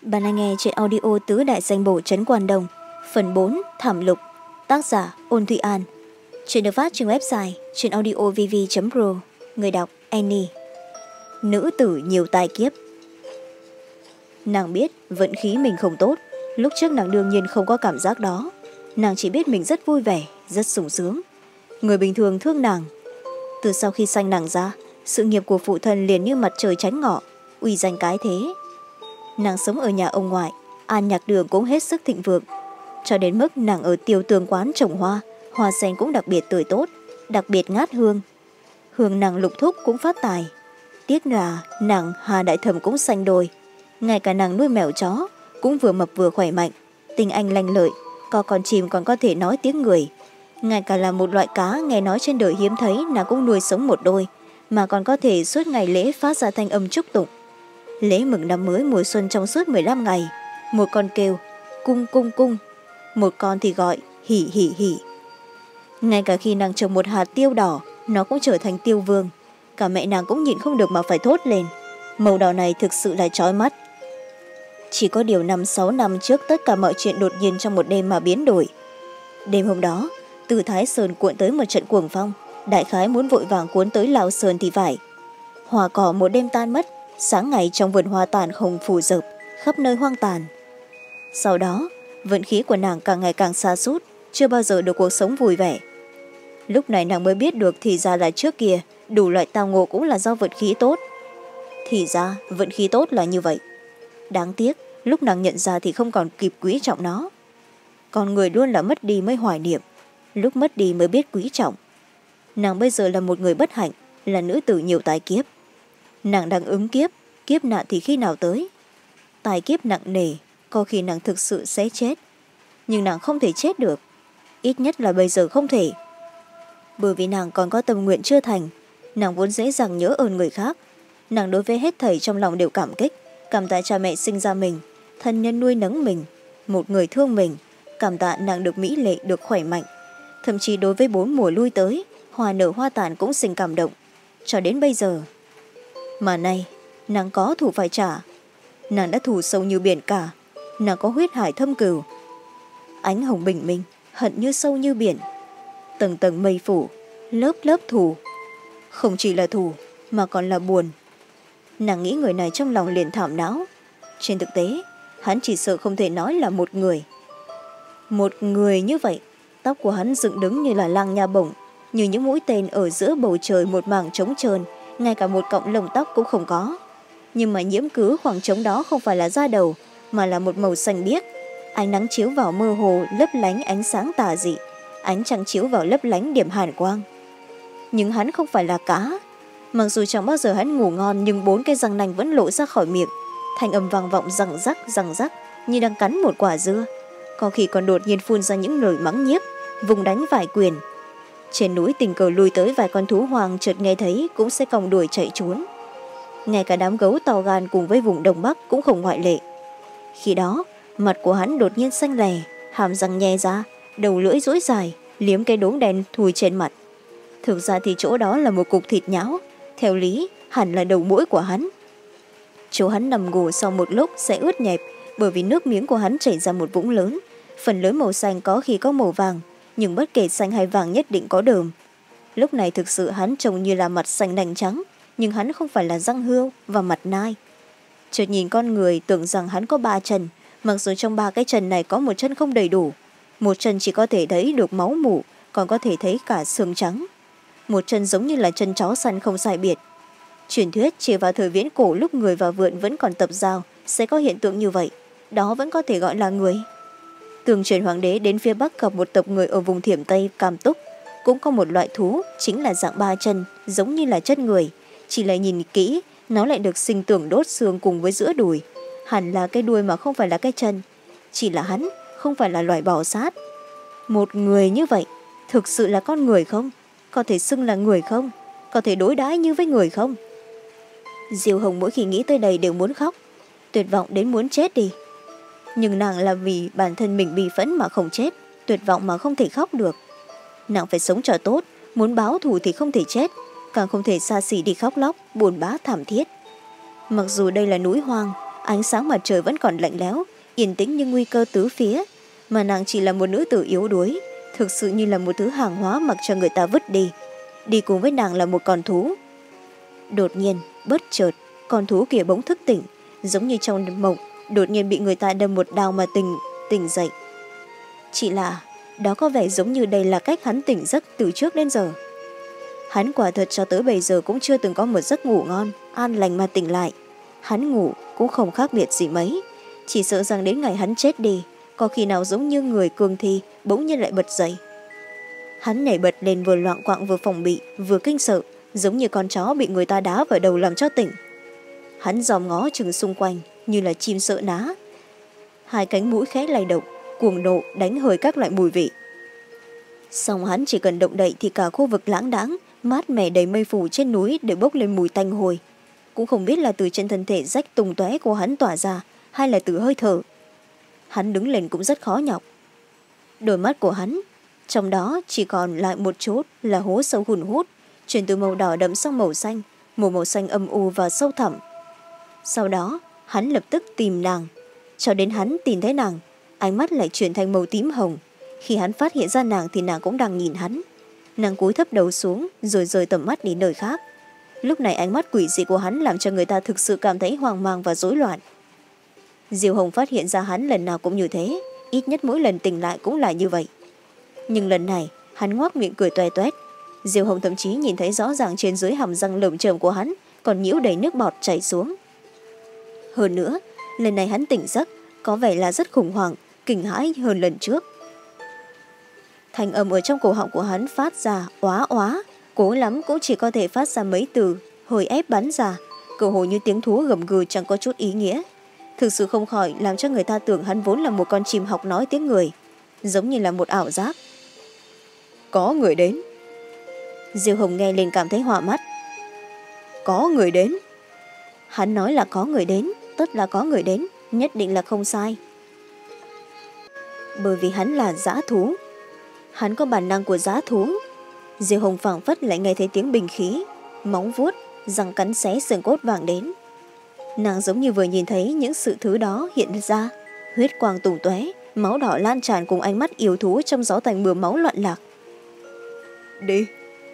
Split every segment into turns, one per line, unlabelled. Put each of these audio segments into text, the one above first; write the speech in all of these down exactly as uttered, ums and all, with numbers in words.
Bạn đang nghe trên audio Tứ Đại Danh Bổ Trấn Quan Đông, phần bốn Thảm Lục, tác giả Ôn Thụy An. Chuyện được phát trên website trên audiovv chấm pro, người đọc Annie. Nữ tử nhiều tai kiếp. Nàng biết vận khí mình không tốt, lúc trước nàng đương nhiên không có cảm giác đó. Nàng chỉ biết mình rất vui vẻ, rất sung sướng. Người bình thường thương nàng. Từ sau khi sanh nàng ra, sự nghiệp của phụ thân liền như mặt trời chánh ngọ, uy danh cái thế. Nàng sống ở nhà ông ngoại, An Nhạc Đường cũng hết sức thịnh vượng. Cho đến mức nàng ở Tiêu Tường quán trồng hoa, hoa sen cũng đặc biệt tươi tốt, đặc biệt ngát hương. Hương nàng lục thúc cũng phát tài. Tiếc là nàng Hà Đại Thẩm cũng sanh đôi. Ngay cả nàng nuôi mèo chó cũng vừa mập vừa khỏe mạnh, tình anh lanh lợi, có con chim còn có thể nói tiếng người. Ngay cả là một loại cá nghe nói trên đời hiếm thấy, nàng cũng nuôi sống một đôi, mà còn có thể suốt ngày lễ phát ra thanh âm chúc tụng. Lễ mừng năm mới mùa xuân trong suốt mười lăm ngày, một con kêu cung cung cung, một con thì gọi hỉ hỉ hỉ. Ngay cả khi nàng trồng một hạt tiêu đỏ, nó cũng trở thành tiêu vương. Cả mẹ nàng cũng nhịn không được mà phải thốt lên, màu đỏ này thực sự là chói mắt. Chỉ có điều năm sáu năm trước, tất cả mọi chuyện đột nhiên trong một đêm mà biến đổi. Đêm hôm đó, từ Thái Sơn cuộn tới một trận cuồng phong, đại khái muốn vội vàng cuốn tới Lao Sơn thì phải. Hoa cỏ một đêm tan mất, sáng ngày trong vườn hoa tàn không phủ rợp, khắp nơi hoang tàn. Sau đó, vận khí của nàng càng ngày càng sa sút, chưa bao giờ được cuộc sống vui vẻ. Lúc này nàng mới biết được thì ra là trước kia đủ loại tao ngộ cũng là do vận khí tốt. Thì ra vận khí tốt là như vậy. Đáng tiếc, lúc nàng nhận ra thì không còn kịp quý trọng nó. Con người luôn là mất đi mới hoài niệm, lúc mất đi mới biết quý trọng. Nàng bây giờ là một người bất hạnh, là nữ tử nhiều tai kiếp. Nàng đang ứng kiếp, kiếp nạn thì khi nào tới? Tai kiếp nặng nề, có khi nàng thực sự sẽ chết. Nhưng nàng không thể chết được, ít nhất là bây giờ không thể. Bởi vì nàng còn có tâm nguyện chưa thành, nàng vốn dễ dàng nhớ ơn người khác. Nàng đối với hết thảy trong lòng đều cảm kích, cảm tạ cha mẹ sinh ra mình, thân nhân nuôi nấng mình, một người thương mình, cảm tạ nàng được mỹ lệ, được khỏe mạnh. Thậm chí đối với bốn mùa lui tới, hoa nở hoa tàn cũng sinh cảm động, cho đến bây giờ. Mà nay, nàng có thù phải trả. Nàng đã thù sâu như biển cả, nàng có huyết hải thâm cừu. Ánh hồng bình minh, hận như sâu như biển. Tầng tầng mây phủ, lớp lớp thù. Không chỉ là thù, mà còn là buồn. Nàng nghĩ người này trong lòng liền thảm não. Trên thực tế, hắn chỉ sợ không thể nói là một người. Một người như vậy, tóc của hắn dựng đứng như là lăng nha bổng, như những mũi tên ở giữa bầu trời một mảng trống trơn, ngay cả một cọng lông tóc cũng không có. Nhưng mà nhiễm cứ khoảng trống đó không phải là da đầu, mà là một màu xanh biếc. Ánh nắng chiếu vào mơ hồ, lấp lánh ánh sáng tà dị, ánh trăng chiếu vào lấp lánh điểm hàn quang. Nhưng hắn không phải là cá. Mặc dù chẳng bao giờ hắn ngủ ngon, nhưng bốn cái răng nanh vẫn lộ ra khỏi miệng, thanh âm vang vọng răng rắc răng rắc như đang cắn một quả dưa. Có khi còn đột nhiên phun ra những lời mắng nhiếc, vùng đánh vài quyền. Trên núi tình cờ lùi tới vài con thú hoang, chợt nghe thấy cũng sẽ còng đuổi chạy trốn. Ngay cả đám gấu to gan cùng với vùng Đông Bắc cũng không ngoại lệ. Khi đó, mặt của hắn đột nhiên xanh lè, hàm răng nhe ra, đầu lưỡi duỗi dài, liếm cái đốm đen thùi trên mặt. Thực ra thì chỗ đó là một cục thịt nhão, theo lý hẳn là đầu mũi của hắn. Chỗ hắn nằm ngủ sau một lúc sẽ ướt nhẹp, bởi vì nước miếng của hắn chảy ra một vũng lớn. Phần lớn màu xanh, có khi có màu vàng, nhưng bất kể xanh hay vàng nhất định có đờm. Lúc này thực sự hắn trông như là mặt xanh nành trắng, nhưng hắn không phải là răng hươu và mặt nai. Chợt nhìn con người tưởng rằng hắn có ba chân, mặc dù trong ba cái chân này có một chân không đầy đủ. Một chân chỉ có thể thấy được máu mủ, còn có thể thấy cả xương trắng. Một chân giống như là chân chó săn không sai biệt. Truyền thuyết chỉ vào thời viễn cổ, lúc người và vượn vẫn còn tập giao, sẽ có hiện tượng như vậy. Đó vẫn có thể gọi là người. Tường truyền hoàng đế đến phía bắc gặp một tộc người ở vùng Thiểm Tây Cam Túc, cũng có một loại thú chính là dạng ba chân, giống như là chân người, chỉ là nhìn kỹ nó lại được sinh tưởng đốt xương cùng với giữa đùi. Hẳn là cái đuôi mà không phải là cái chân. Chỉ là hắn không phải là loài bò sát. Một người như vậy thực sự là con người không? Có thể xưng là người không? Có thể đối đãi như với người không? Diêu Hồng mỗi khi nghĩ tới đây đều muốn khóc, tuyệt vọng đến muốn chết đi. Nhưng nàng là vì bản thân mình bị phẫn mà không chết, tuyệt vọng mà không thể khóc được. Nàng phải sống cho tốt, muốn báo thù thì không thể chết, càng không thể xa xỉ đi khóc lóc, buồn bã thảm thiết. Mặc dù đây là núi hoang, Ánh sáng mặt trời vẫn còn lạnh lẽo, yên tĩnh như nguy cơ tứ phía, mà nàng chỉ là một nữ tử yếu đuối, thực sự như là một thứ hàng hóa mặc cho người ta vứt đi. Đi cùng với nàng là một con thú. Đột nhiên, bất chợt, con thú kia bỗng thức tỉnh, giống như trong mộng, đột nhiên bị người ta đâm một đao mà tỉnh, tỉnh dậy. Chỉ là, đó có vẻ giống như đây là cách hắn tỉnh giấc từ trước đến giờ. Hắn quả thật cho tới bây giờ cũng chưa từng có một giấc ngủ ngon, an lành mà tỉnh lại. Hắn ngủ cũng không khác biệt gì mấy, chỉ sợ rằng đến ngày hắn chết đi, có khi nào giống như người cương thi bỗng nhiên lại bật dậy. Hắn nhảy bật lên, vừa loạng quạng vừa phòng bị, vừa kinh sợ, giống như con chó bị người ta đá vào đầu làm cho tỉnh. Hắn dòm ngó chừng xung quanh như là chim sợ ná, hai cánh mũi khẽ lay động, cuồng nộ đánh hơi các loại mùi vị. Xong hắn chỉ cần động đậy thì cả khu vực lãng đãng mát mẻ đầy mây phủ trên núi đều bốc lên mùi tanh hôi, cũng không biết là từ trên thân thể rách tung tóe của hắn tỏa ra hay là từ hơi thở. Hắn đứng lên cũng rất khó nhọc. Đôi mắt của hắn trong đó chỉ còn lại một chốt là hố sâu hùn hút, chuyển từ màu đỏ đậm sang màu xanh, một màu xanh âm u và sâu thẳm. Sau đó hắn lập tức tìm nàng, cho đến hắn tìm thấy nàng, ánh mắt lại chuyển thành màu tím hồng. Khi hắn phát hiện ra nàng thì nàng cũng đang nhìn hắn. Nàng cúi thấp đầu xuống rồi rời tầm mắt đi nơi khác. Lúc này ánh mắt quỷ dị của hắn làm cho người ta thực sự cảm thấy hoang mang và rối loạn. Diêu Hồng phát hiện ra hắn lần nào cũng như thế, ít nhất mỗi lần tỉnh lại cũng là như vậy. Nhưng lần này hắn ngoác miệng cười toe toét. Diêu Hồng thậm chí nhìn thấy rõ ràng trên dưới hàm răng lởm chởm của hắn còn nhiễu đầy nước bọt chảy xuống. Hơn nữa, lần này hắn tỉnh giấc có vẻ là rất khủng hoảng, kinh hãi hơn lần trước. Thành âm ở trong cổ họng của hắn phát ra oá oá, cố lắm cũng chỉ có thể phát ra mấy từ, hơi ép bắn ra, cơ hồ như tiếng thú gầm gừ chẳng có chút ý nghĩa. Thực sự không khỏi làm cho người ta tưởng hắn vốn là một con chim học nói tiếng người, giống như là một ảo giác. Có người đến. Diêu Hồng nghe lên cảm thấy họa mắt. Có người đến. Hắn nói là có người đến, tất là có người đến, nhất định là không sai. Bởi vì hắn là dã thú. Hắn có bản năng của dã thú. Diêu Hồng phảng phất lại nghe thấy tiếng bình khí, móng vuốt, răng cắn xé xương cốt vàng đến. Nàng giống như vừa nhìn thấy những sự thứ đó hiện ra, huyết quang tung tóe, máu đỏ lan tràn cùng ánh mắt yêu thú trong gió tanh mưa máu loạn lạc. Đi.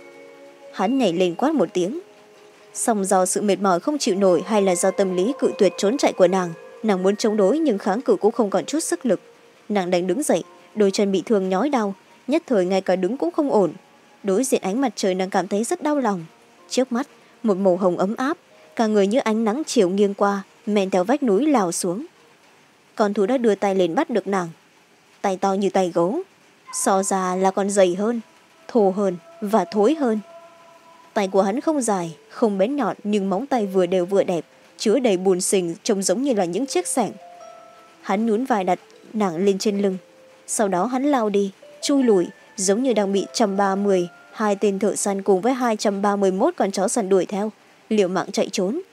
Hắn nhảy lên quát một tiếng. Song do sự mệt mỏi không chịu nổi hay là do tâm lý cự tuyệt trốn chạy của nàng, nàng muốn chống đối nhưng kháng cự cũng không còn chút sức lực. Nàng đành đứng dậy, đôi chân bị thương nhói đau, nhất thời ngay cả đứng cũng không ổn. Đối diện ánh mặt trời nàng cảm thấy rất đau lòng. Trước mắt một màu hồng ấm áp, cả người như ánh nắng chiều nghiêng qua, men theo vách núi lao xuống. Con thú đã đưa tay lên bắt được nàng. Tay to như tay gấu, so ra là còn dày hơn, thô hơn và thối hơn. Tay của hắn không dài, không bén nhọn, nhưng móng tay vừa đều vừa đẹp, chứa đầy bùn sình, trông giống như là những chiếc xẻng. Hắn nhún vai đặt nàng lên trên lưng, sau đó hắn lao đi, chui lùi, giống như đang bị một trăm ba mươi hai tên thợ săn cùng với hai trăm ba mươi mốt con chó săn đuổi theo, liều mạng chạy trốn.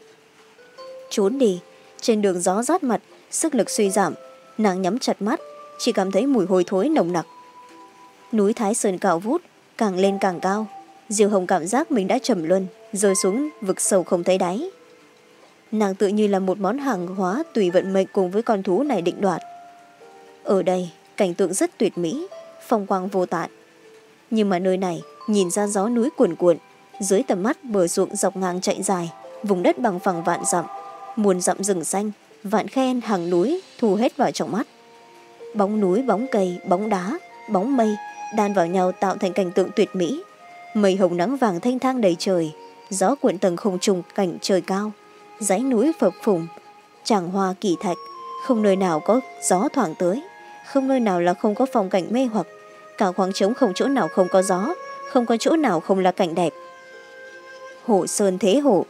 Trốn đi, trên đường gió rát mặt, sức lực suy giảm, nàng nhắm chặt mắt, chỉ cảm thấy mùi hôi thối nồng nặc. Núi Thái Sơn cao vút, càng lên càng cao. Diêu Hồng cảm giác mình đã trầm luân, rơi xuống vực sâu không thấy đáy. Nàng tự như là một món hàng hóa tùy vận mệnh cùng với con thú này định đoạt. Ở đây, cảnh tượng rất tuyệt mỹ, phong quang vô tận. Nhưng mà nơi này, nhìn ra gió núi cuồn cuộn, dưới tầm mắt bờ ruộng dọc ngang chạy dài, vùng đất bằng phẳng vạn dặm, muôn dặm rừng xanh, vạn khen hàng núi thu hết vào trong mắt. Bóng núi, bóng cây, bóng đá, bóng mây đan vào nhau tạo thành cảnh tượng tuyệt mỹ. Mây hồng nắng vàng thanh thang đầy trời, gió cuộn tầng không trùng cảnh trời cao, dãy núi phập phùng, tràng hoa kỳ thạch, không nơi nào có gió thoảng tới, không nơi nào là không có phong cảnh mê hoặc, cả khoảng trống không chỗ nào không có gió, không có chỗ nào không là cảnh đẹp. Hổ sơn thế hổ,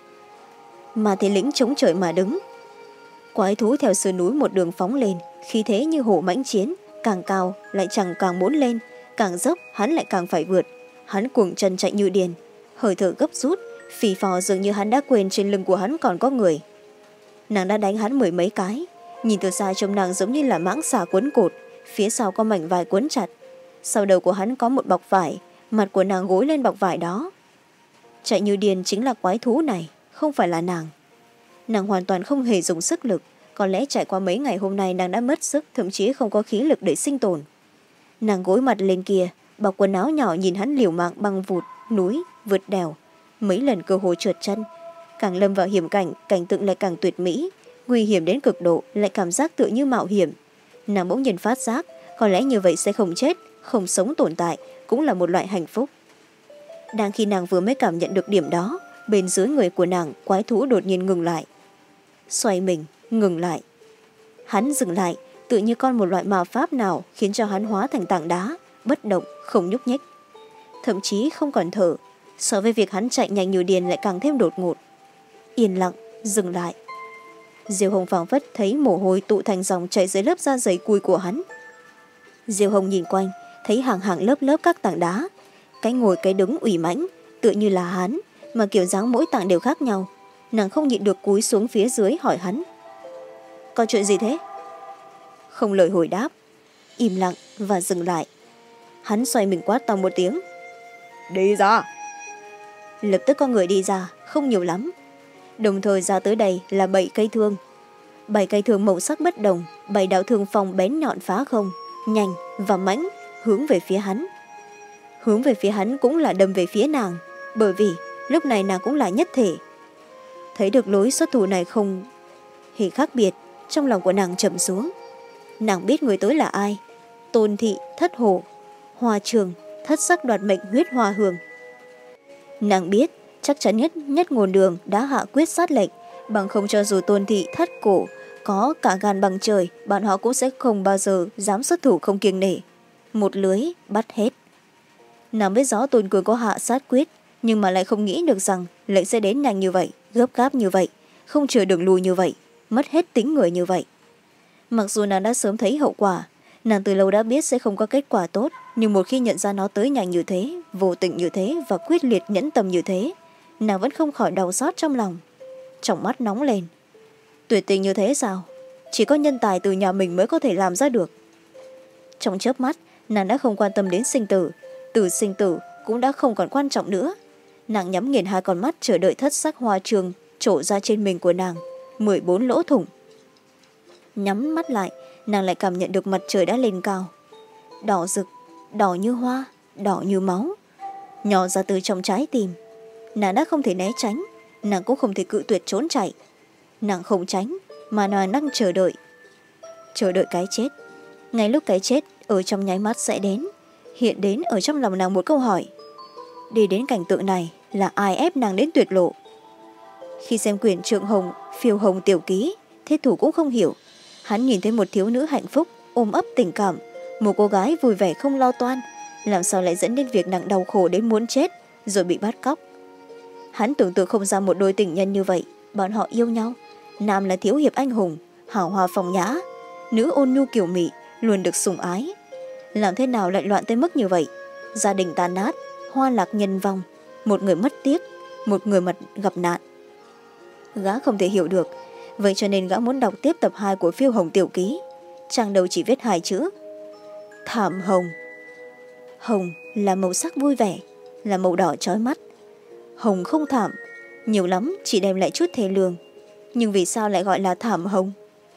mà thế lĩnh chống trời mà đứng. Quái thú theo sườn núi một đường phóng lên, khí thế như hổ mãnh chiến, càng cao lại chẳng càng muốn lên, càng dốc hắn lại càng phải vượt. Hắn cuồng chân chạy như điên, hơi thở gấp rút, phì phò dường như hắn đã quên trên lưng của hắn còn có người. Nàng đã đánh hắn mười mấy cái, nhìn từ xa trông nàng giống như là mãng xà quấn cột, phía sau có mảnh vải quấn chặt. Sau đầu của hắn có một bọc vải, mặt của nàng gối lên bọc vải đó. Chạy như điên chính là quái thú này, không phải là nàng. Nàng hoàn toàn không hề dùng sức lực, có lẽ trải qua mấy ngày hôm nay nàng đã mất sức, thậm chí không có khí lực để sinh tồn. Nàng gối mặt lên kia, bọc quần áo nhỏ nhìn hắn liều mạng băng vụt núi vượt đèo, mấy lần cơ hồ trượt chân. Càng lâm vào hiểm cảnh, cảnh tượng lại càng tuyệt mỹ, nguy hiểm đến cực độ, lại cảm giác tựa như mạo hiểm. Nàng bỗng nhiên phát giác, có lẽ như vậy sẽ không chết, không sống tồn tại, cũng là một loại hạnh phúc. Đang khi nàng vừa mới cảm nhận được điểm đó, bên dưới người của nàng, quái thú đột nhiên ngừng lại. Xoay mình, ngừng lại. Hắn dừng lại, tự như con một loại ma pháp nào khiến cho hắn hóa thành tảng đá, bất động, không nhúc nhích. Thậm chí không còn thở, so với việc hắn chạy nhanh như điên lại càng thêm đột ngột. Yên lặng, dừng lại. Diêu Hồng phảng phất thấy mồ hôi tụ thành dòng chảy dưới lớp da dày cùi của hắn. Diêu Hồng nhìn quanh, thấy hàng hàng lớp lớp các tảng đá, cái ngồi cái đứng ủy mãnh, tựa như là hắn, mà kiểu dáng mỗi tảng đều khác nhau. Nàng không nhịn được cúi xuống phía dưới hỏi hắn. Có chuyện gì thế? Không lời hồi đáp, im lặng và dừng lại. Hắn xoay mình quát to một tiếng. Đi ra! Lập tức có người đi ra, không nhiều lắm. Đồng thời ra tới đây là bảy cây thương. Bảy cây thương màu sắc bất đồng, bảy đạo thương phong bén nhọn phá không, nhanh và mãnh, hướng về phía hắn. Hướng về phía hắn cũng là đâm về phía nàng, bởi vì lúc này nàng cũng là nhất thể. Thấy được lối xuất thủ này không hề khác biệt, trong lòng của nàng trầm xuống. Nàng biết người tới là ai. Tôn thị, thất hổ, hoa trường, thất sắc đoạt mệnh huyết hoa hương. Nàng biết chắc chắn nhất nhất ngôn đường đã hạ quyết sát lệnh, bằng không cho dù tôn thị thất cổ có cả gan bằng trời, bọn họ cũng sẽ không bao giờ dám xuất thủ không kiêng nể. Một lưới bắt hết. Nàng biết rõ Tôn Cường có hạ sát quyết, nhưng mà lại không nghĩ được rằng lệnh sẽ đến nhanh như vậy, gấp gáp như vậy, không chờ đường lùi như vậy, mất hết tính người như vậy. Mặc dù nàng đã sớm thấy hậu quả, nàng từ lâu đã biết sẽ không có kết quả tốt, nhưng một khi nhận ra nó tới nhanh như thế, vô tình như thế và quyết liệt nhẫn tâm như thế, nàng vẫn không khỏi đau xót trong lòng. Trong mắt nóng lên. Tuyệt tình như thế sao? Chỉ có nhân tài từ nhà mình mới có thể làm ra được. Trong chớp mắt, nàng đã không quan tâm đến sinh tử, từ sinh tử cũng đã không còn quan trọng nữa. Nàng nhắm nghiền hai con mắt chờ đợi thất sắc hoa trường trổ ra trên mình của nàng, mười bốn lỗ thủng. Nhắm mắt lại, nàng lại cảm nhận được mặt trời đã lên cao. Đỏ rực, đỏ như hoa, đỏ như máu, nhỏ ra từ trong trái tim. Nàng đã không thể né tránh, nàng cũng không thể cự tuyệt trốn chạy. Nàng không tránh, mà nàng đang chờ đợi. Chờ đợi cái chết. Ngay lúc cái chết ở trong nháy mắt sẽ đến, hiện đến ở trong lòng nàng một câu hỏi. Đi đến cảnh tượng này là ai ép nàng đến tuyệt lộ? Khi xem quyển Trượng Hồng, Phiêu Hồng tiểu ký, Thiết Thủ cũng không hiểu. Hắn nhìn thấy một thiếu nữ hạnh phúc, ôm ấp tình cảm, một cô gái vui vẻ không lo toan, làm sao lại dẫn đến việc nàng đau khổ đến muốn chết, rồi bị bắt cóc. Hắn tưởng tượng không ra một đôi tình nhân như vậy, bọn họ yêu nhau. Nam là thiếu hiệp anh hùng, hào hoa phong nhã, nữ ôn nhu kiều mị, luôn được sủng ái. Làm thế nào lại loạn tới mức như vậy? Gia đình tan nát, hoa lạc nhân vong, một người mất tiếc, một người mật gặp nạn. Gã không thể hiểu được, vậy cho nên gã muốn đọc tiếp tập hai của Phiêu Hồng tiểu ký. Trang đầu chỉ viết hai chữ: Thảm hồng. Hồng là màu sắc vui vẻ, là màu đỏ chói mắt. Hồng không thảm, nhiều lắm chỉ đem lại chút thê lương. Nhưng vì sao lại gọi là thảm hồng?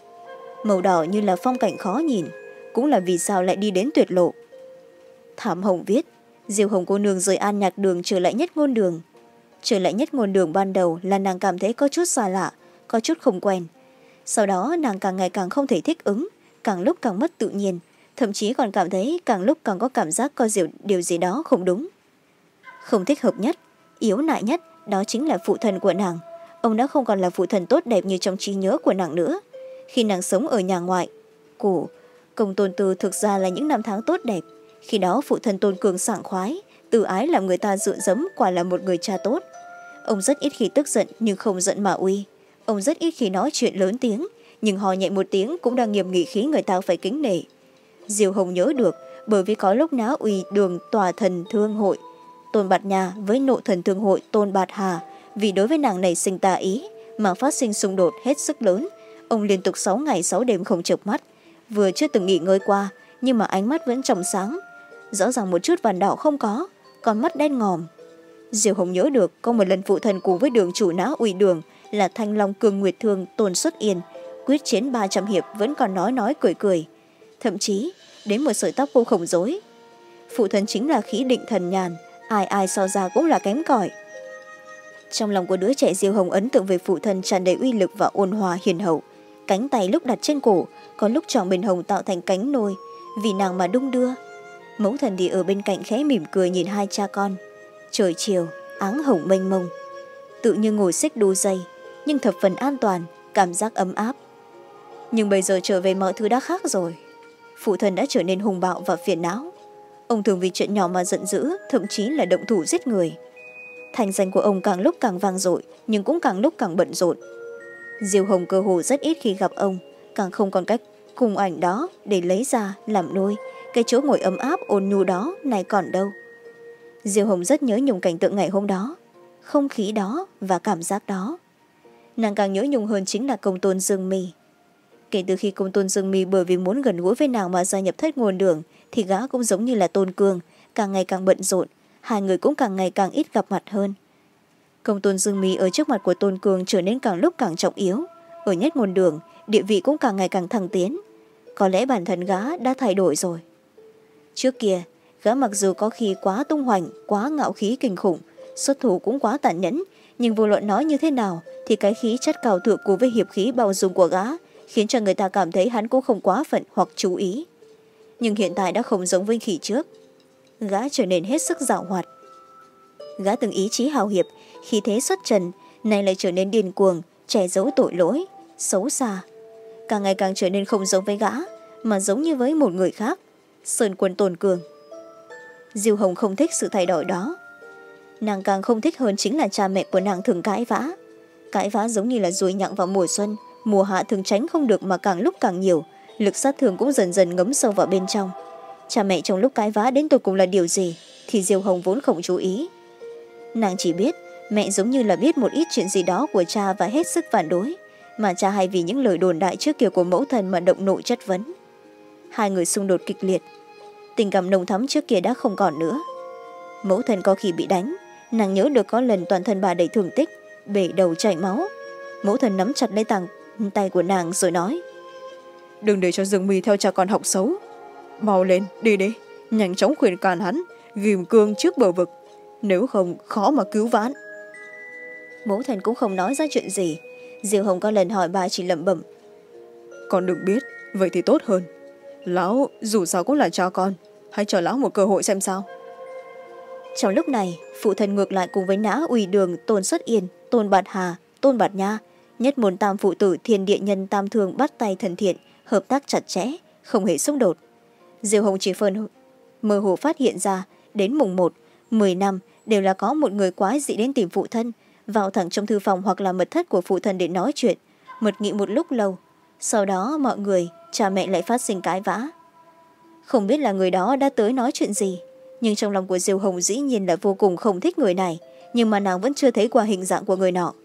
Màu đỏ như là phong cảnh khó nhìn, cũng là vì sao lại đi đến tuyệt lộ. Thảm hồng viết, Diêu Hồng cô nương rời An Nhạc Đường trở lại nhất ngôn đường. Trở lại nhất ngôn đường ban đầu là nàng cảm thấy có chút xa lạ, có chút không quen. Sau đó nàng càng ngày càng không thể thích ứng, càng lúc càng mất tự nhiên, thậm chí còn cảm thấy càng lúc càng có cảm giác có điều, điều gì đó không đúng. Không thích hợp nhất, yếu nại nhất, đó chính là phụ thần của nàng. Ông đã không còn là phụ thần tốt đẹp như trong trí nhớ của nàng nữa. Khi nàng sống ở nhà ngoại của Công Tôn Tư thực ra là những năm tháng tốt đẹp. Khi đó phụ thần Tôn Cường sảng khoái, từ ái làm người ta dựa dẫm, quả là một người cha tốt. Ông rất ít khi tức giận nhưng không giận mà uy. Ông rất ít khi nói chuyện lớn tiếng, nhưng hò nhẹ một tiếng cũng đang nghiêm nghị khí người ta phải kính nể. Diêu Hồng nhớ được, bởi vì có lúc Náo Uy đường tòa thần thương hội Tôn Bạt Nhà với nộ thần thương hội Tôn Bạt Hà, vì đối với nàng này sinh tà ý mà phát sinh xung đột hết sức lớn. Ông liên tục sáu ngày sáu đêm không chợp mắt, vừa chưa từng nghỉ ngơi qua, nhưng mà ánh mắt vẫn trong sáng, rõ ràng một chút vằn đỏ không có, con mắt đen ngòm. Diêu Hồng nhớ được có một lần phụ thần cùng với đường chủ Náo Uy đường là Thanh Long Cường Nguyệt Thương Tôn Xuất Yên quyết chiến ba trăm hiệp vẫn còn nói nói cười cười, thậm chí đến một sợi tóc cũng không rối. Phụ thân chính là khí định thần nhàn, ai ai so ra cũng là kém cỏi. Trong lòng của đứa trẻ Diêu Hồng ấn tượng về phụ thân tràn đầy uy lực và ôn hòa hiền hậu. Cánh tay lúc đặt trên cổ, có lúc tròn bên hồng tạo thành cánh nôi, vì nàng mà đung đưa. Mẫu thần thì ở bên cạnh khẽ mỉm cười nhìn hai cha con. Trời chiều, áng hồng mênh mông, tự như ngồi xích đu dây, nhưng thập phần an toàn, cảm giác ấm áp. Nhưng bây giờ trở về mọi thứ đã khác rồi. Phụ thân đã trở nên hùng bạo và phiền não. Ông thường vì chuyện nhỏ mà giận dữ, thậm chí là động thủ giết người. Thành danh của ông càng lúc càng vang dội, nhưng cũng càng lúc càng bận rộn. Diêu Hồng cơ hồ rất ít khi gặp ông, càng không còn cách cùng ảnh đó để lấy ra làm nôi. Cái chỗ ngồi ấm áp ôn nhu đó này còn đâu. Diêu Hồng rất nhớ nhung cảnh tượng ngày hôm đó, không khí đó và cảm giác đó. Nàng càng nhớ nhung hơn chính là công tôn Dương Mi. Kể từ khi công tôn Dương Mi bởi vì muốn gần gũi với nàng mà gia nhập thất nguồn đường, thì gã cũng giống như là Tôn Cương, càng ngày càng bận rộn, hai người cũng càng ngày càng ít gặp mặt hơn. Công tôn Dương Mi ở trước mặt của Tôn Cương trở nên càng lúc càng trọng yếu. Ở nhất nguồn đường, địa vị cũng càng ngày càng thăng tiến. Có lẽ bản thân gã đã thay đổi rồi. Trước kia, gã mặc dù có khi quá tung hoành, quá ngạo khí kinh khủng, xuất thủ cũng quá tàn nhẫn, nhưng vô luận nói như thế nào thì cái khí chất cao thượng cùng với hiệp khí bao dung của gã khiến cho người ta cảm thấy hắn cũng không quá phận hoặc chú ý. Nhưng hiện tại đã không giống với khi trước. Gã trở nên hết sức giảo hoạt. Gã từng ý chí hào hiệp, khí thế xuất trần, nay lại trở nên điên cuồng, che giấu tội lỗi, xấu xa. Càng ngày càng trở nên không giống với gã, mà giống như với một người khác, Sơn Quân Tôn Cương. Diêu Hồng không thích sự thay đổi đó. Nàng càng không thích hơn chính là cha mẹ của nàng thường cãi vã. Cãi vã giống như là ruồi nhặng vào mùa xuân, mùa hạ thường tránh không được mà càng lúc càng nhiều, lực sát thương cũng dần dần ngấm sâu vào bên trong. Cha mẹ trong lúc cãi vã đến tột cùng là điều gì thì Diêu Hồng vốn không chú ý. Nàng chỉ biết mẹ giống như là biết một ít chuyện gì đó của cha và hết sức phản đối, mà cha hay vì những lời đồn đại trước kia của mẫu thần mà động nộ chất vấn. Hai người xung đột kịch liệt, tình cảm nồng thắm trước kia đã không còn nữa. Mẫu thần có khi bị đánh, nàng nhớ được có lần toàn thân bà đầy thương tích, bể đầu chảy máu. Mẫu thần nắm chặt lấy tàng tay của nàng rồi nói: "Đừng để cho Dương Mi theo cha con học xấu. Mau lên, đi đi, nhanh chóng khuyên can hắn, ghim cương trước bờ vực, nếu không khó mà cứu vãn." Mẫu thần cũng không nói ra chuyện gì. Diêu Hồng có lần hỏi bà chỉ lẩm bẩm: "Con đừng biết, vậy thì tốt hơn. Lão dù sao cũng là cha con, hãy cho lão một cơ hội xem sao." Trong lúc này, phụ thân ngược lại cùng với Nã Uy Đường, Tôn Xuất Yên, Tôn Bạt Hà, Tôn Bạt Nha, nhất môn tam phụ tử Thiên Địa Nhân Tam Thương bắt tay thân thiện, hợp tác chặt chẽ, không hề xung đột. Diêu Hồng chỉ phần mơ hồ phát hiện ra, đến mùng một, mười năm đều là có một người quái dị đến tìm phụ thân, vào thẳng trong thư phòng hoặc là mật thất của phụ thân để nói chuyện, mật nghị một lúc lâu. Sau đó mọi người, cha mẹ lại phát sinh cãi vã. Không biết là người đó đã tới nói chuyện gì, nhưng trong lòng của Diêu Hồng dĩ nhiên là vô cùng không thích người này, nhưng mà nàng vẫn chưa thấy qua hình dạng của người nọ.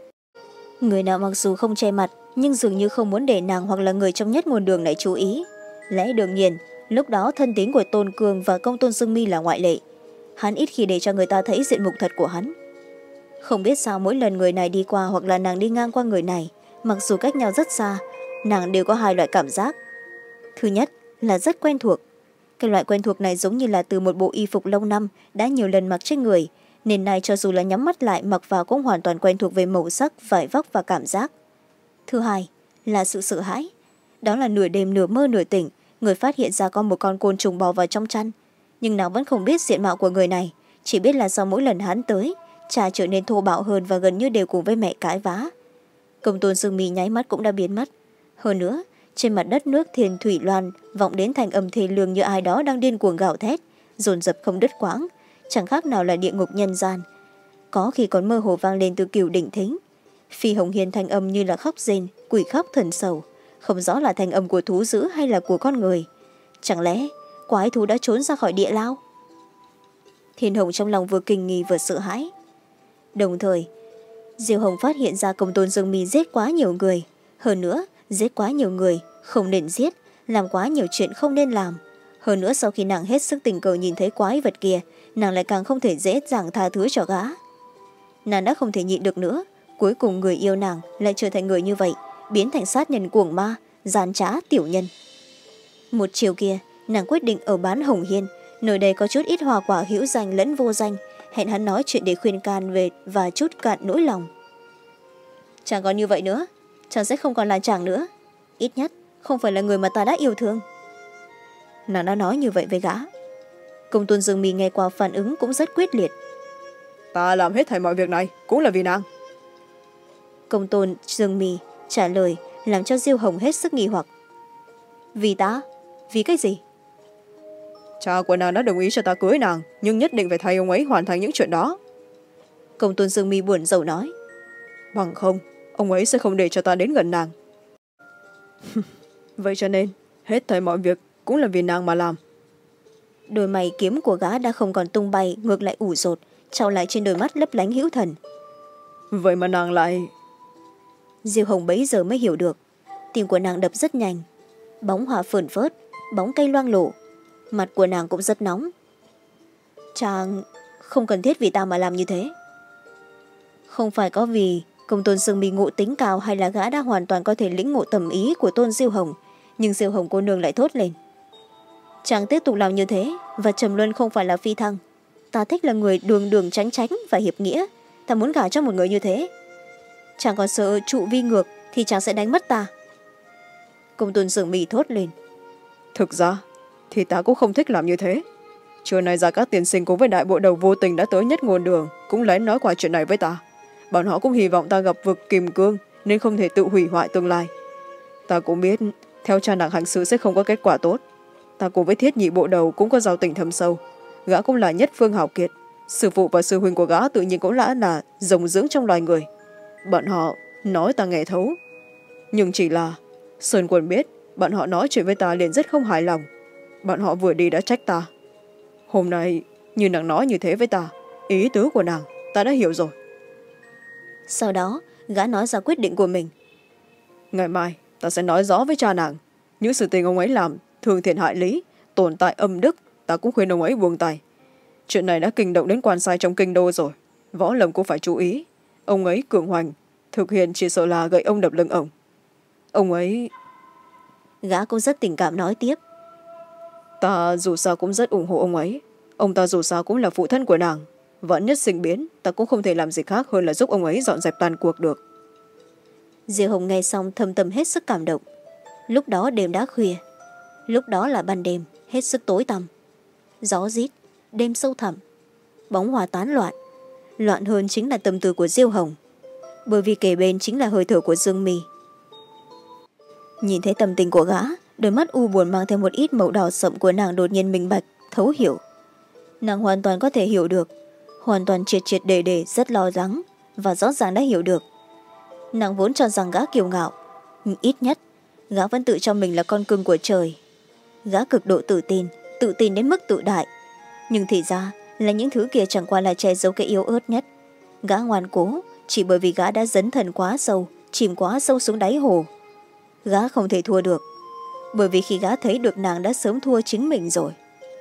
Người nọ mặc dù không che mặt, nhưng dường như không muốn để nàng hoặc là người trong nhất nguồn đường này chú ý. Lẽ đương nhiên, lúc đó thân tín của Tôn Cương và công tôn Dương Mi là ngoại lệ. Hắn ít khi để cho người ta thấy diện mục thật của hắn. Không biết sao mỗi lần người này đi qua hoặc là nàng đi ngang qua người này, mặc dù cách nhau rất xa, nàng đều có hai loại cảm giác. Thứ nhất là rất quen thuộc. Cái loại quen thuộc này giống như là từ một bộ y phục lâu năm đã nhiều lần mặc trên người, nên nay cho dù là nhắm mắt lại mặc vào cũng hoàn toàn quen thuộc về màu sắc, vải vóc và cảm giác. Thứ hai là sự sợ hãi. Đó là nửa đêm nửa mơ nửa tỉnh, người phát hiện ra có một con côn trùng bò vào trong chăn. Nhưng nàng vẫn không biết diện mạo của người này, chỉ biết là sau mỗi lần hắn tới, cha trở nên thô bạo hơn và gần như đều cùng với mẹ cãi vã. Công tôn Dương Mi nháy mắt cũng đã biến mất. Hơn nữa, trên mặt đất nước Thiên Thủy Loan vọng đến thành âm thê lương như ai đó đang điên cuồng gào thét, dồn dập không đứt quãng, chẳng khác nào là địa ngục nhân gian. Có khi còn mơ hồ vang lên từ cửu đỉnh thính. Phi Hồng Hiên thanh âm như là khóc rên, quỷ khóc thần sầu, không rõ là thanh âm của thú dữ hay là của con người. Chẳng lẽ quái thú đã trốn ra khỏi địa lao? Thiên Hồng trong lòng vừa kinh nghi vừa sợ hãi. Đồng thời, Diêu Hồng phát hiện ra công tôn Dương Mi giết quá nhiều người. Hơn nữa, giết quá nhiều người, không nên giết, làm quá nhiều chuyện không nên làm. Hơn nữa sau khi nàng hết sức tình cờ nhìn thấy quái vật kia, nàng lại càng không thể dễ dàng tha thứ cho gã. Nàng đã không thể nhịn được nữa, cuối cùng người yêu nàng lại trở thành người như vậy, biến thành sát nhân cuồng ma, gian trá tiểu nhân. Một chiều kia, nàng quyết định ở bán Hồng Hiên, nơi đây có chút ít hoa quả hữu danh lẫn vô danh, hẹn hắn nói chuyện để khuyên can về và chút cạn nỗi lòng. Chàng còn như vậy nữa, chàng sẽ không còn là chàng nữa, ít nhất không phải là người mà ta đã yêu thương. Nàng đã nói như vậy với gã. Công tôn Dương Mi nghe qua phản ứng cũng rất quyết liệt.
Ta làm hết thảy mọi việc này cũng là vì nàng.
Công tôn Dương Mi trả lời làm cho Diêu Hồng hết sức nghi hoặc. Vì ta? Vì cái gì?
Cha của nàng đã đồng ý cho ta cưới nàng, nhưng nhất định phải thay ông ấy hoàn thành những chuyện đó.
Công tôn Dương Mi buồn rầu nói.
Bằng không, ông ấy sẽ không để cho ta đến gần nàng. Vậy cho nên, hết thảy mọi việc cũng là vì nàng mà làm.
Đôi mày kiếm của gã đã không còn tung bay, ngược lại ủ rột, trao lại trên đôi mắt lấp lánh hữu thần.
Vậy mà nàng lại...
Diêu Hồng bấy giờ mới hiểu được. Tim của nàng đập rất nhanh. Bóng hỏa phởn phớt, bóng cây loang lổ. Mặt của nàng cũng rất nóng. Chàng không cần thiết vì ta mà làm như thế. Không phải có vì công tôn Dương Mi ngộ tính cao hay là gã đã hoàn toàn có thể lĩnh ngộ tầm ý của tôn Diêu Hồng, nhưng Diêu Hồng cô nương lại thốt lên. Chàng tiếp tục làm như thế, và Trầm Luân không phải là phi thăng. Ta thích là người đường đường tránh tránh và hiệp nghĩa. Ta muốn gả cho một người như thế. Chàng còn sợ trụ vi ngược thì chàng sẽ đánh mất ta. Công tôn Dương Mi thốt lên.
Thực ra thì ta cũng không thích làm như thế. Trưa nay Gia Cát tiên sinh cùng với đại bộ đầu vô tình đã tới Nhất Ngôn Đường, cũng lén nói qua chuyện này với ta. Bọn họ cũng hy vọng ta gặp vực kìm cương nên không thể tự hủy hoại tương lai. Ta cũng biết theo cha nàng hành sự sẽ không có kết quả tốt. Ta cùng với Thiết Nhị bộ đầu cũng có giao tình thâm sâu. Gã cũng là nhất phương hảo kiệt. Sư phụ và sư huynh của gã tự nhiên cũng đã là rồng dưỡng trong loài người. Bọn họ nói ta nghe thấu. Nhưng chỉ là Sơn Quân biết bọn họ nói chuyện với ta liền rất không hài lòng. Bọn họ vừa đi đã trách ta. Hôm nay như nàng nói như thế với ta, ý tứ của nàng ta đã hiểu rồi.
Sau đó gã nói ra quyết định của mình.
Ngày mai ta sẽ nói rõ với cha nàng. Những sự tình ông ấy làm thường thiện hại lý, tồn tại âm đức, ta cũng khuyên ông ấy buông tay. Chuyện này đã kinh động đến quan sai trong kinh đô rồi, Võ Lâm cũng phải chú ý. Ông ấy cường hoành, thực hiện chỉ sợ là gậy ông đập lưng ông. Ông ấy...
Gã cũng rất tình cảm nói tiếp.
Ta dù sao cũng rất ủng hộ ông ấy. Ông ta dù sao cũng là phụ thân của nàng. Vẫn nhất sinh biến, ta cũng không thể làm gì khác hơn là giúp ông ấy dọn dẹp tàn cuộc được.
Diêu Hồng nghe xong thâm tâm hết sức cảm động. Lúc đó đêm đã khuya. Lúc đó là ban đêm, hết sức tối tăm. Gió rít, đêm sâu thẳm. Bóng hỏa tán loạn. Loạn hơn chính là tâm tư của Diêu Hồng. Bởi vì kề bên chính là hơi thở của Dương Mi. Nhìn thấy tâm tình của gã, đôi mắt u buồn mang theo một ít màu đỏ sậm của nàng đột nhiên minh bạch, thấu hiểu. Nàng hoàn toàn có thể hiểu được, hoàn toàn triệt triệt để để rất lo lắng và rõ ràng đã hiểu được. Nàng vốn cho rằng gã kiêu ngạo, nhưng ít nhất gã vẫn tự cho mình là con cưng của trời. Gã cực độ tự tin, tự tin đến mức tự đại. Nhưng thì ra là những thứ kia chẳng qua là che giấu cái yếu ớt nhất. Gã ngoan cố chỉ bởi vì gã đã dấn thân quá sâu, chìm quá sâu xuống đáy hồ. Gã không thể thua được, bởi vì khi gã thấy được nàng đã sớm thua chính mình rồi.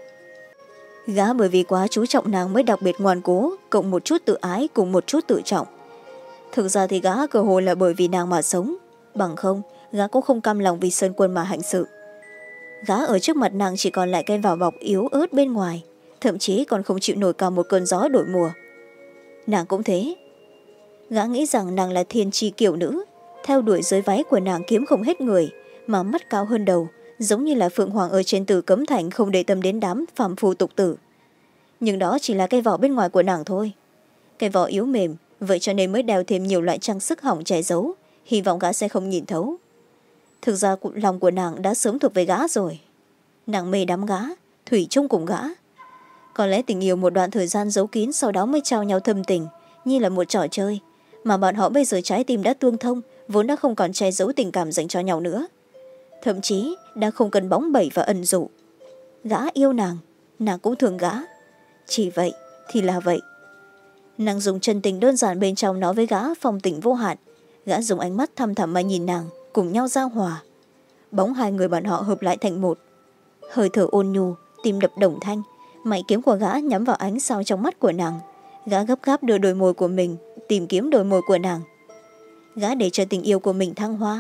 Gã bởi vì quá chú trọng nàng mới đặc biệt ngoan cố, cộng một chút tự ái cùng một chút tự trọng. Thực ra thì gã cơ hồ là bởi vì nàng mà sống, bằng không gã cũng không cam lòng vì Sơn Quân mà hành sự. Gã ở trước mặt nàng chỉ còn lại cái vỏ bọc yếu ớt bên ngoài, thậm chí còn không chịu nổi cả một cơn gió đổi mùa. Nàng cũng thế. Gã nghĩ rằng nàng là thiên tri kiểu nữ, theo đuổi dưới váy của nàng kiếm không hết người, mà mắt cao hơn đầu, giống như là Phượng Hoàng ở trên Tử Cấm Thành không để tâm đến đám phàm phu tục tử. Nhưng đó chỉ là cái vỏ bên ngoài của nàng thôi. Cái vỏ yếu mềm, vậy cho nên mới đeo thêm nhiều loại trang sức hỏng che giấu, hy vọng gã sẽ không nhìn thấu. Thực ra lòng của nàng đã sớm thuộc về gã rồi. Nàng mê đắm gã, thủy chung cùng gã. Có lẽ tình yêu một đoạn thời gian giấu kín sau đó mới trao nhau thâm tình, như là một trò chơi, mà bọn họ bây giờ trái tim đã tương thông, vốn đã không còn che giấu tình cảm dành cho nhau nữa. Thậm chí đã không cần bóng bẩy và ẩn dụ. Gã yêu nàng, nàng cũng thương gã. Chỉ vậy thì là vậy. Nàng dùng chân tình đơn giản bên trong nói với gã phong tình vô hạn. Gã dùng ánh mắt thăm thẳm mà nhìn nàng, cùng nhau giao hòa. Bóng hai người bọn họ hợp lại thành một. Hơi thở ôn nhu, tim đập đồng thanh. Mảy kiếm của gã nhắm vào ánh sao trong mắt của nàng. Gã gấp gáp đưa đôi môi của mình tìm kiếm đôi môi của nàng. Gã để cho tình yêu của mình thăng hoa,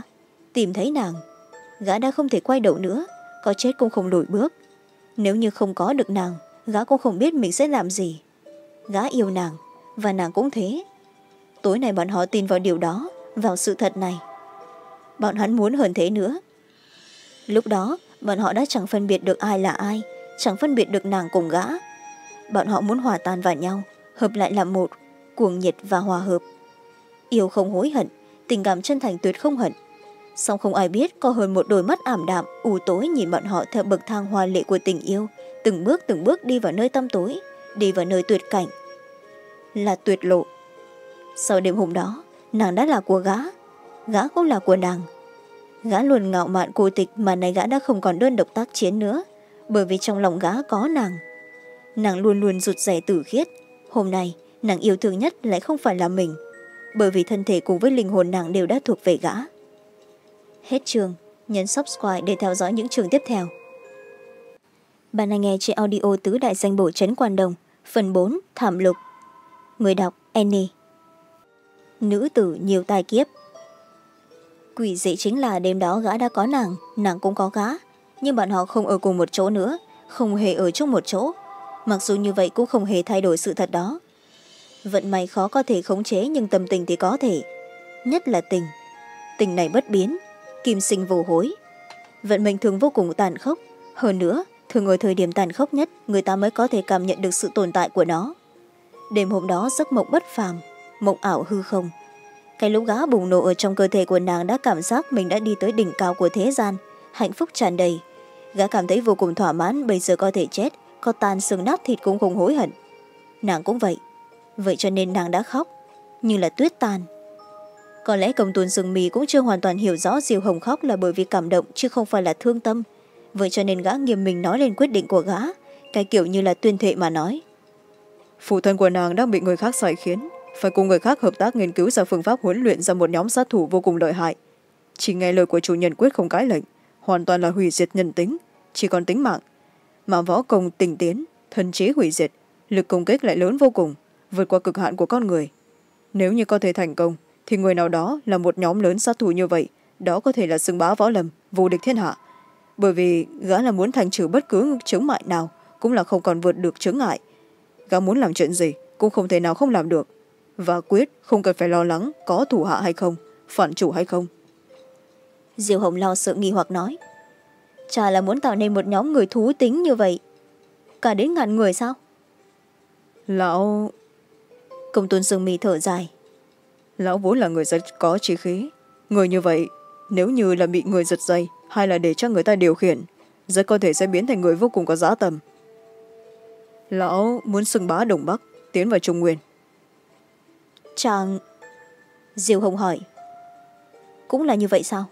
Tìm thấy nàng, gã đã không thể quay đầu nữa, có chết cũng không lùi bước. Nếu như không có được nàng, gã cũng không biết mình sẽ làm gì. Gã yêu nàng, và nàng cũng thế. Tối nay bọn họ tin vào điều đó, vào sự thật này. Bọn hắn muốn hơn thế nữa. Lúc đó, bọn họ đã chẳng phân biệt được ai là ai, chẳng phân biệt được nàng cùng gã. Bọn họ muốn hòa tan vào nhau, hợp lại làm một, cuồng nhiệt và hòa hợp. Yêu không hối hận, tình cảm chân thành tuyệt không hận. Song không ai biết có hơn một đôi mắt ảm đạm, u tối nhìn bọn họ theo bậc thang hoa lệ của tình yêu, từng bước từng bước đi vào nơi tăm tối, đi vào nơi tuyệt cảnh. Là tuyệt lộ. Sau đêm hôm đó, nàng đã là của gã, gã cũng là của nàng. Gã luôn ngạo mạn cô tịch mà nay gã đã không còn đơn độc tác chiến nữa, bởi vì trong lòng gã có nàng. Nàng luôn luôn rụt rè tử khiết. Hôm nay, nàng yêu thương nhất lại không phải là mình, bởi vì thân thể cùng với linh hồn nàng đều đã thuộc về gã. Hết chương, nhấn subscribe để theo dõi những chương tiếp theo. Bạn đang nghe trên audio Tứ Đại Danh Bổ Trấn Quan Đồng, phần bốn, Thảm Lục. Người đọc Annie. Nữ tử nhiều tai kiếp. Quỷ dị chính là đêm đó gã đã có nàng, nàng cũng có gã, nhưng bọn họ không ở cùng một chỗ nữa, không hề ở chung một chỗ. Mặc dù như vậy cũng không hề thay đổi sự thật đó. Vận may khó có thể khống chế, nhưng tâm tình thì có thể. Nhất là tình. Tình này bất biến, kim sinh vô hối. Vận mệnh thường vô cùng tàn khốc. Hơn nữa, thường ở thời điểm tàn khốc nhất, người ta mới có thể cảm nhận được sự tồn tại của nó. Đêm hôm đó giấc mộng bất phàm, mộng ảo hư không. Cái lúc gã bùng nổ ở trong cơ thể của nàng đã cảm giác mình đã đi tới đỉnh cao của thế gian, hạnh phúc tràn đầy. Gã cảm thấy vô cùng thỏa mãn, bây giờ có thể chết, có tan xương nát thịt cũng không hối hận. Nàng cũng vậy. Vậy cho nên nàng đã khóc, như là tuyết tan. Có lẽ Công Tôn Sương Mì cũng chưa hoàn toàn hiểu rõ Diêu Hồng khóc là bởi vì cảm động chứ không phải là thương tâm. Vậy cho nên gã nghiêm mình nói lên quyết định của gã, cái kiểu như là tuyên thệ mà nói.
Phụ thân của nàng đang bị người khác sai khiến, phải cùng người khác hợp tác nghiên cứu ra phương pháp huấn luyện ra một nhóm sát thủ vô cùng lợi hại. Chỉ nghe lời của chủ nhân quyết không cãi lệnh, hoàn toàn là hủy diệt nhân tính, chỉ còn tính mạng. Mà võ công tinh tiến, thần trí hủy diệt, lực công kích lại lớn vô cùng, vượt qua cực hạn của con người. Nếu như có thể thành công, thì người nào đó là một nhóm lớn sát thủ như vậy, đó có thể là xưng bá võ lâm, vô địch thiên hạ. Bởi vì gã là muốn thành trừ bất cứ chướng ngại nào, cũng là không còn vượt được chướng ngại. Gã muốn làm chuyện gì, cũng không thể nào không làm được. Và quyết không cần phải lo lắng có thủ hạ hay không, phản chủ hay không.
Diêu Hồng lo sợ nghi hoặc nói. Chả là muốn tạo nên một nhóm người thú tính như vậy. Cả đến ngàn người sao?
Lão...
Công Tôn Sương Mì thở dài.
Lão vốn là người rất có trí khí. Người như vậy, nếu như là bị người giật dây hay là để cho người ta điều khiển, rất có thể sẽ biến thành người vô cùng có dã tâm. Lão muốn xưng bá Đông Bắc, tiến vào Trung Nguyên.
Chàng... Diêu Hồng hỏi. Cũng là như vậy sao?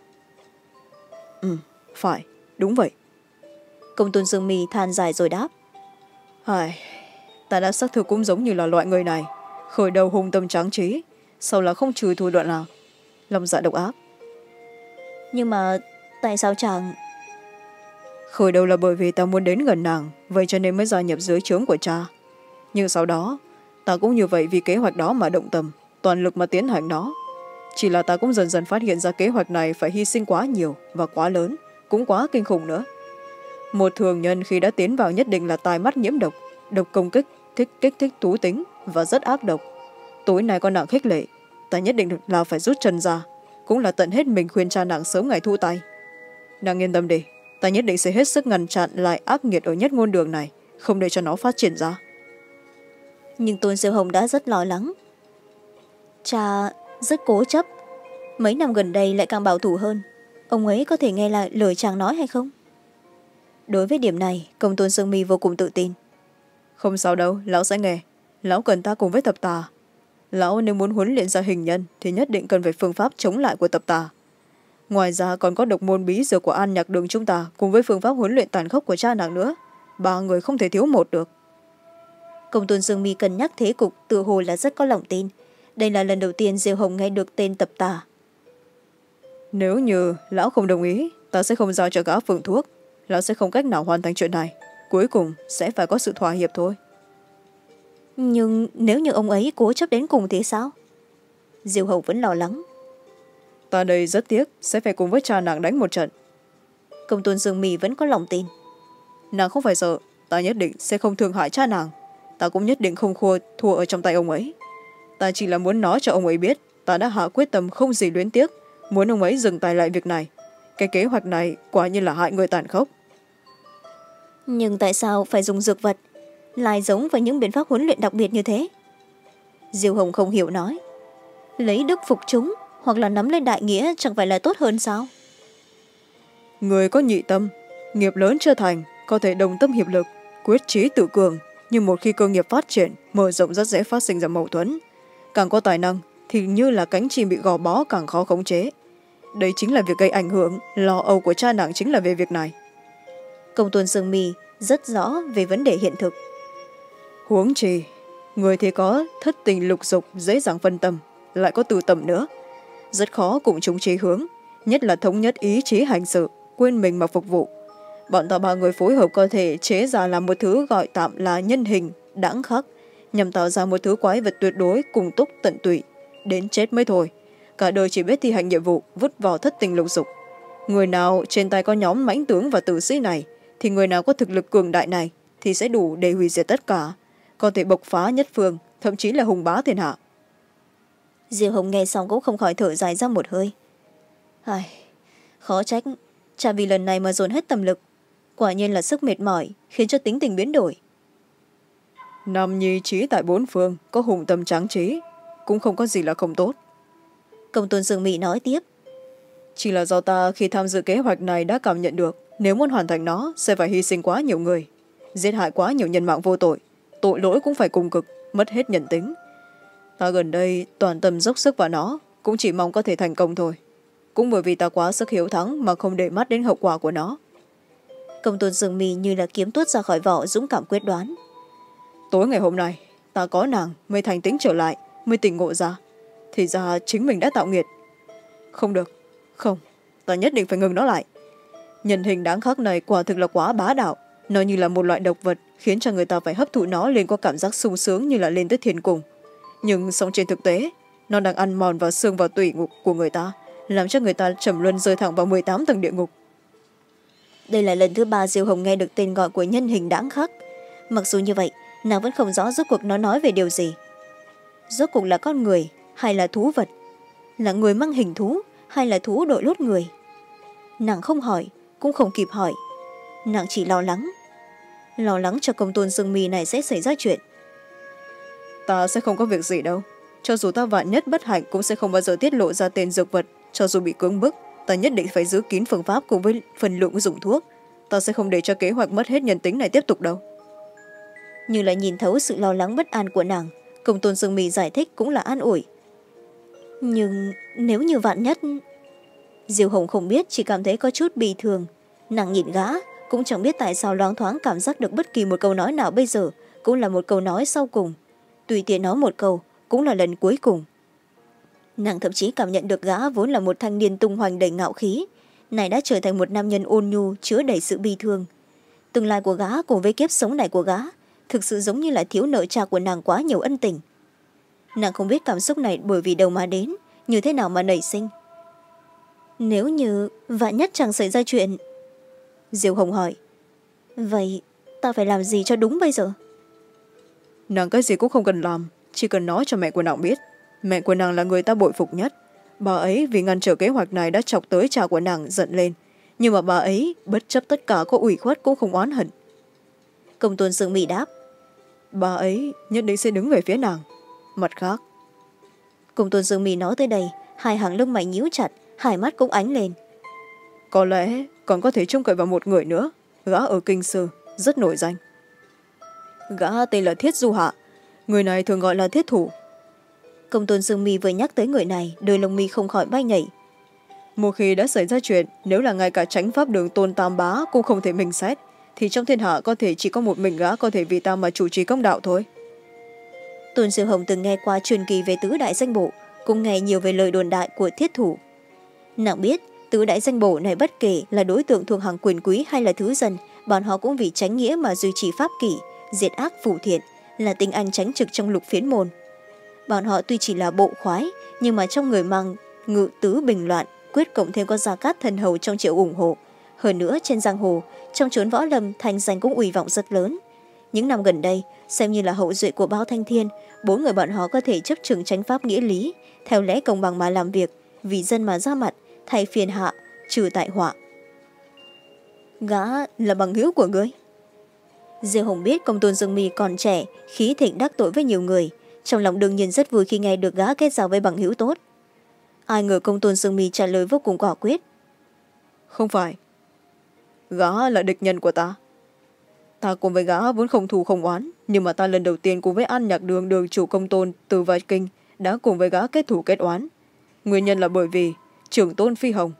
Ừ, phải, đúng vậy.
Công Tôn Dương Mì than dài rồi đáp.
Ai, ta đã xác thực cũng giống như là loại người này, khởi đầu hung tâm tráng trí, sau là không trừ thủ đoạn nào, lòng dạ độc ác.
Nhưng mà tại sao chàng...
Khởi đầu là bởi vì ta muốn đến gần nàng, vậy cho nên mới gia nhập dưới trướng của cha. Nhưng sau đó, ta cũng như vậy vì kế hoạch đó mà động tâm, toàn lực mà tiến hành nó. Chỉ là ta cũng dần dần phát hiện ra kế hoạch này phải hy sinh quá nhiều và quá lớn, cũng quá kinh khủng nữa. Một thường nhân khi đã tiến vào nhất định là tai mắt nhiễm độc, độc công kích, kích kích thích thú tính và rất ác độc. Tối nay có nàng khích lệ, ta nhất định là phải rút chân ra, cũng là tận hết mình khuyên cha nàng sớm ngày thu tay. Nàng yên tâm đi, ta nhất định sẽ hết sức ngăn chặn lại ác nghiệt ở nhất ngôn đường này, không để cho nó phát triển ra.
Nhưng Tôn Diêu Hồng đã rất lo lắng. Cha rất cố chấp, mấy năm gần đây lại càng bảo thủ hơn. Ông ấy có thể nghe lại lời chàng nói hay không? Đối với điểm này, Công Tôn Sương Mi vô cùng tự tin.
Không sao đâu, lão sẽ nghe. Lão cần ta cùng với tập tà. Lão nếu muốn huấn luyện ra hình nhân thì nhất định cần phải phương pháp chống lại của tập tà. Ngoài ra còn có độc môn bí dược của An Nhạc Đường chúng ta cùng với phương pháp huấn luyện tàn khốc của cha nàng nữa. Ba người không thể thiếu một được.
Công Tôn Dương Mi cân nhắc thế cục, tự hồ là rất có lòng tin. Đây là lần đầu tiên Diêu Hồng nghe được tên tập tà.
Nếu như lão không đồng ý, ta sẽ không giao cho gã phương thuốc. Lão sẽ không cách nào hoàn thành chuyện này. Cuối cùng sẽ phải có sự thỏa hiệp thôi.
Nhưng nếu như ông ấy cố chấp đến cùng thì sao? Diêu Hồng vẫn lo lắng.
ta đây rất tiếc sẽ phải cùng với cha nàng đánh một trận.
Công tôn Dương Mi vẫn có lòng tin.
Nàng không phải sợ, ta nhất định sẽ không thương hại cha nàng, ta cũng nhất định không khua thua ở trong tay ông ấy. Ta chỉ là muốn nói cho ông ấy biết ta đã hạ quyết tâm không gì luyến tiếc, muốn ông ấy dừng tay lại việc này. Cái kế hoạch này quả như là hại người tàn khốc.
Nhưng tại sao phải dùng dược vật, lại giống với những biện pháp huấn luyện đặc biệt như thế? Diêu Hồng không hiểu nói. Lấy đức phục chúng hoặc là nắm lấy đại nghĩa chẳng phải là tốt hơn sao?
Người có nhị tâm, nghiệp lớn chưa thành, có thể đồng tâm hiệp lực, quyết chí tự cường, nhưng một khi cơ nghiệp phát triển, mở rộng rất dễ phát sinh ra mâu thuẫn. Càng có tài năng thì như là cánh chim bị gò bó càng khó khống chế. Đây chính là việc gây ảnh hưởng, lo âu của cha nàng chính là về việc này.
Công tôn Dương Mi rất rõ về vấn đề hiện thực.
Huống chi, người thì có thất tình lục dục dễ dàng phân tâm, lại có từ tầm nữa. Rất khó cùng chung chí hướng, nhất là thống nhất ý chí hành sự, quên mình mà phục vụ. Bọn ta ba người phối hợp có thể chế ra làm một thứ gọi tạm là nhân hình, đãng khắc, nhằm tạo ra một thứ quái vật tuyệt đối cùng túc tận tụy, đến chết mới thôi. Cả đời chỉ biết thi hành nhiệm vụ, vứt vào thất tình lục dục. Người nào trên tay có nhóm mãnh tướng và tử sĩ này, thì người nào có thực lực cường đại này, thì sẽ đủ để hủy diệt tất cả, có thể bộc phá nhất phương, thậm chí là hùng bá thiên hạ.
Diêu Hồng nghe xong cũng không khỏi thở dài ra một hơi. Ai, khó trách, cha vì lần này mà dồn hết tâm lực. Quả nhiên là sức mệt mỏi, khiến cho tính tình biến đổi.
Nam nhi trí tại bốn phương, có hùng tâm tráng trí, cũng không có gì là không tốt.
Công tôn Dương Mỹ nói tiếp.
Chỉ là do ta khi tham dự kế hoạch này đã cảm nhận được, nếu muốn hoàn thành nó sẽ phải hy sinh quá nhiều người, giết hại quá nhiều nhân mạng vô tội, tội lỗi cũng phải cùng cực, mất hết nhân tính. Ta gần đây toàn tâm dốc sức vào nó, cũng chỉ mong có thể thành công thôi. Cũng bởi vì ta quá sức hiếu thắng mà không để mắt đến hậu quả của nó.
Công tôn Dương Mi như là kiếm tuốt ra khỏi vỏ, dũng cảm quyết đoán.
Tối ngày hôm nay ta có nàng mới thành tính trở lại, mới tỉnh ngộ ra, thì ra chính mình đã tạo nghiệt. Không được, không, ta nhất định phải ngừng nó lại. Nhân hình đáng khắc này quả thực là quá bá đạo, nó như là một loại độc vật, khiến cho người ta phải hấp thụ nó lên có cảm giác sung sướng như là lên tới thiên cung. Nhưng song trên thực tế, nó đang ăn mòn vào xương vào tủy ngục của người ta, làm cho người ta trầm luân rơi thẳng vào mười tám tầng địa ngục.
Đây là lần thứ ba Diêu Hồng nghe được tên gọi của nhân hình đáng khắc. Mặc dù như vậy, nàng vẫn không rõ rốt cuộc nó nói về điều gì. Rốt cuộc là con người hay là thú vật? Là người mang hình thú hay là thú đội lốt người? Nàng không hỏi, cũng không kịp hỏi. Nàng chỉ lo lắng. Lo lắng cho công tôn Dương Mi này sẽ xảy ra chuyện.
Ta sẽ không có việc gì đâu. Cho dù ta vạn nhất bất hạnh cũng sẽ không bao giờ tiết lộ ra tên dược vật. Cho dù bị cưỡng bức, ta nhất định phải giữ kín phương pháp cùng với phần lượng dùng thuốc. Ta sẽ không để cho kế hoạch mất hết nhân tính này tiếp tục đâu.
Nhưng lại nhìn thấu sự lo lắng bất an của nàng, công tôn Dương Mi giải thích cũng là an ủi. Nhưng nếu như vạn nhất... Diêu Hồng không biết, chỉ cảm thấy có chút bì thường. Nàng nhìn gã, cũng chẳng biết tại sao loáng thoáng cảm giác được bất kỳ một câu nói nào bây giờ cũng là một câu nói sau cùng. Tùy tiện nói một câu cũng là lần cuối cùng. Nàng thậm chí cảm nhận được gã vốn là một thanh niên tung hoành đầy ngạo khí, này đã trở thành một nam nhân ôn nhu chứa đầy sự bi thương. Tương lai của gã cùng với kiếp sống này của gã thực sự giống như là thiếu nợ cha của nàng quá nhiều ân tình. Nàng không biết cảm xúc này bởi vì đâu mà đến, như thế nào mà nảy sinh. Nếu như vạn nhất chẳng xảy ra chuyện... Diêu Hồng hỏi. Vậy ta phải làm gì cho đúng bây giờ?
Nàng cái gì cũng không cần làm, chỉ cần nói cho mẹ của nàng biết. Mẹ của nàng là người ta bội phục nhất. Bà ấy vì ngăn trở kế hoạch này đã chọc tới cha của nàng giận lên. Nhưng mà bà ấy bất chấp tất cả có ủy khuất cũng không oán hận. Công tôn Dương Mi đáp. Bà ấy nhất định sẽ đứng về phía nàng. Mặt khác... Công tôn Dương Mi nói tới đây, hai hàng lông mày nhíu chặt, hai mắt cũng ánh lên. Có lẽ còn có thể trông cậy vào một người nữa. Gã ở Kinh Sư, rất nổi danh. Gã tên là Thiết Du Hạ. Người này thường gọi là Thiết Thủ. Công tôn Dương Mi vừa nhắc tới người này, đôi lông mi không khỏi bay nhảy. Một khi đã xảy ra chuyện, nếu là ngay cả chánh pháp đường Tôn Tam Bá cũng không thể mình xét, thì trong thiên hạ có thể chỉ có một mình gã có thể vì ta mà chủ trì công đạo thôi. Tôn Diêu Hồng từng nghe qua truyền kỳ về tứ đại danh bộ, cũng nghe nhiều về lời đồn đại của Thiết Thủ. Nàng biết tứ đại danh bộ này bất kể là đối tượng thuộc hàng quyền quý hay là thứ dân, bọn họ cũng vì chánh nghĩa mà duy trì pháp kỷ, diệt ác phủ thiện, là tinh anh chánh trực trong lục phiến môn. Bọn họ tuy chỉ là bộ khoái, nhưng mà trong người mang
ngự tứ bình loạn, quyết cộng thêm có Gia Cát thần hầu trong triệu ủng hộ. Hơn nữa trên giang hồ, trong chốn võ lâm thành danh cũng uy vọng rất lớn. Những năm gần đây, xem như là hậu duệ của Bao Thanh Thiên, bốn người bọn họ có thể chấp chừng chánh pháp nghĩa lý, theo lẽ công bằng mà làm việc, vì dân mà ra mặt, thay phiền hạ, trừ tại họa. Gã là bằng hữu của ngươi? Diêu Hồng biết công tôn Dương Mi còn trẻ, khí thịnh đắc tội với nhiều người, trong lòng đương nhiên rất vui khi nghe được gã kết giao với bằng hữu tốt. Ai ngờ công tôn Dương Mi trả lời vô cùng quả quyết.
Không phải. Gã là địch nhân của ta. Ta cùng với gã vốn không thù không oán, nhưng mà ta lần đầu tiên cùng với An Nhạc Đường đường chủ công tôn từ Vai Kinh đã cùng với gã kết thù kết oán. Nguyên nhân là bởi vì trưởng tôn Phi Hồng.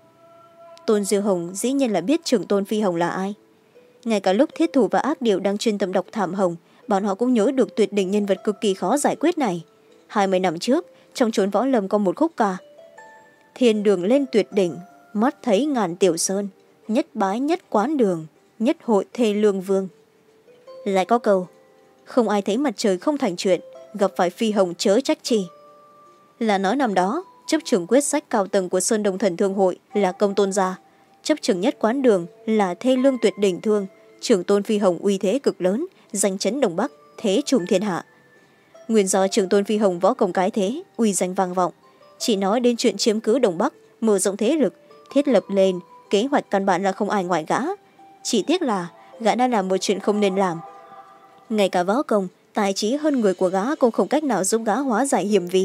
Tôn Diêu Hồng dĩ nhiên là biết trưởng tôn Phi Hồng là ai. Ngay cả lúc Thiết Thủ và Ác Điệu đang chuyên tâm đọc Thảm Hồng, bọn họ cũng nhớ được tuyệt đỉnh nhân vật cực kỳ khó giải quyết này. Hai mươi năm trước, trong chốn võ lâm có một khúc ca: thiên đường lên tuyệt đỉnh, mắt thấy ngàn tiểu sơn, nhất bái nhất quán đường, nhất hội thê lương vương. Lại có câu: không ai thấy mặt trời không thành chuyện, gặp phải Phi Hồng chớ trách chi. Là nói năm đó, chấp trưởng quyết sách cao tầng của Sơn Đông Thần Thương Hội là công tôn gia, chấp trưởng nhất quán đường là thê lương tuyệt đỉnh thương, trưởng tôn Phi Hồng uy thế cực lớn, danh chấn Đông Bắc, thế trùm thiên hạ. Nguyên do trưởng tôn Phi Hồng võ công cái thế, uy danh vang vọng, chỉ nói đến chuyện chiếm cứ Đông Bắc, mở rộng thế lực, thiết lập lên kế hoạch căn bản là không ai ngoài gã. Chỉ tiếc là gã đã làm một chuyện không nên làm. Ngay cả võ công, tài trí hơn người của gã cũng không cách nào giúp gã hóa giải hiểm vi.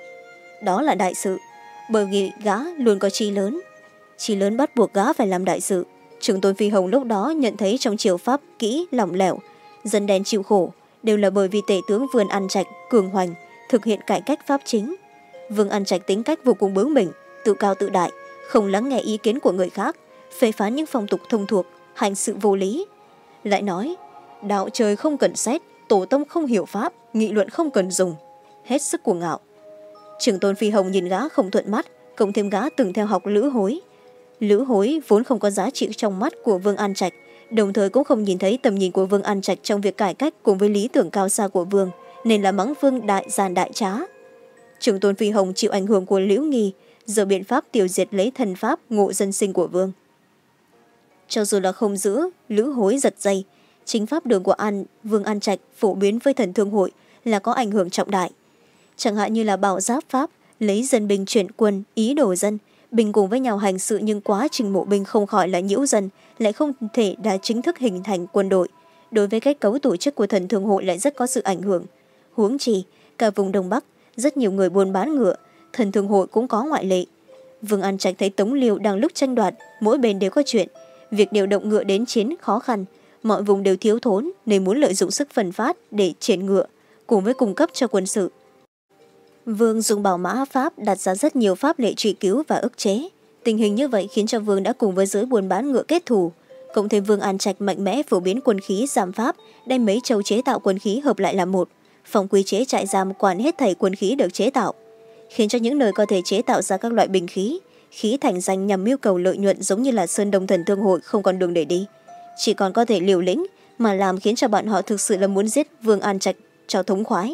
Đó là đại sự, bởi vì gã luôn có chí lớn. Chí lớn bắt buộc gã phải làm đại sự. Trưởng tôn Phi Hồng lúc đó nhận thấy trong triều pháp kỹ lỏng lẻo, dân đen chịu khổ, đều là bởi vì tể tướng Vương An Trạch cường hoành thực hiện cải cách pháp chính. Vương An Trạch tính cách vô cùng bướng bỉnh, tự cao tự đại, không lắng nghe ý kiến của người khác, phê phán những phong tục thông thuộc, hành sự vô lý. Lại nói, đạo trời không cần xét, tổ tông không hiểu pháp, nghị luận không cần dùng, hết sức cuồng ngạo. Trưởng tôn Phi Hồng nhìn gã không thuận mắt, cộng thêm gã từng theo học Lữ Hối. Lữ Hối vốn không có giá trị trong mắt của Vương An Trạch, đồng thời cũng không nhìn thấy tầm nhìn của Vương An Trạch trong việc cải cách cùng với lý tưởng cao xa của Vương, nên là mắng Vương đại gian đại trá. Trưởng tôn Phi Hồng chịu ảnh hưởng của Liễu Nghi, giờ biện pháp tiêu diệt lấy thần pháp ngộ dân sinh của Vương. Cho dù là không giữ Lữ Hối giật dây, chính pháp đường của An Vương An Trạch phổ biến với Thần Thương Hội là có ảnh hưởng trọng đại. Chẳng hạn như là bảo giáp pháp, lấy dân binh chuyển quân, ý đồ dân, binh cùng với nhau hành sự, nhưng quá trình mộ binh không khỏi là nhiễu dân, lại không thể đã chính thức hình thành quân đội. Đối với cách cấu tổ chức của Thần Thương Hội lại rất có sự ảnh hưởng. Huống chi, cả vùng Đông Bắc, rất nhiều người buôn bán ngựa, Thần Thương Hội cũng có ngoại lệ. Vương An Trạch thấy Tống Liêu đang lúc tranh đoạt, mỗi bên đều có chuyện. Việc điều động ngựa đến chiến khó khăn, mọi vùng đều thiếu thốn nên muốn lợi dụng sức phân phát để triển ngựa, cùng với cung cấp cho quân sự. Vương dùng bảo mã pháp đặt ra rất nhiều pháp lệ truy cứu và ức chế. Tình hình như vậy khiến cho Vương đã cùng với giới buôn bán ngựa kết thù. Cộng thêm Vương An Trạch mạnh mẽ phổ biến quân khí giam pháp, đem mấy châu chế tạo quân khí hợp lại làm một, phòng quy chế trại giam quản hết thảy quân khí được chế tạo, khiến cho những nơi có thể chế tạo ra các loại binh khí, khí thành danh nhằm mưu cầu lợi nhuận giống như là Sơn Đông Thần Thương Hội không còn đường để đi, chỉ còn có thể liều lĩnh mà làm, khiến cho bọn họ thực sự là muốn giết Vương An Trạch cho thống khoái.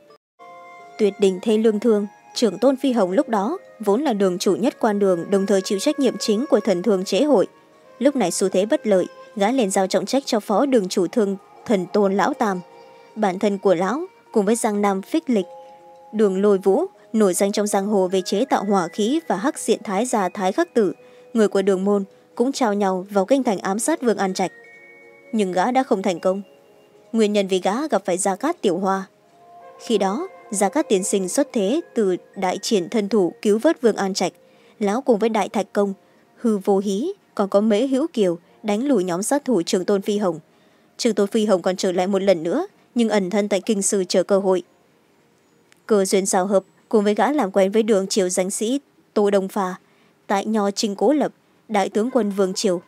Tuyệt đỉnh thê lương thương, trưởng tôn Phi Hồng lúc đó vốn là đường chủ nhất quan đường, đồng thời chịu trách nhiệm chính của Thần Thương Chế Hội. Lúc này xu thế bất lợi, gã liền giao trọng trách cho phó đường chủ Thương Thần Tôn Lão Tam. Bản thân của lão cùng với Giang Nam Phích Lịch, Đường Lôi Vũ nổi danh trong giang hồ về chế tạo hỏa khí, và Hắc Diện Thái Gia Thái Khắc Tử, người của Đường Môn, cũng trao nhau vào kinh thành ám sát Vương An Trạch. Nhưng gã đã không thành công. Nguyên nhân vì gã gặp phải Gia Cát Tiểu Hoa. Khi đó, Gia Cát tiên sinh xuất thế từ đại triển thân thủ cứu vớt Vương An Trạch. Lão cùng với Đại Thạch Công, Hư Vô Hí, còn có Mễ Hữu Kiều đánh lùi nhóm sát thủ Trường Tôn Phi Hồng. Trường Tôn Phi Hồng còn trở lại một lần nữa, nhưng ẩn thân tại kinh sư chờ cơ hội. Cơ duyên xào hợp cùng với gã làm quen với đường triều danh sĩ Tô Đông Phà tại Nho Trinh Cố Lập, đại tướng quân Vương Triều.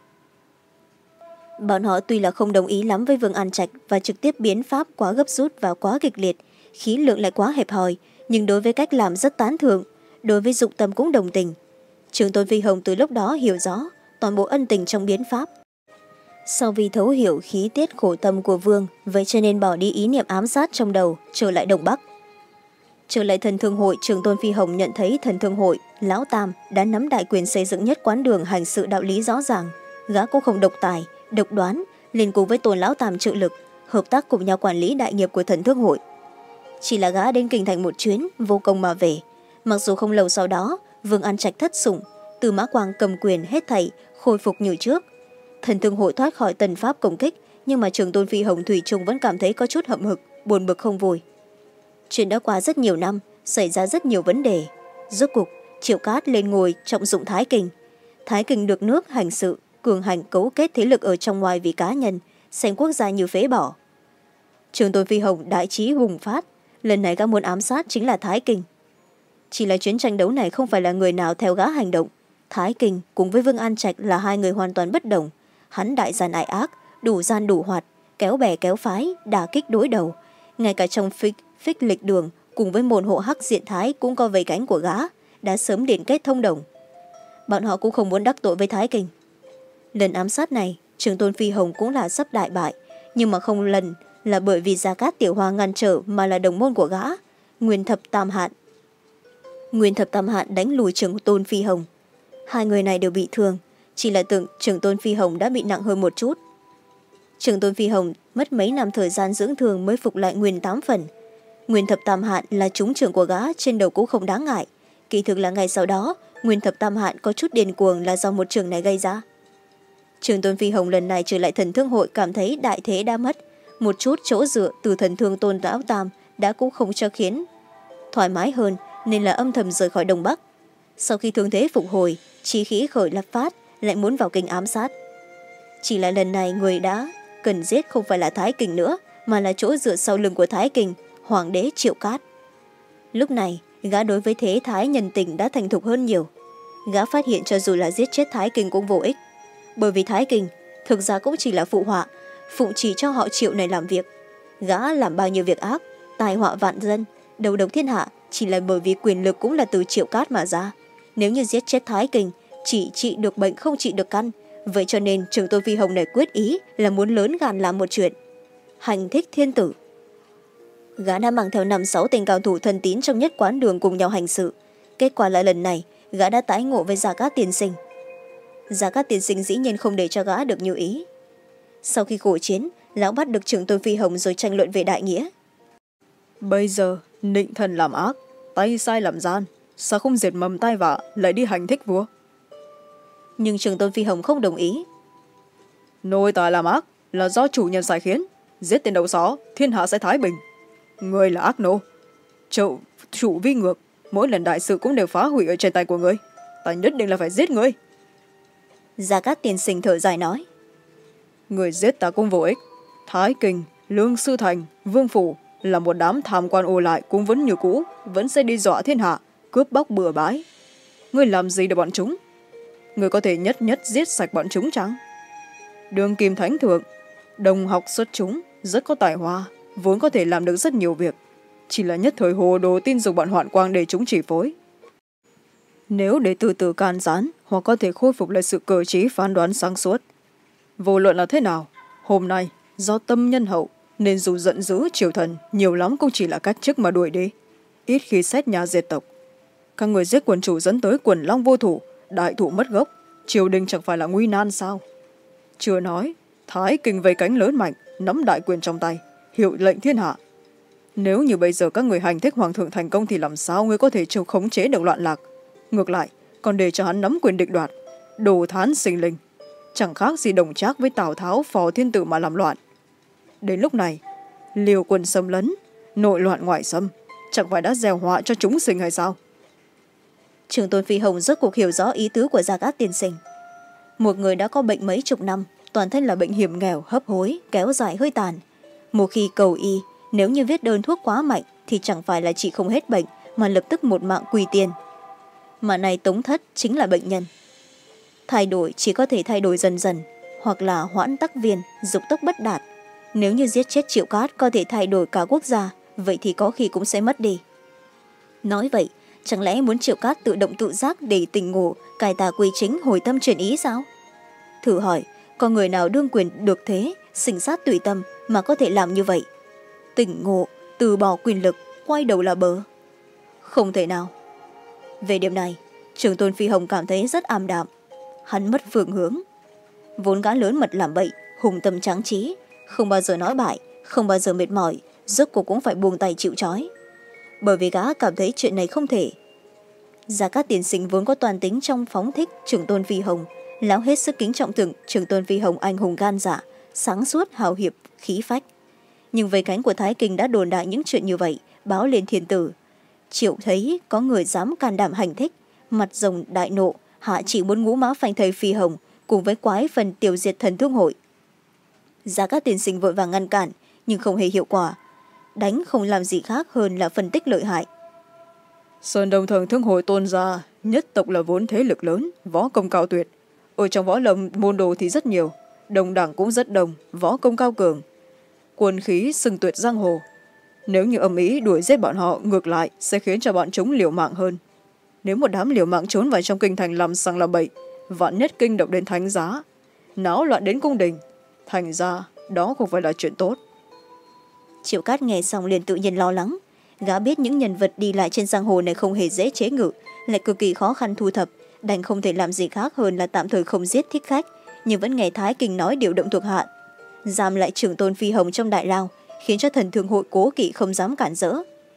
Bọn họ tuy là không đồng ý lắm với Vương An Trạch và trực tiếp biến pháp quá gấp rút và quá kịch liệt, khí lượng lại quá hẹp hòi, nhưng đối với cách làm rất tán thưởng, đối với dụng tâm cũng đồng tình. Trường Tôn Phi Hồng từ lúc đó hiểu rõ toàn bộ ân tình trong biến pháp. Sau vì thấu hiểu khí tiết khổ tâm của Vương, vậy cho nên bỏ đi ý niệm ám sát trong đầu, trở lại Đông Bắc. Trở lại Thần Thương Hội, Trường Tôn Phi Hồng nhận thấy Thần Thương Hội lão Tam đã nắm đại quyền xây dựng nhất quán đường, hành sự đạo lý rõ ràng. Gã cũng không độc tài độc đoán, liền cùng với Tôn lão Tam trợ lực hợp tác cùng nhau quản lý đại nghiệp của Thần Thương Hội. Chỉ là gã đến kinh thành một chuyến vô công mà về. Mặc dù không lâu sau đó Vương An Trạch thất sủng, Từ Mã Quang cầm quyền, hết thảy khôi phục như trước. Thần Thương Hội thoát khỏi tần pháp công kích, nhưng mà Trường Tôn Phi Hồng thủy chung vẫn cảm thấy có chút hậm hực, buồn bực không vui. Chuyện đã qua rất nhiều năm, xảy ra rất nhiều vấn đề. Rốt cục Triệu Cát lên ngồi trọng dụng Thái Kinh. Thái Kinh được nước hành sự cường hành cấu kết thế lực ở trong ngoài vì cá nhân, xem quốc gia như phế bỏ. Trường Tôn Phi Hồng đại trí bùng phát, lần này gã muốn ám sát chính là Thái Kinh. Chỉ là chuyến tranh đấu này không phải là người nào theo gã hành động. Thái Kinh cùng với Vương An Trạch là hai người hoàn toàn bất đồng. Hắn đại gian ại ác, đủ gian đủ hoạt, kéo bè kéo phái, đả kích đối đầu. Ngay cả trong phích, phích lịch đường cùng với môn hộ hắc diện Thái cũng có vây cánh của gã, đã sớm điện kết thông đồng. Bọn họ cũng không muốn đắc tội với Thái Kinh. Lần ám sát này, Trường Tôn Phi Hồng cũng là sắp đại bại, nhưng mà không lần là bởi vì Gia Cát Tiểu Hoa ngăn trở, mà là đồng môn của gã, Nguyên Thập Tam Hạn. Nguyên Thập Tam Hạn đánh lùi Trường Tôn Phi Hồng. Hai người này đều bị thương, chỉ là tưởng Trường Tôn Phi Hồng đã bị nặng hơn một chút. Trường Tôn Phi Hồng mất mấy năm thời gian dưỡng thương mới phục lại nguyên tám phần. Nguyên Thập Tam Hạn là trúng trường của gã, trên đầu cũng không đáng ngại. Kỳ thực là ngày sau đó Nguyên Thập Tam Hạn có chút điên cuồng là do một trường này gây ra. Trường Tôn Phi Hồng lần này trở lại Thần Thương Hội cảm thấy đại thế đã mất, một chút chỗ dựa từ Thần Thương Tôn Lão Tam đã cũng không cho khiến thoải mái hơn, nên là âm thầm rời khỏi Đông Bắc. Sau khi thương thế phục hồi, chí khí khởi lập phát, lại muốn vào kinh ám sát. Chỉ là lần này người đã cần giết không phải là Thái Kinh nữa, mà là chỗ dựa sau lưng của Thái Kinh, Hoàng đế Triệu Cát. Lúc này gã đối với thế thái nhân tình đã thành thục hơn nhiều. Gã phát hiện cho dù là giết chết Thái Kinh cũng vô ích, bởi vì Thái Kinh thực ra cũng chỉ là phụ họa, phụng chỉ cho họ Triệu này làm việc. Gã làm bao nhiêu việc ác, tai họa vạn dân, đầu độc thiên hạ, chỉ là bởi vì quyền lực cũng là từ Triệu Cát mà ra. Nếu như giết chết Thái Kinh, chỉ trị được bệnh không trị được căn. Vậy cho nên Trường Tôn Phi Hồng này quyết ý là muốn lớn gan làm một chuyện, hành thích thiên tử. Gã đã mang theo năm sáu tên cao thủ thân tín trong nhất quán đường cùng nhau hành sự. Kết quả là lần này gã đã tái ngộ với Gia Cát Tiên Sinh. Gia Cát Tiên Sinh dĩ nhiên không để cho gã được như ý. Sau khi khổ chiến, lão bắt được Trường Tôn Phi Hồng rồi tranh luận về đại nghĩa.
Bây giờ nịnh thần làm ác, tay sai làm gian, sao không diệt mầm tai vạ lại đi hành thích vua?
Nhưng Trường Tôn Phi Hồng không đồng ý.
Nôi tài làm ác là do chủ nhân sai khiến, giết tên đầu só, thiên hạ sẽ thái bình. Người là ác nô, Chủ, chủ vi ngược, mỗi lần đại sự cũng đều phá hủy ở trên tay của người. Ta nhất định là phải giết người.
Gia Cát Tiên Sinh thở dài nói.
Người giết ta cũng vô ích. Thái Kinh, Lương Sư Thành, Vương Phủ là một đám tham quan ô lại cũng vẫn như cũ, vẫn sẽ đi dọa thiên hạ, cướp bóc bừa bãi. Người làm gì để bọn chúng? Người có thể nhất nhất giết sạch bọn chúng chăng? Đường Kim Thánh Thượng, đồng học xuất chúng, rất có tài hoa, vốn có thể làm được rất nhiều việc, chỉ là nhất thời hồ đồ tin dùng bọn hoạn quang để chúng chỉ phối. Nếu để từ từ can gián, hoặc có thể khôi phục lại sự cờ trí phán đoán sáng suốt. Vô luận là thế nào, hôm nay do tâm nhân hậu nên dù giận dữ triều thần, nhiều lắm cũng chỉ là cách chức mà đuổi đi, ít khi xét nhà diệt tộc. Các người giết quần chủ dẫn tới quần long vô thủ, đại thụ mất gốc, triều đình chẳng phải là nguy nan sao? Chưa nói Thái Kinh vây cánh lớn mạnh, nắm đại quyền trong tay, hiệu lệnh thiên hạ. Nếu như bây giờ các người hành thích hoàng thượng thành công thì làm sao người có thể trông khống chế được loạn lạc? Ngược lại còn để cho hắn nắm quyền định đoạt, đồ thán sinh linh, chẳng khác gì đồng trác với Tào Tháo phò thiên tử mà làm loạn. Đến lúc này liều quân xâm lấn, nội loạn ngoại xâm, chẳng phải đã gieo họa cho chúng sinh hay sao?
Trường Tôn Phi Hồng rốt cuộc hiểu rõ ý tứ của Gia Cát Tiên Sinh. Một người đã có bệnh mấy chục năm, toàn thân là bệnh hiểm nghèo, hấp hối, kéo dài hơi tàn. Một khi cầu y, nếu như viết đơn thuốc quá mạnh thì chẳng phải là trị không hết bệnh, mà lập tức một mạng quỳ tiền. Mà này Tống Thất chính là bệnh nhân. Thay đổi chỉ có thể thay đổi dần dần, hoặc là hoãn tắc viên, dục tốc bất đạt. Nếu như giết chết Triệu Cát có thể thay đổi cả quốc gia, vậy thì có khi cũng sẽ mất đi. Nói vậy, chẳng lẽ muốn Triệu Cát tự động tự giác để tỉnh ngộ, cải tà quy chính, hồi tâm chuyển ý sao? Thử hỏi, có người nào đương quyền được thế, sinh sát tùy tâm mà có thể làm như vậy? Tỉnh ngộ, từ bỏ quyền lực, quay đầu là bờ. Không thể nào. Về điểm này, Trường tôn Phi Hồng cảm thấy rất ảm đạm. Hắn mất phương hướng. Vốn gã lớn mật làm bậy, hùng tâm tráng trí, không bao giờ nói bại, không bao giờ mệt mỏi, rốt cuộc cũng phải buông tay chịu trói. Bởi vì gã cảm thấy chuyện này không thể. Gia Cát tiên sinh vốn có toàn tính trong phóng thích Trường tôn Phi Hồng, lão hết sức kính trọng tưởng Trường tôn Phi Hồng anh hùng gan dạ, sáng suốt hào hiệp, khí phách. Nhưng về cánh của Thái Kinh đã đồn đại những chuyện như vậy, báo lên thiên tử. Triệu thấy có người dám can đảm hành thích, mặt rồng đại nộ, hạ chỉ muốn ngũ mã phanh thây Phi Hồng, cùng với quái phần tiêu diệt thần thương hội. Gia Cát tiên sinh vội vàng ngăn cản, nhưng không hề hiệu quả. Đánh không làm gì khác hơn là phân tích lợi hại.
Sơn Đông Thần Thương hội tôn gia, nhất tộc là vốn thế lực lớn, võ công cao tuyệt. Ở trong võ lâm môn đồ thì rất nhiều, đồng đảng cũng rất đông, võ công cao cường. Quân khí sừng tuyệt giang hồ. Nếu như âm ý đuổi giết bọn họ, ngược lại sẽ khiến cho bọn chúng liều mạng hơn. Nếu một đám liều mạng trốn vào trong kinh thành làm sang làm bậy, vạn nhất kinh động đến thánh giá, náo loạn đến cung đình, thành ra đó không phải là chuyện tốt.
Triệu Cát nghe xong liền tự nhiên lo lắng. Gã biết những nhân vật đi lại trên giang hồ này không hề dễ chế ngự, lại cực kỳ khó khăn thu thập, đành không thể làm gì khác hơn là tạm thời không giết thích khách, nhưng vẫn nghe Thái Kinh nói điều động thuộc hạ, giam lại Trường tôn Phi Hồng trong đại lao, khiến cho thần thương hội cố kỵ không dám cản rỡ.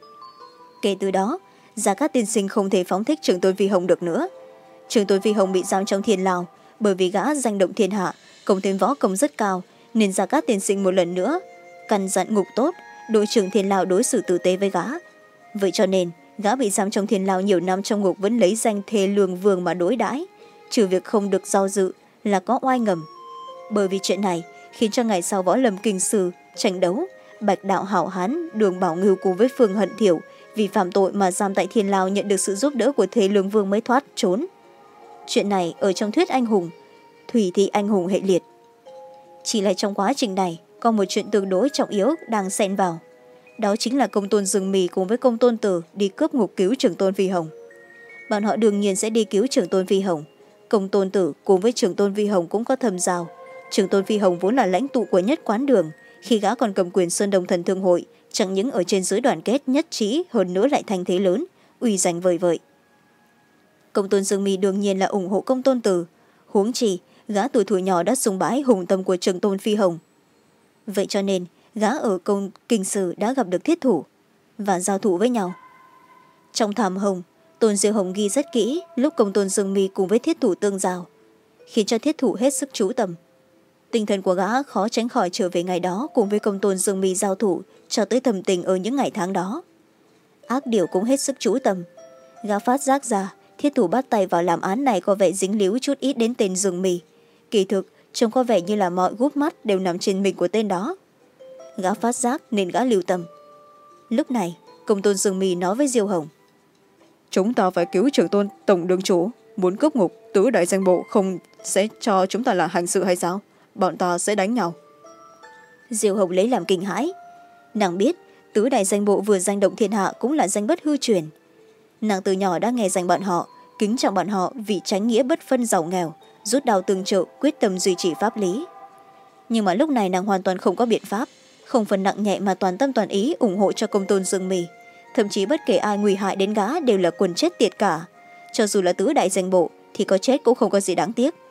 Kể từ đó, Gia Cát tiên sinh không thể phóng thích Trường tôn Phi Hồng được nữa. Trường tôn Phi Hồng bị giam trong thiên lao, bởi vì gã danh động thiên hạ, cộng thêm võ công rất cao, nên Gia Cát tiên sinh một lần nữa căn dặn ngục tốt, đội trưởng thiên lao đối xử tử tế với gã. Vậy cho nên gã bị giam trong thiên lao nhiều năm trong ngục vẫn lấy danh thê lương vương mà đối đãi, trừ việc không được do dự là có oai ngầm. Bởi vì chuyện này khiến cho ngày sau võ lâm kinh sư tranh đấu, Bạch đạo hảo hán Đường Bảo Ngưu cùng với Phương Hận Thiểu vì phạm tội mà giam tại thiên lao nhận được sự giúp đỡ của thê lương vương mới thoát trốn. Chuyện này ở trong thuyết anh hùng, thủy thị anh hùng hệ liệt. Chỉ là trong quá trình này có một chuyện tương đối trọng yếu đang xen vào. Đó chính là công tôn Dương Mì cùng với công tôn Tử đi cướp ngục cứu Trường tôn Phi Hồng. Bọn họ đương nhiên sẽ đi cứu Trường tôn Phi Hồng. Công tôn Tử cùng với Trường tôn Phi Hồng cũng có thâm giao. Trường tôn Phi Hồng vốn là lãnh tụ của nhất quán đường, khi gã còn cầm quyền Sơn Đông Thần Thương hội, chẳng những ở trên dưới đoàn kết nhất trí, hơn nữa lại thành thế lớn, uy danh vời vợi. Công tôn Dương Mì đương nhiên là ủng hộ công tôn Tử, huống chi gã tuổi tuổi nhỏ đã sùng bái hùng tâm của Trường tôn Phi Hồng. Vậy cho nên gã ở công kinh sử đã gặp được thiết thủ và giao thủ với nhau. Trong thảm hồng, Tôn Diệu Hồng ghi rất kỹ lúc công tôn Dương Mi cùng với thiết thủ tương giao, khiến cho thiết thủ hết sức chú tâm. Tinh thần của gã khó tránh khỏi trở về ngày đó cùng với công tôn Dương Mi giao thủ cho tới thầm tình ở những ngày tháng đó. Ác điểu cũng hết sức chú tâm. Gã phát giác ra thiết thủ bắt tay vào làm án này có vẻ dính líu chút ít đến tên Dương Mi. Kỳ thực trông có vẻ như là mọi gút mắt đều nằm trên mình của tên đó. Gã phát giác nên gã lưu tâm. Lúc này công tôn Dương Mi nói với Diêu Hồng:
Chúng ta phải cứu Trường tôn tổng đường chủ, muốn cướp ngục tứ đại danh bộ không sẽ cho chúng ta là hành sự hay sao? Bọn ta sẽ đánh nhau.
Diêu Hồng lấy làm kinh hãi. Nàng biết tứ đại danh bộ vừa danh động thiên hạ cũng là danh bất hư truyền. Nàng từ nhỏ đã nghe danh bọn họ, kính trọng bọn họ vì tránh nghĩa bất phân giàu nghèo, rút đao tương trợ, quyết tâm duy trì pháp lý. Nhưng mà lúc này nàng hoàn toàn không có biện pháp, không phần nặng nhẹ mà toàn tâm toàn ý ủng hộ cho công tôn Dương Mi. Thậm chí bất kể ai nguy hại đến gã đều là quần chết tiệt cả. Cho dù là tứ đại danh bộ thì có chết cũng không có gì đáng tiếc.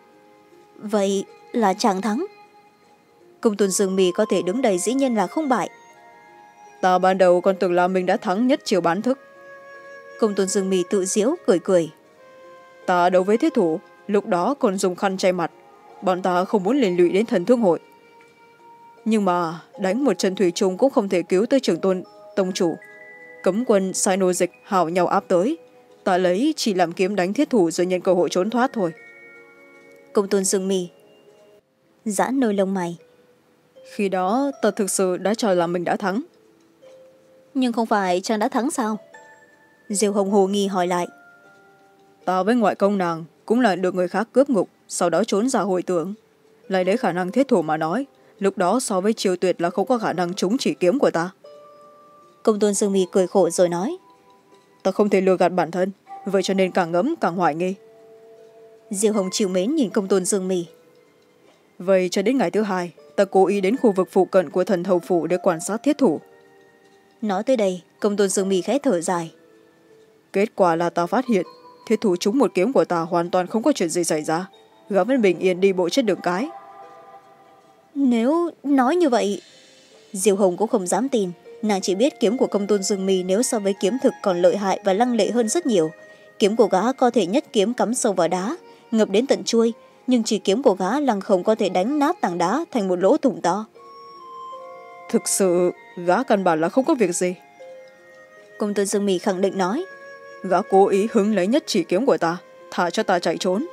Vậy là chàng thắng? Công tôn Dương Mi có thể đứng đây dĩ nhiên là không bại.
Ta ban đầu còn tưởng là mình đã thắng nhất chiều bán thức.
Công tôn Dương Mi tự giễu cười cười.
Ta đấu với thiết thủ, lúc đó còn dùng khăn che mặt. Bọn ta không muốn liên lụy đến Thần Thương hội. Nhưng mà đánh một trận thủy chung cũng không thể cứu tới Trường tôn tông chủ. Cấm quân sai nô dịch hào nhau áp tới. Ta lấy chỉ làm kiếm đánh thiết thủ rồi nhận cơ hội trốn thoát thôi.
Công tôn Dương Mi giãn nôi lông mày.
Khi đó ta thực sự đã cho là mình đã thắng.
Nhưng không phải chàng đã thắng sao? Diêu Hồng hồ nghi hỏi lại.
Ta với ngoại công nàng cũng là được người khác cướp ngục, sau đó trốn ra hồi tưởng. Lại lấy khả năng thiết thủ mà nói, lúc đó so với Triều Tuyệt là không có khả năng trúng chỉ kiếm của ta.
Công tôn Dương Mi cười khổ rồi nói.
Ta không thể lừa gạt bản thân, vậy cho nên càng ngẫm càng hoài nghi.
Diêu Hồng chịu mến nhìn công tôn Dương Mi.
Vậy cho đến ngày thứ hai, ta cố ý đến khu vực phụ cận của Thần Hầu phủ để quan sát thiết thủ.
Nói tới đây, công tôn Dương Mi khẽ thở dài.
Kết quả là ta phát hiện thiết thủ trúng một kiếm của ta hoàn toàn không có chuyện gì xảy ra. Gã vẫn bình yên đi bộ trên đường cái.
Nếu nói như vậy, Diêu Hồng cũng không dám tin. Nàng chỉ biết kiếm của công tôn Dương Mi nếu so với kiếm thực còn lợi hại và lăng lệ hơn rất nhiều. Kiếm của gã có thể nhất kiếm cắm sâu vào đá, ngập đến tận chuôi, nhưng chỉ kiếm của gã lăng không có thể đánh nát tảng đá thành một lỗ thủng to.
Thực sự gã căn bản là không có việc gì.
Công tôn Dương Mi khẳng định nói.
Gã cố ý hứng lấy nhất chỉ kiếm của ta, thả cho ta chạy trốn.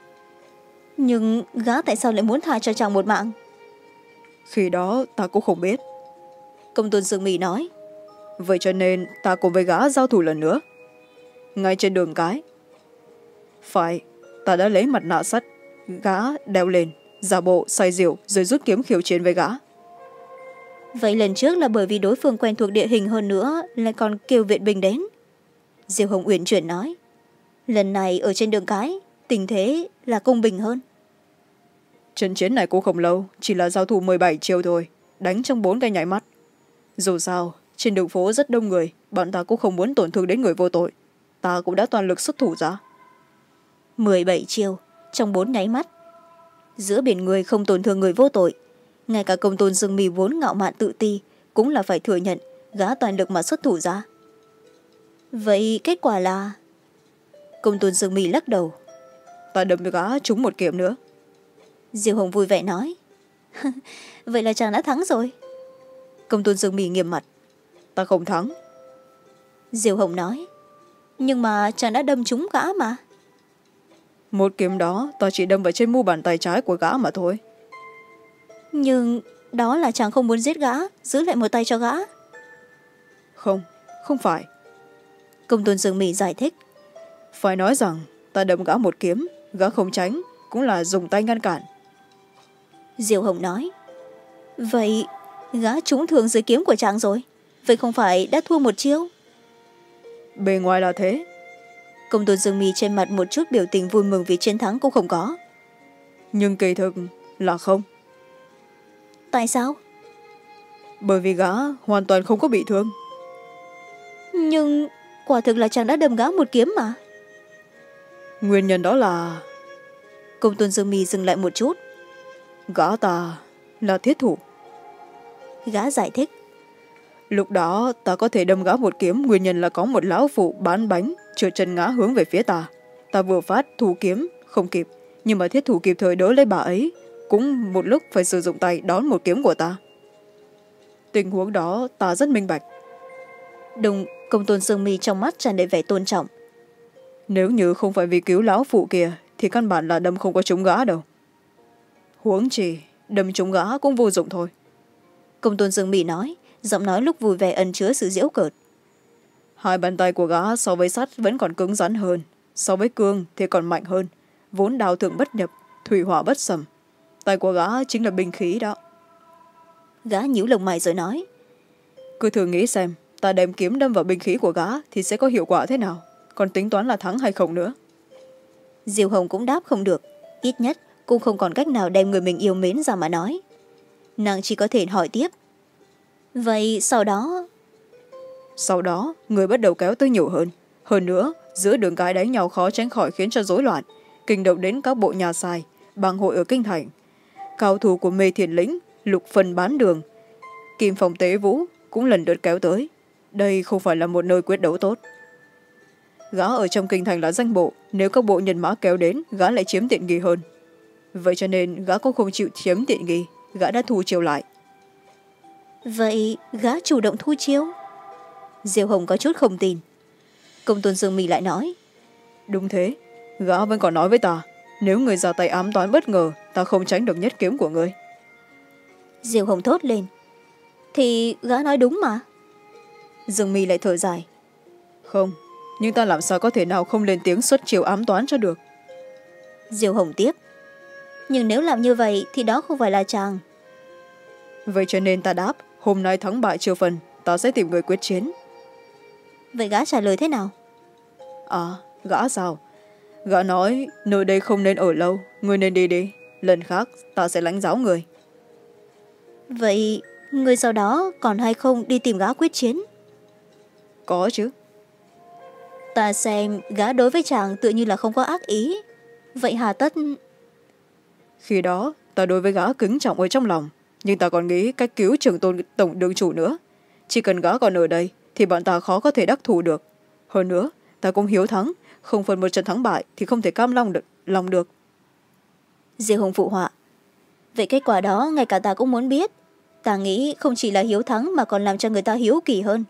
Nhưng gã tại sao lại muốn tha cho chàng một mạng?
Khi đó ta cũng không biết.
Công tôn Dương Mi nói.
Vậy cho nên ta cùng với gã giao thủ lần nữa. Ngay trên đường cái. Phải, ta đã lấy mặt nạ sắt, gã đeo lên, giả bộ say rượu rồi rút kiếm khiêu chiến với gã.
Vậy lần trước là bởi vì đối phương quen thuộc địa hình hơn nữa lại còn kêu viện binh đến. Diêu Hồng uyển chuyển nói. Lần này ở trên đường cái, tình thế là công bình hơn.
Trận chiến này cũng không lâu, chỉ là giao thủ mười bảy chiêu thôi, đánh trong bốn cái nháy mắt. Dù sao, trên đường phố rất đông người, bọn ta cũng không muốn tổn thương đến người vô tội. Ta cũng đã toàn lực xuất thủ ra.
mười bảy chiêu, trong bốn nháy mắt. Giữa biển người không tổn thương người vô tội. Ngay cả công tôn Dương Mi vốn ngạo mạn tự ti, cũng là phải thừa nhận, gã toàn lực mà xuất thủ ra. Vậy kết quả là... Công tôn Dương Mi lắc đầu.
Ta đâm gã trúng một kiếm nữa.
Diêu Hồng vui vẻ nói. Vậy là chàng đã thắng rồi. Công tôn Dương Mi nghiêm mặt.
Ta không thắng.
Diêu Hồng nói. Nhưng mà chàng đã đâm trúng gã mà.
Một kiếm đó ta chỉ đâm vào trên mu bàn tay trái của gã mà thôi.
Nhưng đó là chàng không muốn giết gã, giữ lại một tay cho gã.
Không, không phải.
Công tôn Dương Mi giải thích.
Phải nói rằng ta đâm gã một kiếm, gã không tránh, cũng là dùng tay ngăn cản.
Diêu Hồng nói. Vậy gã trúng thương dưới kiếm của chàng rồi. Vậy không phải đã thua một chiêu?
Bề ngoài là thế.
Công tôn Dương Mi trên mặt một chút biểu tình vui mừng vì chiến thắng cũng không có.
Nhưng kỳ thực là không.
Tại sao?
Bởi vì gã hoàn toàn không có bị thương.
Nhưng quả thực là chàng đã đâm gã một kiếm mà.
Nguyên nhân đó là...
Công tôn Dương Mi dừng lại một chút.
Gã ta là thiết thủ.
Gã giải thích.
Lúc đó ta có thể đâm gã một kiếm, nguyên nhân là có một lão phụ bán bánh trượt chân ngã hướng về phía ta. Ta vừa phát thủ kiếm không kịp, nhưng mà thiết thủ kịp thời đỡ lấy bà ấy, cũng một lúc phải sử dụng tay đón một kiếm của ta. Tình huống đó ta rất minh bạch.
Đồng Công tôn Dương Mi trong mắt tràn đầy vẻ tôn trọng.
Nếu như không phải vì cứu lão phụ kia thì căn bản là đâm không có trúng gã đâu. Huống chi đâm trúng gã cũng vô dụng thôi.
Công tôn Dương Mi nói, giọng nói lúc vui vẻ ẩn chứa sự giễu cợt.
Hai bàn tay của gã so với sắt vẫn còn cứng rắn hơn, so với cương thì còn mạnh hơn, vốn đào thượng bất nhập, thủy hỏa bất sầm. Tay của gã chính là binh khí đó.
Gã nhíu lông mày rồi nói.
Cứ thử nghĩ xem, ta đem kiếm đâm vào binh khí của gã thì sẽ có hiệu quả thế nào, còn tính toán là thắng hay không nữa.
Diêu Hồng cũng đáp không được, ít nhất cũng không còn cách nào đem người mình yêu mến ra mà nói. Nàng chỉ có thể hỏi tiếp. Vậy sau đó...
Sau đó, người bắt đầu kéo tới nhiều hơn. Hơn nữa, giữa đường cái đánh nhau khó tránh khỏi khiến cho rối loạn, kinh động đến các bộ nhà sai, bang hội ở kinh thành. Cao thủ của Mê Thiền Lĩnh, Lục Phần bán đường, Kim Phòng Tế Vũ cũng lần lượt kéo tới. Đây không phải là một nơi quyết đấu tốt. Gã ở trong kinh thành là danh bộ, nếu các bộ nhân mã kéo đến, gã lại chiếm tiện nghi hơn. Vậy cho nên gã cũng không chịu chiếm tiện nghi, gã đã thu chiêu lại.
Vậy gã chủ động thu chiêu? Diêu Hồng có chút không tin. Công tôn Dương Mi lại nói.
Đúng thế, gã vẫn còn nói với ta, nếu người ra tay ám toán bất ngờ, ta không tránh được nhất kiếm của người.
Diêu Hồng thốt lên. Thì gã nói đúng mà. Dương Mi lại thở dài.
Không, nhưng ta làm sao có thể nào không lên tiếng xuất chiêu ám toán cho được.
Diêu Hồng tiếp. Nhưng nếu làm như vậy thì đó không phải là chàng.
Vậy cho nên ta đáp, hôm nay thắng bại chưa phần, ta sẽ tìm người quyết chiến.
Vậy gã trả lời thế nào?
À, gã sao? Gã nói, nơi đây không nên ở lâu, người nên đi đi. Lần khác, ta sẽ lãnh giáo người.
Vậy, người sau đó còn hay không đi tìm gã quyết chiến?
Có chứ.
Ta xem gã đối với chàng tự như là không có ác ý. Vậy hà tất...
Khi đó ta đối với gã kính trọng ở trong lòng, nhưng ta còn nghĩ cách cứu trường tôn tổng đường chủ nữa. Chỉ cần gã còn ở đây thì bọn ta khó có thể đắc thủ được. Hơn nữa ta cũng hiếu thắng, không phần một trận thắng bại thì không thể cam lòng được, lòng được.
Diêu Hồng phụ họa. Vậy kết quả đó ngay cả ta cũng muốn biết. Ta nghĩ không chỉ là hiếu thắng mà còn làm cho người ta hiếu kỳ hơn.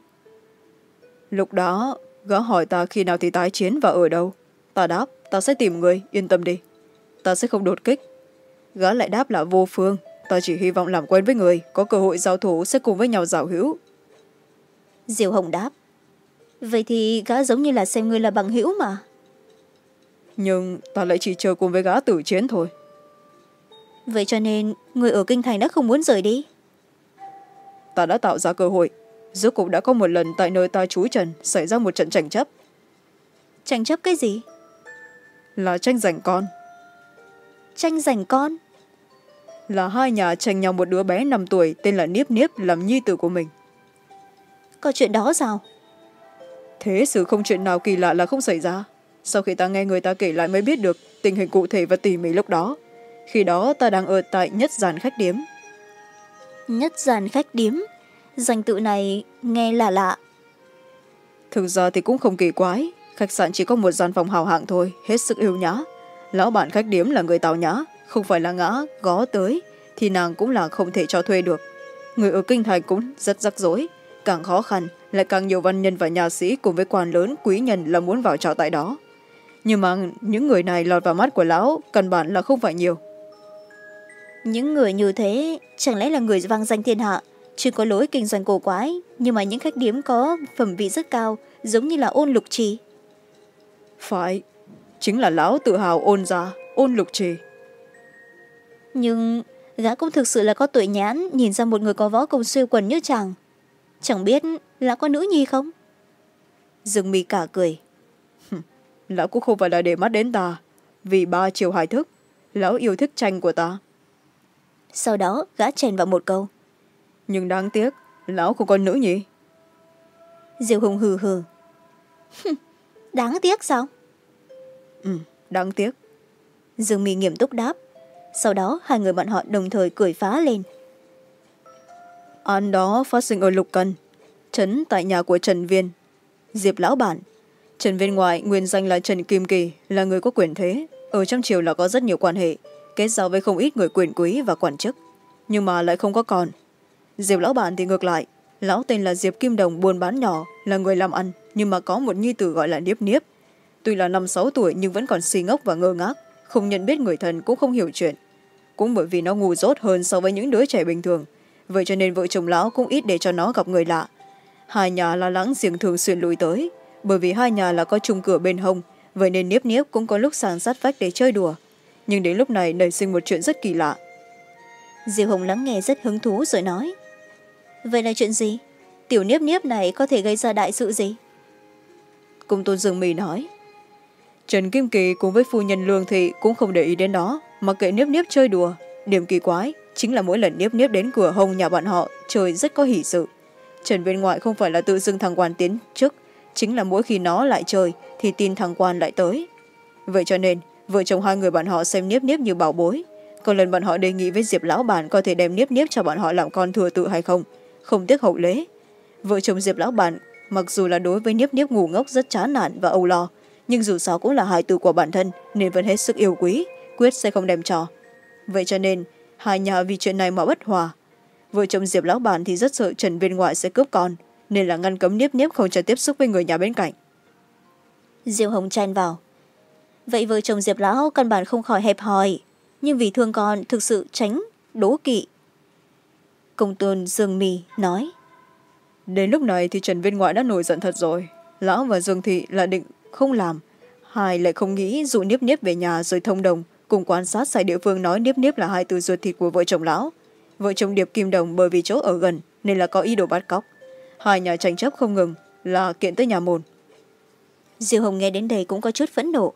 Lúc đó gã hỏi ta khi nào thì tái chiến và ở đâu. Ta đáp ta sẽ tìm người, yên tâm đi, ta sẽ không đột kích. Gã lại đáp là vô phương, ta chỉ hy vọng làm quen với người, có cơ hội giao thủ sẽ cùng với nhau giao hữu.
Diêu Hồng đáp. Vậy thì gã giống như là xem ngươi là bằng hữu mà.
Nhưng ta lại chỉ chờ cùng với gã tử chiến thôi.
Vậy cho nên người ở kinh thành đã không muốn rời đi.
Ta đã tạo ra cơ hội. Rốt cuộc đã có một lần tại nơi ta trú trần xảy ra một trận tranh chấp.
Tranh chấp cái gì?
Là tranh giành con.
Tranh giành con?
Là hai nhà tranh nhau một đứa bé năm tuổi tên là Niếp Niếp làm nhi tử của mình.
Có chuyện đó sao?
Thế sự không chuyện nào kỳ lạ là không xảy ra. Sau khi ta nghe người ta kể lại mới biết được tình hình cụ thể và tỉ mỉ lúc đó. Khi đó ta đang ở tại Nhất Giàn Khách Điếm.
Nhất Giàn Khách Điếm? Danh tự này nghe lạ lạ.
Thực ra thì cũng không kỳ quái. Khách sạn chỉ có một gian phòng hào hạng thôi, hết sức yêu nhã. Lão bản khách điếm là người tào nhã, không phải là ngã gó tới thì nàng cũng là không thể cho thuê được. Người ở kinh thành cũng rất rắc rối, càng khó khăn lại càng nhiều văn nhân và nhà sĩ cùng với quan lớn quý nhân là muốn vào trọ tại đó. Nhưng mà những người này lọt vào mắt của lão căn bản là không phải nhiều.
Những người như thế chẳng lẽ là người vang danh thiên hạ, chưa có lối kinh doanh cổ quái, nhưng mà những khách điếm có phẩm vị rất cao, giống như là Ôn Lục Trì.
Phải, chính là lão tự hào Ôn gia, Ôn Lục Trì.
Nhưng gã cũng thực sự là có tuổi nhãn, nhìn ra một người có võ công siêu quần như chàng. Chẳng biết lão có nữ nhi không? Dương Mi cả cười.
Lão cũng không phải là để mắt đến ta, vì ba chiều hài thức, lão yêu thích tranh của ta.
Sau đó gã chèn vào một câu.
Nhưng đáng tiếc, lão không có nữ nhỉ?
Diêu Hùng hừ hừ. Đáng tiếc sao?
Ừ, đáng tiếc.
Dương Mi nghiêm túc đáp. Sau đó hai người bọn họ đồng thời cười phá lên.
Án đó phát sinh ở Lục Cần, trấn tại nhà của Trần Viên, Diệp lão bản. Trần Viên ngoại nguyên danh là Trần Kim Kỳ, là người có quyền thế, ở trong triều là có rất nhiều quan hệ, kết giao với không ít người quyền quý và quan chức, nhưng mà lại không có con. Diệp lão bản thì ngược lại, lão tên là Diệp Kim Đồng, buôn bán nhỏ, là người làm ăn, nhưng mà có một nhi tử gọi là Niếp Niếp. Tuy là năm sáu tuổi nhưng vẫn còn si ngốc và ngơ ngác, không nhận biết người thân, cũng không hiểu chuyện. Cũng bởi vì nó ngu dốt hơn so với những đứa trẻ bình thường, vậy cho nên vợ chồng lão cũng ít để cho nó gặp người lạ. Hai nhà là láng giềng thường xuyên lui tới, bởi vì hai nhà là có chung cửa bên hông, vậy nên Niếp Niếp cũng có lúc sàn sát vách để chơi đùa. Nhưng đến lúc này nảy sinh một chuyện rất kỳ lạ.
Diêu Hồng lắng nghe rất hứng thú rồi nói. Vậy là chuyện gì? Tiểu Niếp Niếp này có thể gây ra đại sự gì?
Công tôn Dương Mi nói. Trần Kim Kỳ cùng với phu nhân Lương Thị cũng không để ý đến đó, mà kệ Niếp Niếp chơi đùa. Điểm kỳ quái chính là mỗi lần Niếp Niếp đến cửa hông nhà bọn họ chơi rất có hỷ sự. Trần Viên ngoại không phải là tự dưng thằng quan tiến trước, chính là mỗi khi nó lại chơi thì tin thằng quan lại tới. Vậy cho nên vợ chồng hai người bọn họ xem Niếp Niếp như bảo bối. Còn lần bọn họ đề nghị với Diệp lão bản có thể đem Niếp Niếp cho bọn họ làm con thừa tự hay không, không tiếc hậu lễ. Vợ chồng Diệp lão bản mặc dù là đối với Niếp Niếp ngu ngốc rất chán nản và âu lo, nhưng dù sao cũng là hài tử của bản thân nên vẫn hết sức yêu quý, quyết sẽ không đem cho. Vậy cho nên hai nhà vì chuyện này mà bất hòa. Vợ chồng Diệp lão bản thì rất sợ Trần Viên ngoại sẽ cướp con, nên là ngăn cấm Niếp Niếp không cho tiếp xúc với người nhà bên cạnh.
Diêu Hồng chen vào. Vậy vợ chồng Diệp lão căn bản không khỏi hẹp hòi, nhưng vì thương con thực sự tránh đố kỵ. Công tôn Dương Mi nói.
Đến lúc này thì Trần Viên ngoại đã nổi giận thật rồi. Lão và Dương Thị là định không làm, hai lại không nghĩ dụ Niếp Niếp về nhà rồi thông đồng cùng quan sát sai địa phương nói Niếp Niếp là hai từ ruột thịt của vợ chồng lão. Vợ chồng Điệp Kim Đồng bởi vì chỗ ở gần nên là có ý đồ bắt cóc. Hai nhà tranh chấp không ngừng là kiện tới nhà môn.
Diêu Hồng nghe đến đây cũng có chút phẫn nộ.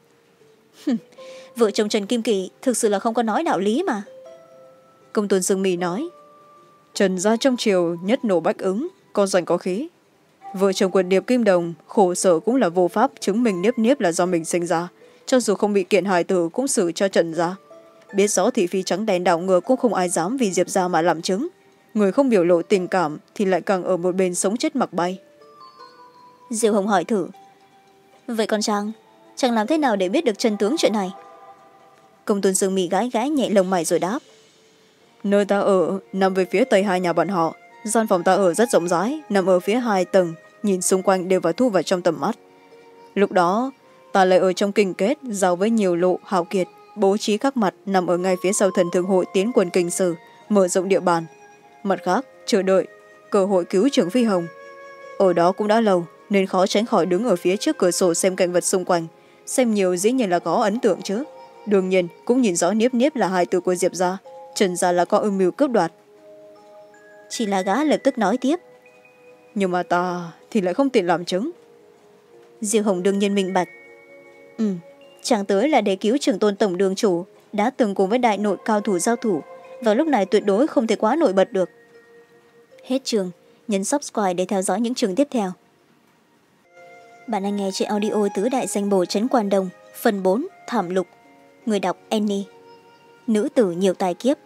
Vợ chồng Trần Kim Kỳ thực sự là không có nói đạo lý mà.
Công tôn Dương Mi nói. Trần gia trong triều nhất nổ bách ứng, con rành có khí. vợ chồng quận điệp kim đồng khổ sở cũng là vô pháp chứng minh Niếp Niếp là do mình sinh ra, cho dù không bị kiện hài tử cũng xử cho trần ra. Biết rõ thị phi trắng đen đảo ngược cũng không ai dám vì Diệp ra mà làm chứng. Người không biểu lộ tình cảm thì lại càng ở một bên sống chết mặc bay.
Diệu Hồng hỏi thử, vậy con Trang, Trang làm thế nào để biết được chân tướng chuyện này? Công tôn Dương Mỹ gái gái nhẹ lông mày rồi đáp,
nơi ta ở nằm về phía tây hai nhà bọn họ. Gian phòng ta ở rất rộng rãi, nằm ở phía hai tầng, nhìn xung quanh đều phải thu vào trong tầm mắt. Lúc đó ta lại ở trong kinh kết giao với nhiều lộ hào kiệt, bố trí các mặt nằm ở ngay phía sau thần thương hội tiến quân kinh sử, mở rộng địa bàn. Mặt khác chờ đợi cơ hội cứu trưởng Phi Hồng. Ở đó cũng đã lâu nên khó tránh khỏi đứng ở phía trước cửa sổ xem cảnh vật xung quanh. Xem nhiều dĩ nhiên là có ấn tượng chứ. Đương nhiên cũng nhìn rõ Niếp Niếp là hài tử của Diệp gia, Trần gia là có âm mưu cướp đoạt.
Chỉ là gã lập tức nói tiếp,
nhưng mà ta thì lại không tiện làm chứng.
Diệu Hồng đương nhiên minh bạch, ừ, chẳng tới là để cứu Trường Tôn tổng đường chủ đã từng cùng với đại nội cao thủ giao thủ, vào lúc này tuyệt đối không thể quá nổi bật được. Hết chương, nhấn subscribe để theo dõi những chương tiếp theo. Bạn đang nghe trên audio Tứ Đại Danh Bổ Trấn Quan Đông, phần bốn, Thảm Lục. Người đọc Annie. Nữ tử nhiều tài kiếp.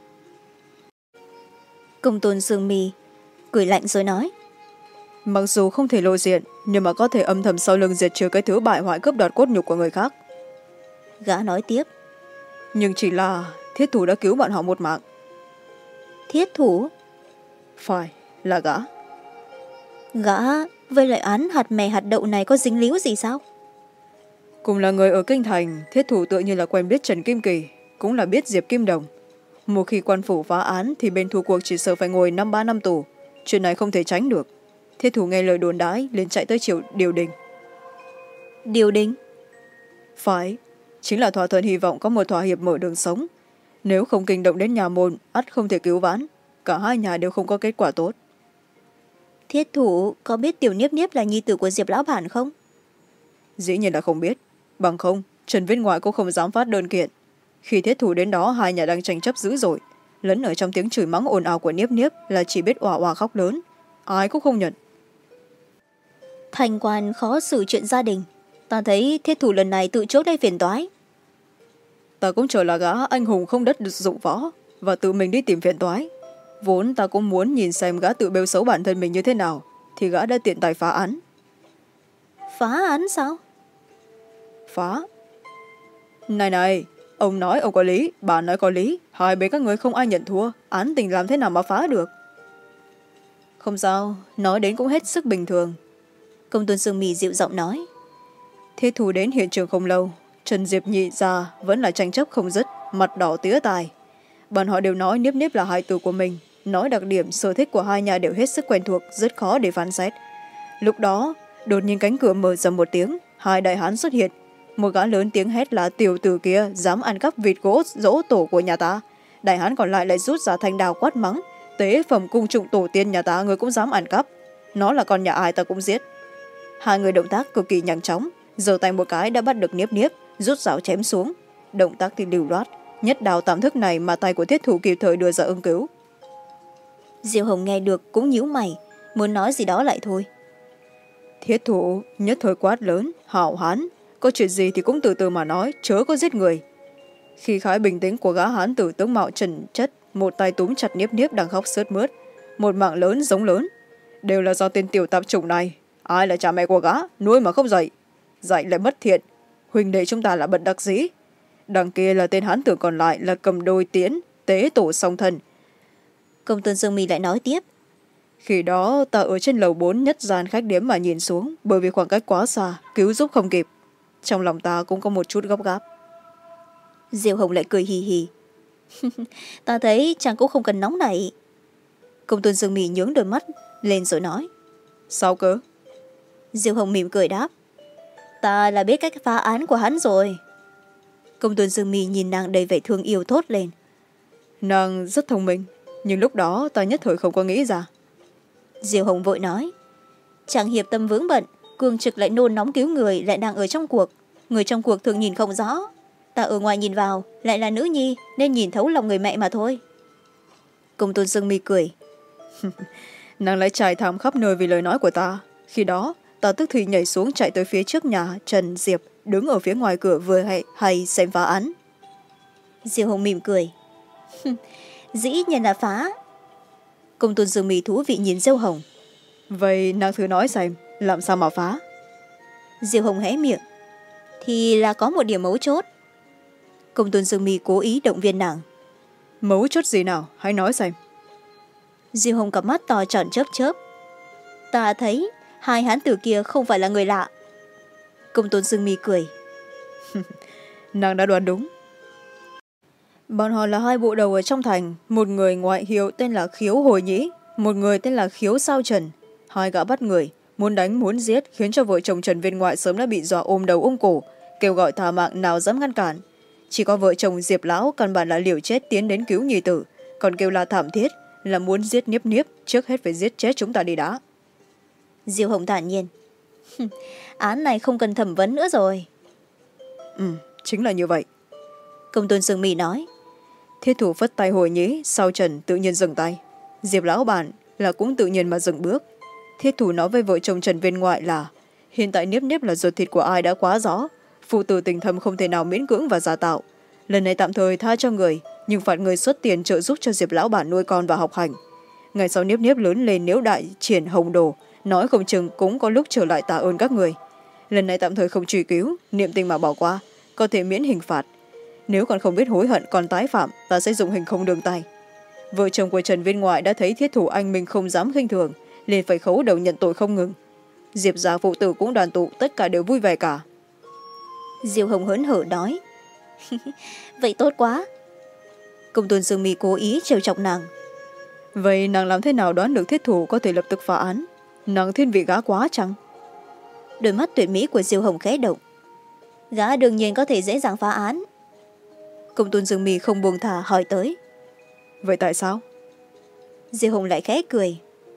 Công tôn Dương Mi cười lạnh rồi nói,
mặc dù không thể lộ diện, nhưng mà có thể âm thầm sau lưng diệt trừ cái thứ bại hoại cướp đoạt cốt nhục của người khác.
Gã nói tiếp,
nhưng chỉ là thiết thủ đã cứu bọn họ một mạng.
Thiết thủ?
Phải, là gã.
Gã với lại án hạt mè hạt đậu này có dính líu gì sao?
Cùng là người ở kinh thành, thiết thủ tự như là quen biết Trần Kim Kỳ, cũng là biết Diệp Kim Đồng. Một khi quan phủ phá án thì bên thua cuộc chỉ sợ phải ngồi năm ba năm tù. Chuyện này không thể tránh được. Thiết thủ nghe lời đồn đãi liền chạy tới triều điều đình.
Điều đình?
Phải, chính là thỏa thuận hy vọng có một thỏa hiệp mở đường sống. Nếu không kinh động đến nhà môn, ắt không thể cứu vãn. Cả hai nhà đều không có kết quả tốt.
Thiết thủ có biết Tiểu Niếp Niếp là nhi tử của Diệp Lão Bản không?
Dĩ nhiên là không biết. Bằng không, Trần Viết Ngoại cũng không dám phát đơn kiện. Khi thiết thủ đến đó, hai nhà đang tranh chấp dữ dội. Lẫn ở trong tiếng chửi mắng ồn ào của Niếp Niếp là chỉ biết òa òa khóc lớn. Ai cũng không nhận.
Thành quan khó xử chuyện gia đình. Ta thấy thiết thủ lần này tự chuốc đây phiền toái.
Ta cũng chờ là gã anh hùng không đất được dụng võ và tự mình đi tìm phiền toái. Vốn ta cũng muốn nhìn xem gã tự bêu xấu bản thân mình như thế nào, thì gã đã tiện tay phá án.
Phá án sao?
Phá? Này này, ông nói ông có lý, bà nói có lý. Hai bên các người không ai nhận thua, án tình làm thế nào mà phá được? Không sao, nói đến cũng hết sức bình thường.
Công tôn Dương Mì dịu giọng nói.
Thiết thủ đến hiện trường không lâu, Trần Diệp nhị ra vẫn là tranh chấp không dứt, mặt đỏ tía tai. Bọn họ đều nói Niếp Niếp là hài tử của mình, nói đặc điểm sở thích của hai nhà đều hết sức quen thuộc, rất khó để phán xét. Lúc đó đột nhiên cánh cửa mở ra một tiếng, hai đại hán xuất hiện. Một gã lớn tiếng hét là tiểu tử kia dám ăn cắp vịt gỗ dỗ tổ của nhà ta. Đại hán còn lại lại rút ra thanh đao quát mắng, tế phẩm cung trụng tổ tiên nhà ta người cũng dám ăn cắp, nó là con nhà ai ta cũng giết. Hai người động tác cực kỳ nhanh chóng, giơ tay một cái đã bắt được Niếp Niếp, rút giáo chém xuống. Động tác thì lưu loát, nhất đào tam thức này mà tay của thiết thủ kịp thời đưa ra ứng cứu.
Diệu Hồng nghe được cũng nhíu mày, muốn nói gì đó lại thôi.
Thiết thủ nhất thời quát lớn, hảo hán, có chuyện gì thì cũng từ từ mà nói, chớ có giết người. Khi khái bình tĩnh của gã hán tử tướng mạo trần chất, một tay túm chặt Niếp Niếp đang khóc sướt mướt, một mạng lớn giống lớn, đều là do tên tiểu tạp chủng này. Ai là cha mẹ của gã, nuôi mà không dạy, dạy lại mất thiện. Huynh đệ chúng ta là bận đặc dĩ. Đằng kia là tên hán tử còn lại là cầm đôi tiễn, tế tổ song thần.
Công tôn Dương Mi lại nói tiếp.
Khi đó ta ở trên lầu bốn nhất gian khách điếm mà nhìn xuống, bởi vì khoảng cách quá xa, cứu giúp không kịp. Trong lòng ta cũng có một chút gấp gáp.
Diệu Hồng lại cười hì hì. Ta thấy chàng cũng không cần nóng nảy. Công tôn Dương Mi nhướng đôi mắt lên rồi nói.
Sao cơ?
Diệu Hồng mỉm cười đáp. Ta là biết cách phá án của hắn rồi. Công tôn Dương Mi nhìn nàng đầy vẻ thương yêu thốt lên.
Nàng rất thông minh, nhưng lúc đó ta nhất thời không có nghĩ ra.
Diệu Hồng vội nói. Chàng hiệp tâm vướng bận, cương trực lại nôn nóng cứu người lại đang ở trong cuộc. Người trong cuộc thường nhìn không rõ. Ta ở ngoài nhìn vào, lại là nữ nhi, nên nhìn thấu lòng người mẹ mà thôi. Công tôn Dương Mi cười.
Nàng lại trải thảm khắp nơi vì lời nói của ta. Khi đó ta tức thì nhảy xuống chạy tới phía trước nhà Trần Diệp đứng ở phía ngoài cửa vừa hay, hay xem phá án.
Diêu Hồng mỉm cười. Dĩ nhiên là phá. Công tôn Dương Mi thú vị nhìn Diêu Hồng.
Vậy nàng thử nói xem, làm sao mà phá?
Diêu Hồng hé miệng. Thì là có một điểm mấu chốt. Công tôn Dương Mi cố ý động viên nàng.
Mấu chốt gì nào, hãy nói xem.
Diêu Hồng cặp mắt to tròn chớp chớp. Ta thấy hai hán tử kia không phải là người lạ. Công tôn Dương Mi cười.
Nàng đã đoán đúng. Bọn họ là hai bộ đầu ở trong thành, một người ngoại hiệu tên là Khiếu Hồi Nhĩ, một người tên là Khiếu Sao Trần. Hai gã bắt người, muốn đánh muốn giết, khiến cho vợ chồng Trần Viên Ngoại sớm đã bị dọa ôm đầu ôm cổ, kêu gọi thà mạng nào dám ngăn cản. Chỉ có vợ chồng Diệp Lão căn bản là liều chết tiến đến cứu nhi tử, còn kêu là thảm thiết, là muốn giết Niếp Niếp, trước hết phải giết chết chúng ta đi đã.
Diêu Hồng thản nhiên. Án này không cần thẩm vấn nữa rồi.
Ừ, chính là như vậy.
Công tôn Dương Mi nói.
Thiết thủ phất tay Hồi Nhĩ, Sao Trần tự nhiên dừng tay. Diệp Lão bản là cũng tự nhiên mà dừng bước. Thiết thủ nói với vợ chồng Trần Viên Ngoại là hiện tại Niếp Niếp là ruột thịt của ai đã quá rõ, phụ tử tình thâm không thể nào miễn cưỡng và giả tạo. Lần này tạm thời tha cho người, nhưng phạt người xuất tiền trợ giúp cho Diệp Lão bản nuôi con và học hành. Ngày sau Niếp Niếp lớn lên, nếu đại triển hồng đồ, nói không chừng cũng có lúc trở lại tạ ơn các người. Lần này tạm thời không truy cứu, niệm tình mà bỏ qua, có thể miễn hình phạt. Nếu còn không biết hối hận còn tái phạm, ta sẽ dùng hình không đường tay. Vợ chồng của Trần Viên Ngoại đã thấy thiết thủ anh mình không dám khinh thường, liền phải khấu đầu nhận tội không ngừng. Diệp gia phụ tử cũng đoàn tụ, tất cả đều vui vẻ cả.
Diêu Hồng hớn hở nói. Vậy tốt quá. Công tôn Dương Mi cố ý trêu chọc nàng.
Vậy nàng làm thế nào đoán được thiết thủ có thể lập tức phá án? Nàng thiên vị gã quá chăng?
Đôi mắt tuyệt mỹ của Diêu Hồng khẽ động. Gã đương nhiên có thể dễ dàng phá án. Công tôn Dương Mi không buông thả hỏi tới.
Vậy tại sao?
Diêu Hồng lại khẽ cười.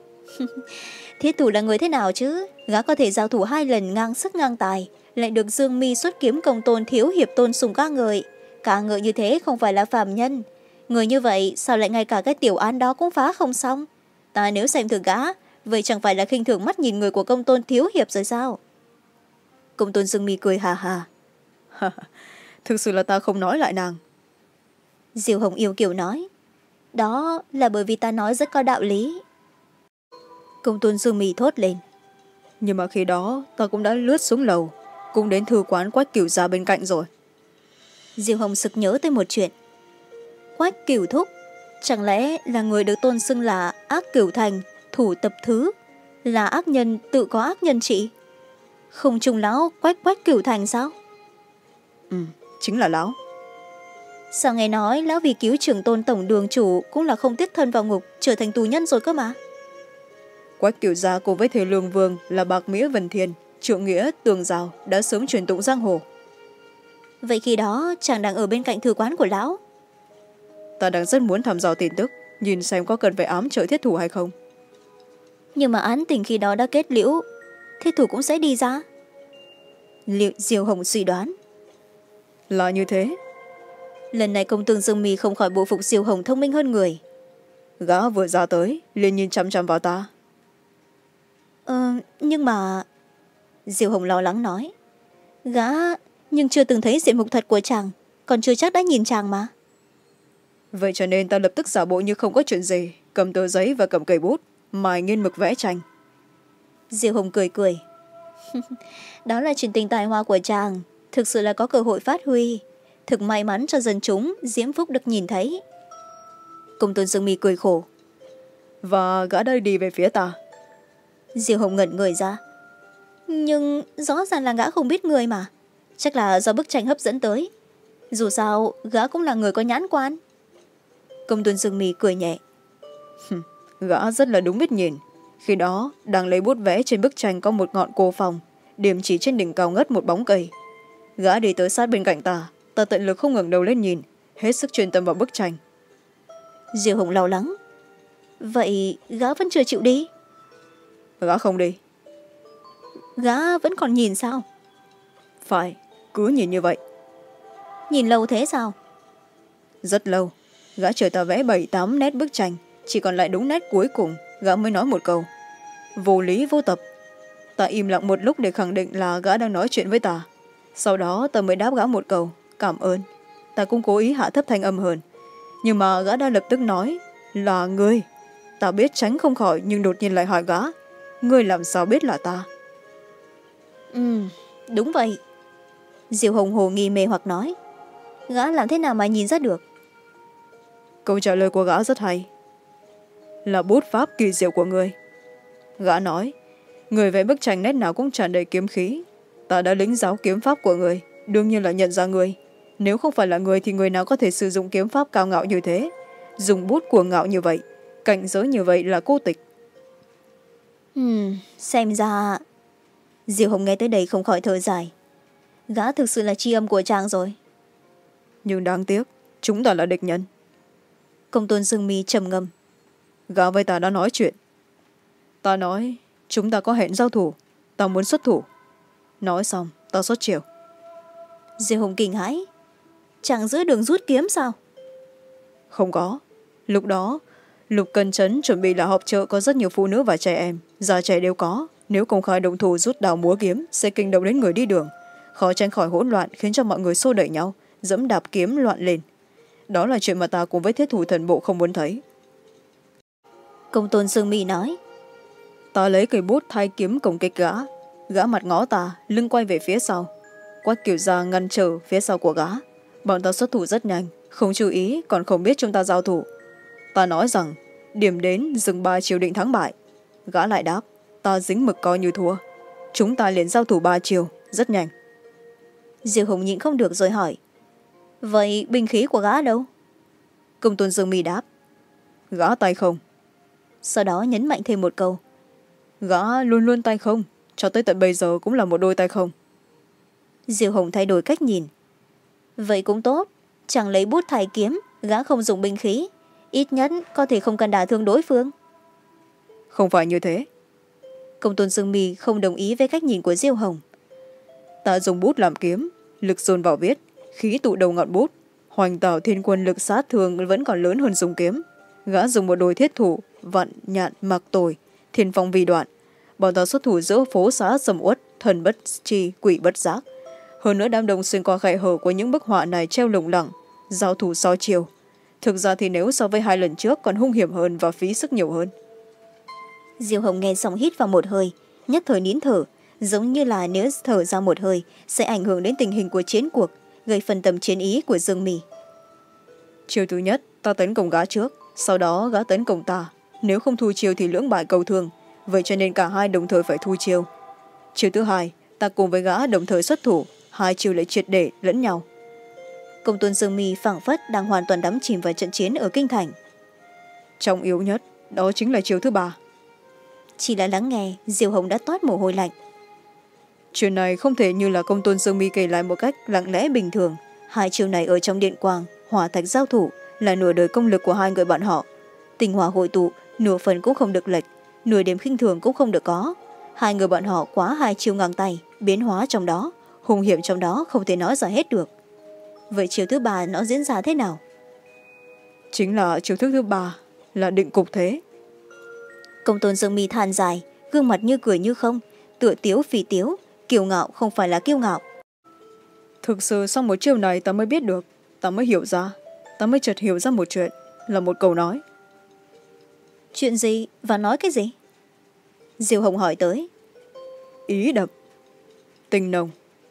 Thiết thủ là người thế nào chứ? Gã có thể giao thủ hai lần ngang sức ngang tài, lại được Dương Mi xuất kiếm công tôn thiếu hiệp tôn sùng ca ngợi. Ca ngợi như thế không phải là phàm nhân. Người như vậy sao lại ngay cả cái tiểu án đó cũng phá không xong? Ta nếu xem thường gã, vậy chẳng phải là khinh thường mắt nhìn người của công tôn thiếu hiệp rồi sao? Công tôn Dương Mi cười hà hà.
Thực sự là ta không nói lại nàng.
Diêu Hồng yêu kiều nói. Đó là bởi vì ta nói rất có đạo lý. Công tôn Dương Mi thốt lên.
Nhưng mà khi đó ta cũng đã lướt xuống lầu, cũng đến thư quán Quách Cửu gia bên cạnh rồi.
Diêu Hồng sực nhớ tới một chuyện. Quách Cửu thúc, chẳng lẽ là người được tôn xưng là ác cửu thành, thủ tập thứ, là ác nhân tự có ác nhân trị? Không trùng lão Quách Quách Cửu thành sao?
Ừ, chính là lão.
Sao nghe nói lão vì cứu trưởng tôn tổng đường chủ cũng là không tiếc thân vào ngục, trở thành tù nhân rồi cơ mà.
Quách Cửu gia cùng với Thề Lương Vương là Bạc Nghĩa Vân Thiên, Trượng Nghĩa Tường Giao đã sớm truyền tụng giang hồ.
Vậy khi đó chàng đang ở bên cạnh thư quán của lão?
Ta đang rất muốn thăm dò tin tức, nhìn xem có cần phải ám trợ thiết thủ hay không.
Nhưng mà án tình khi đó đã kết liễu, thiết thủ cũng sẽ đi ra. Liệu Diêu Hồng suy đoán.
Là như thế.
Lần này công tôn Dương Mi không khỏi bộ phục Diêu Hồng thông minh hơn người.
Gã vừa ra tới liền nhìn chăm chăm vào ta.
Ờ, nhưng mà... Diêu Hồng lo lắng nói. Gã nhưng chưa từng thấy diện mục thật của chàng, còn chưa chắc đã nhìn chàng mà.
Vậy cho nên ta lập tức giả bộ như không có chuyện gì, cầm tờ giấy và cầm cây bút, mài nghiên mực vẽ tranh.
Diêu Hồng cười cười. Đó là chuyện tình tài hoa của chàng, thực sự là có cơ hội phát huy. Thực may mắn cho dân chúng, Diễm Phúc được nhìn thấy. Công tôn Dương Mi cười khổ.
Và gã đây đi về phía ta.
Diêu Hồng ngẩn người ra. Nhưng rõ ràng là gã không biết người mà. Chắc là do bức tranh hấp dẫn tới. Dù sao, gã cũng là người có nhãn quan. Công tôn Dương Mi cười nhẹ.
Gã rất là đúng biết nhìn. Khi đó, đang lấy bút vẽ trên bức tranh có một ngọn cô phòng, điểm chỉ trên đỉnh cao ngất một bóng cây. Gã đi tới sát bên cạnh ta, ta tận lực không ngẩng đầu lên nhìn, hết sức chuyên tâm vào bức tranh.
Diêu Hồng lo lắng. Vậy gã vẫn chưa chịu đi?
Gã không đi.
Gã vẫn còn nhìn sao?
Phải, cứ nhìn như vậy.
Nhìn lâu thế sao?
Rất lâu. Gã chờ ta vẽ bảy tám nét bức tranh, chỉ còn lại đúng nét cuối cùng, gã mới nói một câu. Vô lý vô tập. Ta im lặng một lúc để khẳng định là gã đang nói chuyện với ta. Sau đó ta mới đáp gã một câu cảm ơn. Ta cũng cố ý hạ thấp thanh âm hơn, nhưng mà gã đã lập tức nói là ngươi. Ta biết tránh không khỏi, nhưng đột nhiên lại hỏi gã, ngươi làm sao biết là ta?
Ừ, đúng vậy. Diệu Hồng hồ nghi mê hoặc nói, gã làm thế nào mà nhìn ra được?
Câu trả lời của gã rất hay. Là bút pháp kỳ diệu của ngươi. Gã nói, người vẽ bức tranh nét nào cũng tràn đầy kiếm khí. Ta đã lĩnh giáo kiếm pháp của người, đương nhiên là nhận ra người. Nếu không phải là người thì người nào có thể sử dụng kiếm pháp cao ngạo như thế, dùng bút cuồng ngạo như vậy, cảnh giới như vậy là cô tịch.
Ừ, xem ra... Diệu Hồng nghe tới đây không khỏi thở dài. Gã thực sự là tri âm của chàng rồi.
Nhưng đáng tiếc, chúng ta là địch nhân.
Công tôn Dương Mi trầm ngâm.
Gã với ta đã nói chuyện. Ta nói, chúng ta có hẹn giao thủ, ta muốn xuất thủ. Nói xong, ta xuất chiều.
Diệu Hồng kinh hãi. Chàng giữa đường rút kiếm sao?
Không có. Lúc đó, Lục Cần Trấn chuẩn bị là họp chợ có rất nhiều phụ nữ và trẻ em, già trẻ đều có. Nếu công khai động thủ rút đào múa kiếm sẽ kinh động đến người đi đường, khó tránh khỏi hỗn loạn, khiến cho mọi người xô đẩy nhau, dẫm đạp kiếm loạn lên. Đó là chuyện mà ta cùng với thiết thủ thần bộ không muốn thấy.
Công tôn Dương Mi nói.
Ta lấy cây bút thay kiếm công kích gã. Gã mặt ngó ta, lưng quay về phía sau. Quách Kiểu Gia ngăn trở phía sau của gã. Bọn ta xuất thủ rất nhanh, không chú ý, còn không biết chúng ta giao thủ. Ta nói rằng điểm đến dừng ba chiều định thắng bại. Gã lại đáp, ta dính mực coi như thua. Chúng ta liền giao thủ ba chiều, rất nhanh.
Diệu Hồng nhịn không được rồi hỏi, vậy binh khí của gã đâu?
Công tôn Dương Mi đáp, gã tay không.
Sau đó nhấn mạnh thêm một câu,
gã luôn luôn tay không, cho tới tận bây giờ cũng là một đôi tay không.
Diệu Hồng thay đổi cách nhìn. Vậy cũng tốt, chẳng lấy bút thay kiếm, gã không dùng binh khí, ít nhất có thể không cần đả thương đối phương.
Không phải như thế.
Công tôn Dương Mi không đồng ý với cách nhìn của Diệu Hồng.
Ta dùng bút làm kiếm, lực dồn vào viết, khí tụ đầu ngọn bút. Hoành Tảo Thiên Quân lực sát thương vẫn còn lớn hơn dùng kiếm. Gã dùng một đôi thiết thủ, vặn, nhạn, mặc tồi, thiên phong vi đoạn. Bọn ta xuất thủ giữa phố xá sầm uất, thần bất chi, quỷ bất giác. Hơn nữa đám đông xuyên qua khe hở của những bức họa này treo lủng lẳng, giao thủ so chiều. Thực ra thì nếu so với hai lần trước còn hung hiểm hơn và phí sức nhiều hơn.
Diệu Hồng nghe xong hít vào một hơi, nhất thời nín thở, giống như là nếu thở ra một hơi sẽ ảnh hưởng đến tình hình của chiến cuộc, gây phân tâm chiến ý của Dương Mi.
Chiều thứ nhất, ta tấn công gã trước, sau đó gã tấn công ta. Nếu không thu chiều thì lưỡng bại cầu thương, vậy cho nên cả hai đồng thời phải thu chiều. Chiều thứ hai, ta cùng với gã đồng thời xuất thủ, hai chiều lại triệt để lẫn nhau.
Công tôn Dương Mi phảng phất đang hoàn toàn đắm chìm vào trận chiến ở kinh thành.
Trọng yếu nhất, đó chính là chiều thứ ba.
Chỉ là lắng nghe, Diệu Hồng đã toát mồ hôi lạnh.
Chuyện này không thể như là công tôn Dương Mi kể lại một cách lặng lẽ bình thường.
Hai chiều này ở trong điện quang, hỏa thạch giao thủ là nửa đời công lực của hai người bọn họ. Tình hòa hội tụ, nửa phần cũng không được lệch, nửa điểm khinh thường cũng không được có. Hai người bọn họ quá hai chiều ngang tay, biến hóa trong đó, hung hiểm trong đó không thể nói ra hết được. Vậy chiều thứ ba nó diễn ra thế nào?
Chính là chiều thức thứ ba, là định cục thế.
Công tôn Dương Mi than dài, gương mặt như cười như không, tựa tiếu phì tiếu, kiêu ngạo không phải là kiêu ngạo.
Thực sự sau một chiều này ta mới biết được, ta mới hiểu ra, ta mới chợt hiểu ra một chuyện, là một câu nói.
Chuyện gì và nói cái gì? Diệu Hồng hỏi tới.
Ý đậm, tình nồng.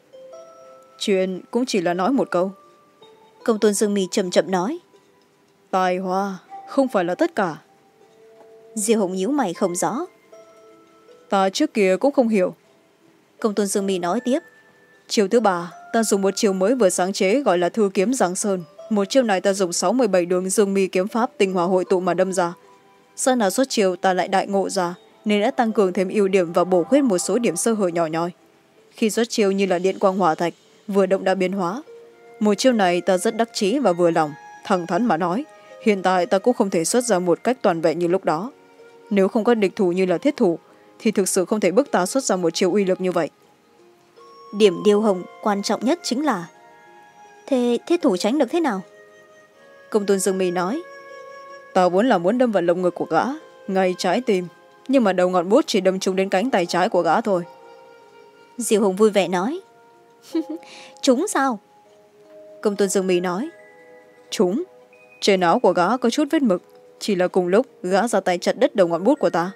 Chuyện cũng chỉ là nói một câu.
Công tôn Dương Mi chậm chậm nói.
Tài hoa không phải là tất cả.
Diệu Hồng nhíu mày không rõ.
Ta trước kia cũng không hiểu.
Công tôn Dương Mi nói tiếp.
Chiều thứ ba, ta dùng một chiều mới vừa sáng chế gọi là Thư Kiếm Giang Sơn. Một chiều này ta dùng sáu mươi bảy đường Dương Mi kiếm pháp tinh hòa hội tụ mà đâm ra. Sau nào xuất chiều ta lại đại ngộ ra, nên đã tăng cường thêm ưu điểm và bổ khuyết một số điểm sơ hở nhỏ nhoi. Khi xuất chiều như là điện quang hỏa thạch, vừa động đã biến hóa. Một chiều này ta rất đắc chí và vừa lòng, thẳng thắn mà nói. Hiện tại ta cũng không thể xuất ra một cách toàn vẹn như lúc đó. Nếu không có địch thủ như là thiết thủ, thì thực sự không thể bức ta xuất ra một chiều uy lực như vậy.
Điểm điều Hồng quan trọng nhất chính là, thế thiết thủ tránh được thế nào?
Công tôn Dương Mi nói, ta vốn là muốn đâm vào lồng ngực của gã, ngay trái tim, nhưng mà đầu ngọn bút chỉ đâm trúng đến cánh tay trái của gã thôi,
Diệu Hồng vui vẻ nói. Chúng sao?
Công tôn Dương Mi nói. Chúng. Trên áo của gã có chút vết mực, chỉ là cùng lúc gã ra tay chặt đứt đầu ngọn bút của ta.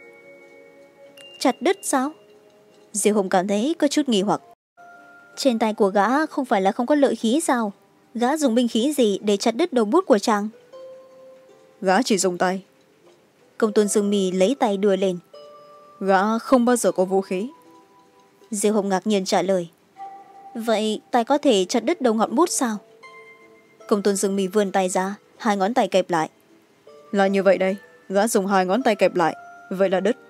Chặt đứt sao? Diệu Hồng cảm thấy có chút nghi hoặc. Trên tay của gã không phải là không có lợi khí sao? Gã dùng binh khí gì để chặt đứt đầu bút của chàng?
Gã chỉ dùng tay.
Công tôn Dương Mi lấy tay đưa lên.
Gã không bao giờ có vũ khí.
Diệu Hồng ngạc nhiên trả lời. Vậy tay có thể chặt đứt đầu ngọn bút sao? Công tôn Dương Mi vươn tay ra, hai ngón tay kẹp lại.
Là như vậy đây, gã dùng hai ngón tay kẹp lại, vậy là đứt.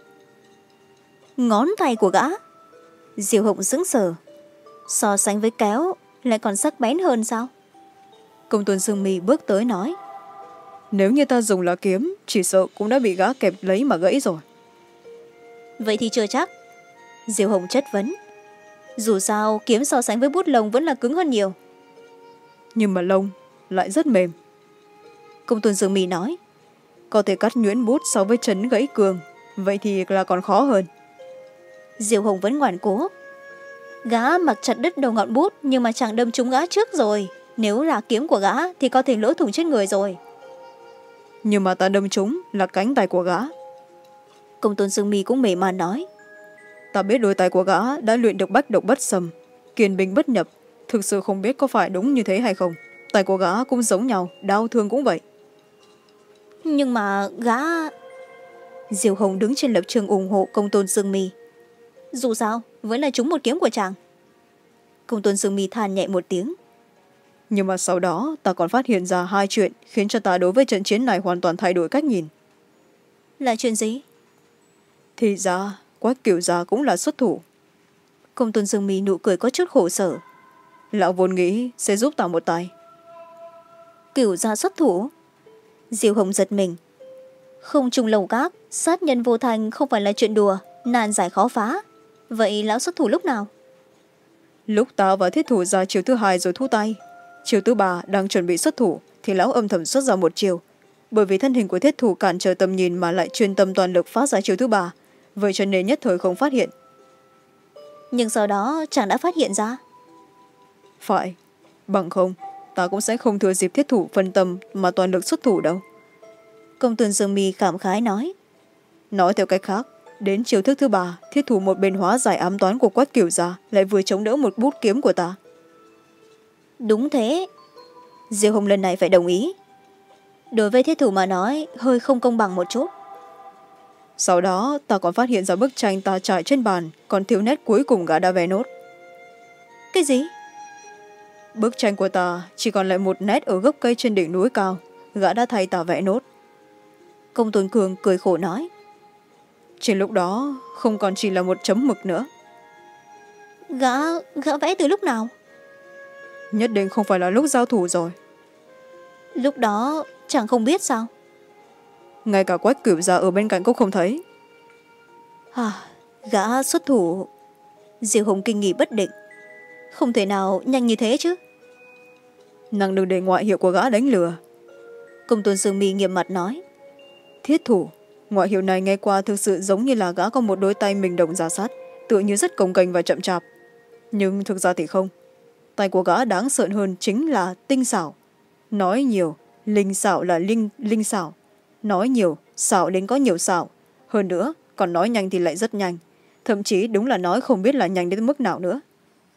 Ngón tay của gã? Diệu Hồng sững sờ. So sánh với kéo lại còn sắc bén hơn sao? Công tôn Dương Mi bước tới nói.
Nếu như ta dùng lá kiếm, chỉ sợ cũng đã bị gã kẹp lấy mà gãy rồi.
Vậy thì chưa chắc. Diệu Hồng chất vấn. Dù sao kiếm so sánh với bút lông vẫn là cứng hơn nhiều.
Nhưng mà lông lại rất mềm.
Công tôn Dương Mi nói.
Có thể cắt nhuyễn bút so với chấn gãy cường, vậy thì là còn khó hơn.
Diệu Hồng vẫn ngoan cố. Gã mặc chặt đứt đầu ngọn bút nhưng mà chẳng đâm trúng gã trước rồi. Nếu là kiếm của gã thì có thể lỗ thủng chết người rồi.
Nhưng mà ta đâm trúng là cánh tay của gã.
Công tôn Dương Mi cũng mỉm mà nói.
Ta biết đôi tay của gã đã luyện được bách độc bất xâm, kiên binh bất nhập. Thực sự không biết có phải đúng như thế hay không. Tay của gã cũng giống nhau, đau thương cũng vậy.
Nhưng mà gã... Diệu Hồng đứng trên lập trường ủng hộ công tôn Dương Mi. Dù sao vẫn là trúng một kiếm của chàng. Công tôn Dương Mi than nhẹ một tiếng.
Nhưng mà sau đó ta còn phát hiện ra hai chuyện khiến cho ta đối với trận chiến này hoàn toàn thay đổi cách nhìn.
Là chuyện gì?
Thì ra Quách Cửu Gia cũng là xuất thủ.
Công tôn Dương Mi nụ cười có chút khổ sở.
Lão vốn nghĩ sẽ giúp ta một tay.
Cửu Gia xuất thủ? Diệu Hồng giật mình. Không trùng lầu các, sát nhân vô thành không phải là chuyện đùa, nan giải khó phá. Vậy lão xuất thủ lúc nào?
Lúc ta và thiết thủ ra chiều thứ hai rồi thu tay. Chiều thứ ba đang chuẩn bị xuất thủ thì lão âm thầm xuất ra một chiều. Bởi vì thân hình của thiết thủ cản trở tầm nhìn mà lại chuyên tâm toàn lực phát ra chiều thứ ba, vậy cho nên nhất thời không phát hiện.
Nhưng sau đó chàng đã phát hiện ra.
Phải, bằng không ta cũng sẽ không thừa dịp thiết thủ phân tâm mà toàn lực xuất thủ đâu.
Công tôn Dương Mi cảm khái nói.
Nói theo cách khác, đến chiều thức thứ ba, thiết thủ một bên hóa giải ám toán của Quách Cửu Gia lại vừa chống đỡ một bút kiếm của ta.
Đúng thế. Diệu Hồng lần này phải đồng ý. Đối với thiết thủ mà nói hơi không công bằng một chút.
Sau đó ta còn phát hiện ra bức tranh ta trải trên bàn còn thiếu nét cuối cùng gã đã vẽ nốt.
Cái gì?
Bức tranh của ta chỉ còn lại một nét ở gốc cây trên đỉnh núi cao, gã đã thay ta vẽ nốt.
Công tôn Cường cười khổ nói.
Trên lúc đó không còn chỉ là một chấm mực nữa.
Gã, gã vẽ từ lúc nào?
Nhất định không phải là lúc giao thủ rồi.
Lúc đó chẳng không biết sao?
Ngay cả Quách Cửu Gia ở bên cạnh cũng không thấy.
À, gã xuất thủ. Diệu Hồng kinh nghỉ bất định. Không thể nào nhanh như thế chứ.
Nàng đừng để ngoại hiệu của gã đánh lừa.
Công tôn Dương Mi nghiêm mặt nói.
Thiết thủ, ngoại hiệu này nghe qua thực sự giống như là gã có một đôi tay mình đồng ra sát, tựa như rất cồng kềnh và chậm chạp. Nhưng thực ra thì không. Tay của gã đáng sợ hơn chính là tinh xảo. Nói nhiều, linh xảo là linh, linh xảo. Nói nhiều, xảo đến có nhiều xảo. Hơn nữa, còn nói nhanh thì lại rất nhanh. Thậm chí đúng là nói không biết là nhanh đến mức nào nữa.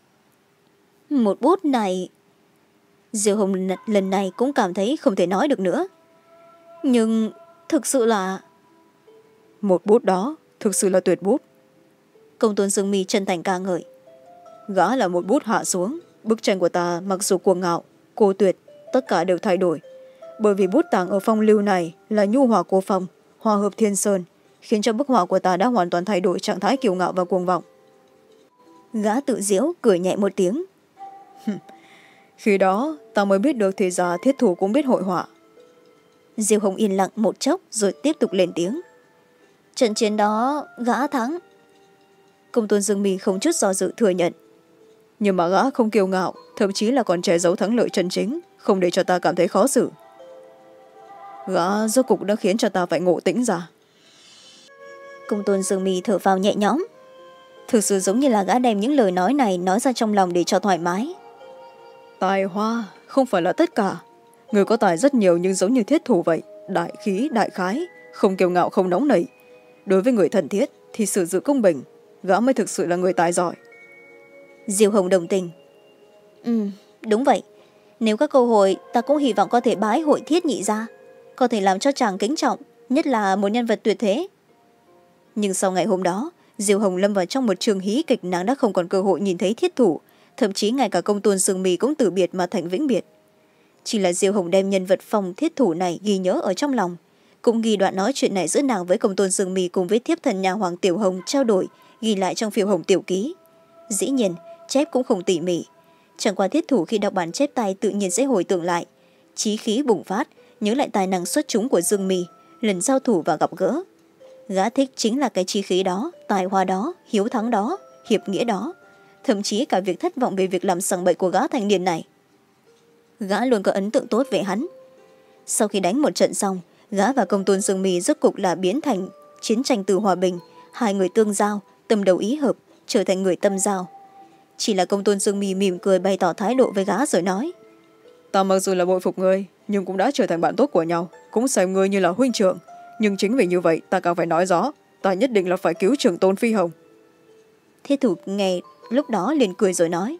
Một bút này... Diệu Hồng lần này cũng cảm thấy không thể nói được nữa. Nhưng thực sự là...
Một bút đó thực sự là tuyệt bút.
Công tôn Dương Mi chân thành ca ngợi.
Gã là một bút hạ xuống. Bức tranh của ta mặc dù cuồng ngạo, cô tuyệt, tất cả đều thay đổi. Bởi vì bút tàng ở phong lưu này là nhu hòa cô phong, hòa hợp thiên sơn, khiến cho bức họa của ta đã hoàn toàn thay đổi trạng thái kiêu ngạo và cuồng vọng.
Gã tự giễu cười nhẹ một tiếng.
Khi đó ta mới biết được thì ra thiết thủ cũng biết hội họa.
Diệu Hồng yên lặng một chốc rồi tiếp tục lên tiếng. Trận chiến đó gã thắng. Công tôn Dương Mi không chút do dự thừa nhận.
Nhưng mà gã không kiêu ngạo, thậm chí là còn che giấu thắng lợi chân chính, không để cho ta cảm thấy khó xử. Gã rốt cục đã khiến cho ta phải ngộ tĩnh ra.
Công tôn Dương Mi thở phào nhẹ nhõm. thực sự giống như là gã đem những lời nói này nói ra trong lòng để cho thoải mái.
Tài hoa không phải là tất cả. Người có tài rất nhiều nhưng giống như thiết thủ vậy, đại khí đại khái, không kiêu ngạo không nóng nảy. Đối với người thân thiết thì xử sự công bình, gã mới thực sự là người tài giỏi.
Diêu Hồng đồng tình. Ừ, đúng vậy. Nếu có cơ hội, ta cũng hy vọng có thể bái hội thiết nhị gia, có thể làm cho chàng kính trọng, nhất là một nhân vật tuyệt thế. Nhưng sau ngày hôm đó, Diêu Hồng lâm vào trong một trường hí kịch, nàng đã không còn cơ hội nhìn thấy thiết thủ, thậm chí ngay cả công tôn Sương Mì cũng từ biệt mà thành vĩnh biệt. Chỉ là Diêu Hồng đem nhân vật phong thiết thủ này ghi nhớ ở trong lòng, cũng ghi đoạn nói chuyện này giữa nàng với công tôn Sương Mì cùng với thiếp thần nhà Hoàng Tiểu Hồng trao đổi, ghi lại trong phiêu hồng tiểu ký. Dĩ nhiên, chép cũng không tỉ mỉ. Chẳng qua thiết thủ khi đọc bản chép tay tự nhiên sẽ hồi tưởng lại, chí khí bùng phát, nhớ lại tài năng xuất chúng của Dương Mì, lần giao thủ và gặp gỡ. Gã thích chính là cái chí khí đó, tài hoa đó, hiếu thắng đó, hiệp nghĩa đó, thậm chí cả việc thất vọng về việc làm sằng bậy của gã thanh niên này. Gã luôn có ấn tượng tốt về hắn. Sau khi đánh một trận xong, gã và công tôn Dương Mì rốt cục là biến thành chiến tranh từ hòa bình, hai người tương giao, tâm đầu ý hợp, trở thành người tâm giao. Chỉ là công tôn Dương Mì mỉm cười bày tỏ thái độ với gã rồi nói:
Ta mặc dù là bội phục ngươi, nhưng cũng đã trở thành bạn tốt của nhau, cũng xem ngươi như là huynh trưởng. Nhưng chính vì như vậy ta càng phải nói rõ, ta nhất định là phải cứu Trường Tôn Phi Hồng.
Thiết thủ nghe lúc đó liền cười rồi nói: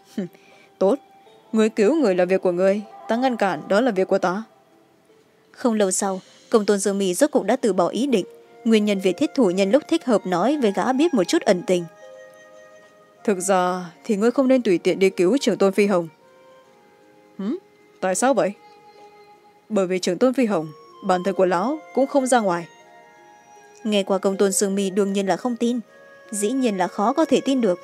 Tốt, ngươi cứu người là việc của ngươi, ta ngăn cản đó là việc của ta.
Không lâu sau, công tôn Dương Mì rốt cuộc đã từ bỏ ý định. Nguyên nhân việc thiết thủ nhân lúc thích hợp nói với gã biết một chút ẩn tình.
Thực ra thì ngươi không nên tùy tiện đi cứu Trường Tôn Phi Hồng. Hử? Tại sao vậy? Bởi vì Trường Tôn Phi Hồng, bản thân của lão cũng không ra ngoài.
Nghe qua công tôn Dương Mì đương nhiên là không tin, dĩ nhiên là khó có thể tin được.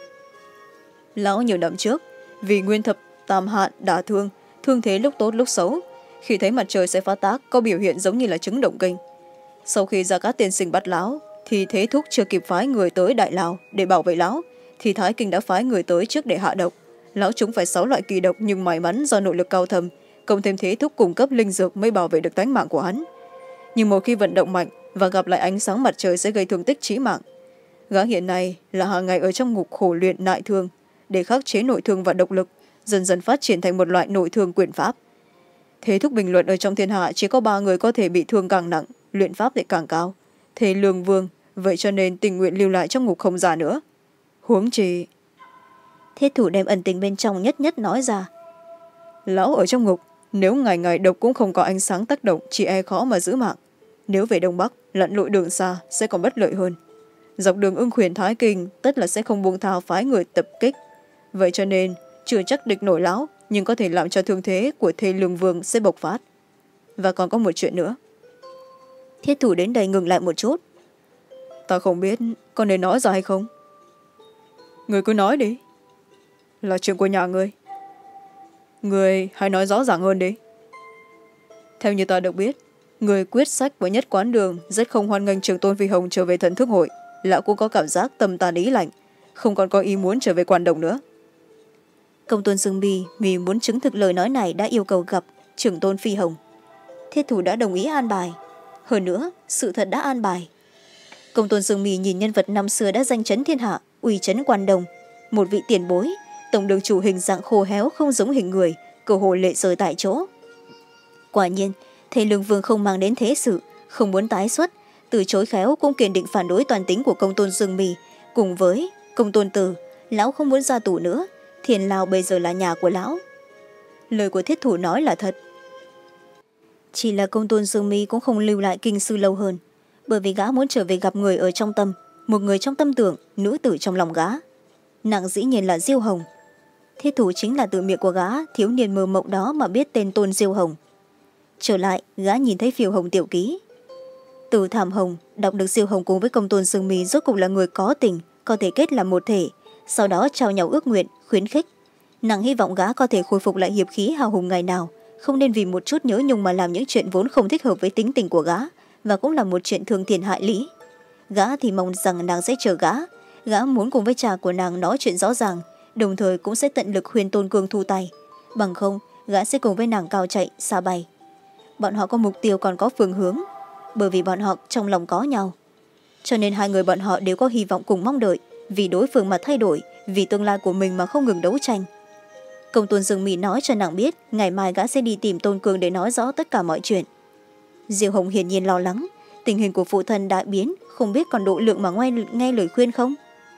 Lão nhiều năm trước vì nguyên thập tam hạn đả thương, thương thế lúc tốt lúc xấu, khi thấy mặt trời sẽ phá tác có biểu hiện giống như là chứng động kinh. Sau khi Gia Cát tiên sinh bắt lão thì Thế Thúc chưa kịp phái người tới Đại Lào để bảo vệ lão, thì Thái Kinh đã phái người tới trước để hạ độc. Lão chúng phải sáu loại kỳ độc, nhưng may mắn do nội lực cao thầm, cộng thêm Thế Thúc cung cấp linh dược mới bảo vệ được tánh mạng của hắn. Nhưng một khi vận động mạnh và gặp lại ánh sáng mặt trời sẽ gây thương tích chí mạng. Gã hiện nay là hàng ngày ở trong ngục khổ luyện nại thương để khắc chế nội thương và độc lực, dần dần phát triển thành một loại nội thương quyền pháp. Thế Thúc bình luận ở trong thiên hạ chỉ có ba người có thể bị thương càng nặng, luyện pháp lại càng cao. Thế Lương Vương, vậy cho nên tình nguyện lưu lại trong ngục không già nữa. Huống chi
Thiết thủ đem ẩn tình bên trong nhất nhất nói ra.
Lão ở trong ngục, nếu ngày ngày độc cũng không có ánh sáng tác động, chỉ e khó mà giữ mạng. Nếu về Đông Bắc, lặn lội đường xa sẽ còn bất lợi hơn. Dọc đường Ưng Khuyển Thái Kinh tất là sẽ không buông tha phái người tập kích. Vậy cho nên chưa chắc địch nổi lão, nhưng có thể làm cho thương thế của Thê Lương Vương sẽ bộc phát. Và còn có một chuyện nữa.
Thiết thủ đến đây ngừng lại một chút.
Ta không biết có nên nói ra hay không. Người cứ nói đi. Là chuyện của nhà ngươi. Người hãy nói rõ ràng hơn đi. Theo như ta được biết, người quyết sách với Nhất Quán Đường rất không hoan nghênh Trường Tôn Phi Hồng trở về Thần Thức Hội. Lão cũng có cảm giác tâm tàn ý lạnh, không còn có ý muốn trở về Quan Đồng nữa.
Công tôn Dương Mì vì muốn chứng thực lời nói này đã yêu cầu gặp Trường Tôn Phi Hồng. Thiết thủ đã đồng ý an bài. Hơn nữa, sự thật đã an bài. Công tôn Dương Mì nhìn nhân vật năm xưa đã danh chấn thiên hạ, uy chấn Quan Đồng, một vị tiền bối, tổng đường chủ hình dạng khô héo không giống hình người, cơ hội lệ rơi tại chỗ. Quả nhiên, Thầy Lương Vương không mang đến thế sự, không muốn tái xuất, từ chối khéo cũng kiên định phản đối toàn tính của công tôn Dương Mì. Cùng với công tôn Tử, lão không muốn ra tù nữa, Thiền Lào bây giờ là nhà của lão. Lời của thiết thủ nói là thật. Chỉ là công tôn Dương Mì cũng không lưu lại kinh sư lâu hơn, bởi vì gã muốn trở về gặp người ở trong tâm, một người trong tâm tưởng, nữ tử trong lòng gã. Nặng dĩ nhiên là Diêu Hồng. Thiết thủ chính là từ miệng của gã thiếu niên mơ mộng đó mà biết tên Tôn Diêu Hồng. Trở lại, gã nhìn thấy phiêu hồng tiểu ký. Từ Thảm Hồng đọc được Diêu Hồng cùng với công tôn Dương Mì rốt cục là người có tình, có thể kết làm một thể, sau đó trao nhau ước nguyện, khuyến khích. Nàng hy vọng gã có thể khôi phục lại hiệp khí hào hùng ngày nào, không nên vì một chút nhớ nhung mà làm những chuyện vốn không thích hợp với tính tình của gã, và cũng là một chuyện thương thiện hại lý. Gã thì mong rằng nàng sẽ chờ gã, gã muốn cùng với cha của nàng nói chuyện rõ ràng, đồng thời cũng sẽ tận lực khuyên Tôn Cương thu tay. Bằng không, gã sẽ cùng với nàng cao chạy, xa bay. Bọn họ có mục tiêu còn có phương hướng, bởi vì bọn họ trong lòng có nhau. Cho nên hai người bọn họ đều có hy vọng cùng mong đợi, vì đối phương mà thay đổi, vì tương lai của mình mà không ngừng đấu tranh. Công tôn Dương Mỹ nói cho nàng biết ngày mai gã sẽ đi tìm Tôn Cường để nói rõ tất cả mọi chuyện. Diệu Hồng hiển nhiên lo lắng, tình hình của phụ thân đã biến, không biết còn độ lượng mà nghe, nghe lời khuyên không.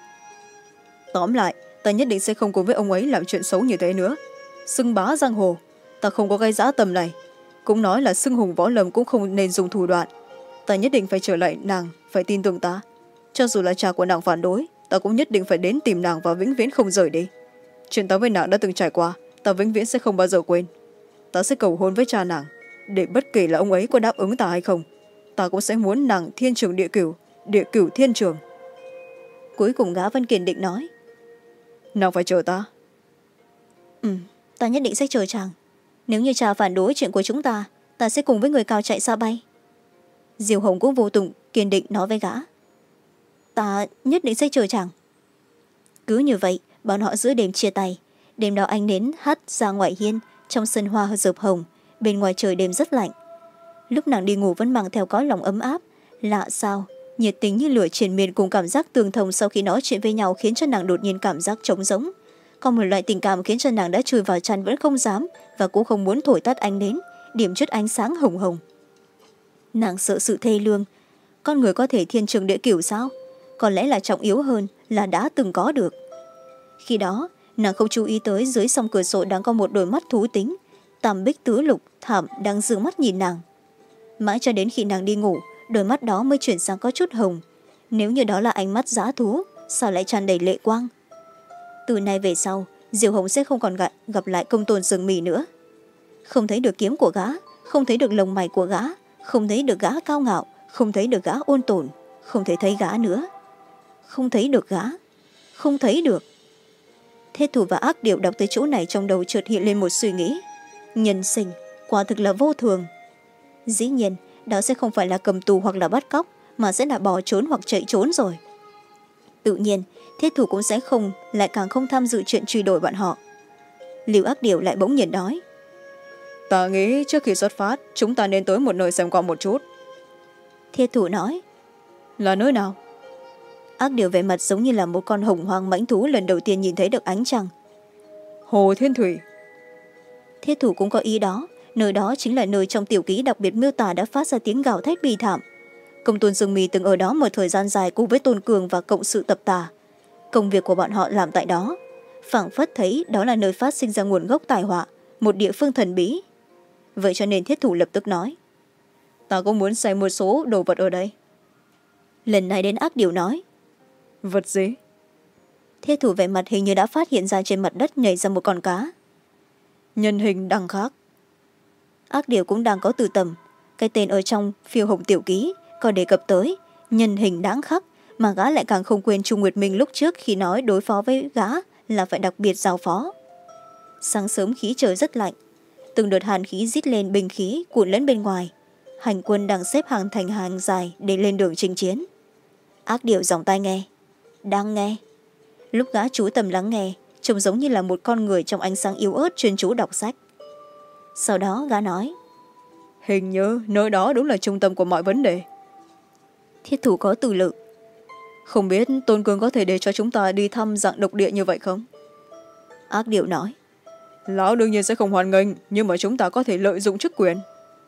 Tóm lại, ta nhất định sẽ không cùng với ông ấy làm chuyện xấu như thế nữa. Xưng bá giang hồ, ta không có gây dã tầm này. Cũng nói là xưng hùng võ lâm cũng không nên dùng thủ đoạn. Ta nhất định phải trở lại nàng, phải tin tưởng ta. Cho dù là cha của nàng phản đối, ta cũng nhất định phải đến tìm nàng và vĩnh viễn không rời đi. Chuyện ta với nàng đã từng trải qua, ta vĩnh viễn sẽ không bao giờ quên. Ta sẽ cầu hôn với cha nàng, để bất kể là ông ấy có đáp ứng ta hay không, ta cũng sẽ muốn nàng thiên trường địa cửu, địa cửu thiên trường.
Cuối cùng gã vẫn kiên định nói.
Nàng phải chờ ta.
Ừ, ta nhất định sẽ chờ chàng. Nếu như cha phản đối chuyện của chúng ta, ta sẽ cùng với người cao chạy xa bay. Diều Hồng cũng vô cùng kiên định nói với gã. Ta nhất định sẽ chờ chàng. Cứ như vậy, bọn họ giữa đêm chia tay. Đêm đó ánh nến hắt ra ngoài hiên, trong sân hoa dợp hồng, bên ngoài trời đêm rất lạnh. Lúc nàng đi ngủ vẫn mang theo có lòng ấm áp. Lạ sao, nhiệt tình như lửa triền miên cùng cảm giác tương thông sau khi nói chuyện với nhau khiến cho nàng đột nhiên cảm giác trống rỗng. Có một loại tình cảm khiến cho nàng đã chui vào chăn vẫn không dám và cũng không muốn thổi tắt ánh nến, điểm chút ánh sáng hồng hồng. Nàng sợ sự thê lương. Con người có thể thiên trường địa cửu sao? Có lẽ là trọng yếu hơn là đã từng có được. Khi đó, nàng không chú ý tới dưới song cửa sổ đang có một đôi mắt thú tính. Tam bích tứ lục, thảm đang dương mắt nhìn nàng. Mãi cho đến khi nàng đi ngủ, đôi mắt đó mới chuyển sang có chút hồng. Nếu như đó là ánh mắt dã thú, sao lại tràn đầy lệ quang? Từ nay về sau, Diệu Hồng sẽ không còn gặp, gặp lại công tôn Dương Mỹ nữa. Không thấy được kiếm của gã, không thấy được lồng mày của gã, không thấy được gã cao ngạo, không thấy được gã ôn tồn, không thể thấy gã nữa. Không thấy được gã, không thấy được. Thiết Thủ và Ác Điệu đọc tới chỗ này trong đầu chợt hiện lên một suy nghĩ. Nhân sinh, quả thực là vô thường. Dĩ nhiên, đó sẽ không phải là cầm tù hoặc là bắt cóc, mà sẽ là bỏ trốn hoặc chạy trốn rồi. Tự nhiên, Thiết Thủ cũng sẽ không, lại càng không tham dự chuyện truy đuổi bọn họ. Lưu Ác Điệu lại bỗng nhiên nói.
Ta nghĩ trước khi xuất phát, chúng ta nên tới một nơi xem qua một chút.
Thiết Thủ nói.
Là nơi nào?
Ác Điệu vẻ mặt giống như là một con hồng hoang mãnh thú lần đầu tiên nhìn thấy được ánh trăng.
Hồ Thiên Thủy.
Thiết Thủ cũng có ý đó. Nơi đó chính là nơi trong tiểu ký đặc biệt miêu tả đã phát ra tiếng gào thét bi thảm. Công tôn Dương Mỹ từng ở đó một thời gian dài cùng với Tôn Cường và cộng sự tập tà. Công việc của bọn họ làm tại đó, phảng phất thấy đó là nơi phát sinh ra nguồn gốc tai họa, một địa phương thần bí. Vậy cho nên Thiết Thủ lập tức nói.
Ta cũng muốn xem một số đồ vật ở đây.
Lần này đến Ác Điệu nói.
Vật gì?
Thiết Thủ vẻ mặt hình như đã phát hiện ra trên mặt đất nhảy ra một con cá.
Nhân hình đằng khác.
Ác Điệu cũng đang có từ tầm. Cái tên ở trong phiêu hồng tiểu ký còn đề cập tới nhân hình đáng khắc, mà gã lại càng không quên Trung Nguyệt Minh lúc trước khi nói đối phó với gã là phải đặc biệt giao phó. Sáng sớm khí trời rất lạnh, từng đợt hàn khí rít lên binh khí cuộn lẫn bên ngoài. Hành quân đang xếp hàng thành hàng dài để lên đường chinh chiến. Ác Điệu giọng tai nghe. Đang nghe. Lúc gã chú tâm lắng nghe, trông giống như là một con người trong ánh sáng yếu ớt chuyên chú đọc sách. Sau đó gã nói.
Hình như nơi đó đúng là trung tâm của mọi vấn đề.
Thiết Thủ có từ lực.
Không biết Tôn Cường có thể để cho chúng ta đi thăm dạng độc địa như vậy không?
Ác Điệu nói.
Lão đương nhiên sẽ không hoan nghênh, nhưng mà chúng ta có thể lợi dụng chức quyền.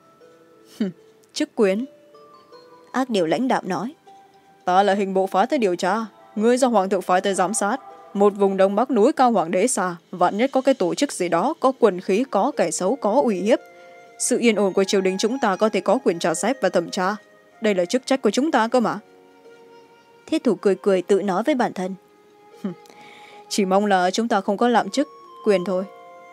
Chức quyền?
Ác Điệu lãnh đạm nói.
Ta là hình bộ phái tới điều tra, ngươi do hoàng thượng phái tới giám sát. Một vùng đông bắc núi cao hoàng đế xa, vạn nhất có cái tổ chức gì đó, có quần khí, có kẻ xấu, có uy hiếp. Sự yên ổn của triều đình chúng ta có thể có quyền tra xét và thẩm tra. Đây là chức trách của chúng ta cơ mà.
Thiết Thủ cười cười tự nói với bản thân.
Chỉ mong là chúng ta không có lạm chức quyền thôi.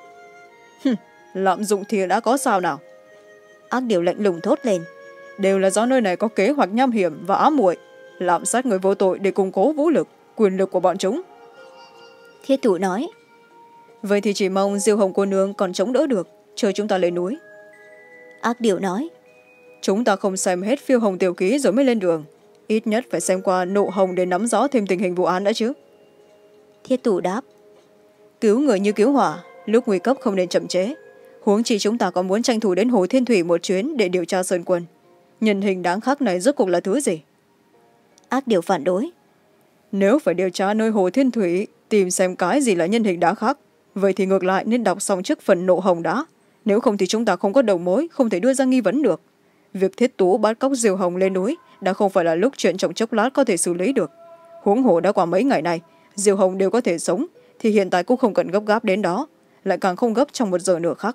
Lạm dụng thì đã có sao nào?
Ác Điệu lạnh lùng thốt lên.
Đều là do nơi này có kế hoạch nham hiểm và ám muội, lạm sát người vô tội để củng cố vũ lực, quyền lực của bọn chúng.
Thiết Thủ nói.
Vậy thì chỉ mong Diêu Hồng cô nương còn chống đỡ được, chờ chúng ta lên núi.
Ác Điệu nói.
Chúng ta không xem hết phiêu hồng tiểu ký rồi mới lên đường. Ít nhất phải xem qua nộ hồng để nắm rõ thêm tình hình vụ án đã chứ.
Thiết Thủ đáp.
Cứu người như cứu hỏa, lúc nguy cấp không nên chậm chế. Huống chi chúng ta còn muốn tranh thủ đến Hồ Thiên Thủy một chuyến để điều tra Sơn Quân. Nhân hình đáng khắc này rốt cuộc là thứ gì?
Ác Điệu phản đối.
nếu phải điều tra nơi Hồ Thiên Thủy tìm xem cái gì là nhân hình đáng khắc, vậy thì ngược lại nên đọc xong trước phần nộ hồng đã, nếu không thì chúng ta không có đầu mối, không thể đưa ra nghi vấn được. Việc Thiết Tú bắt cóc Diều Hồng lên núi đã không phải là lúc chuyện trong chốc lát có thể xử lý được. Huống hồ đã qua mấy ngày này Diều Hồng đều có thể sống, thì hiện tại cũng không cần gấp gáp đến đó, lại càng không gấp trong một giờ nửa khắc.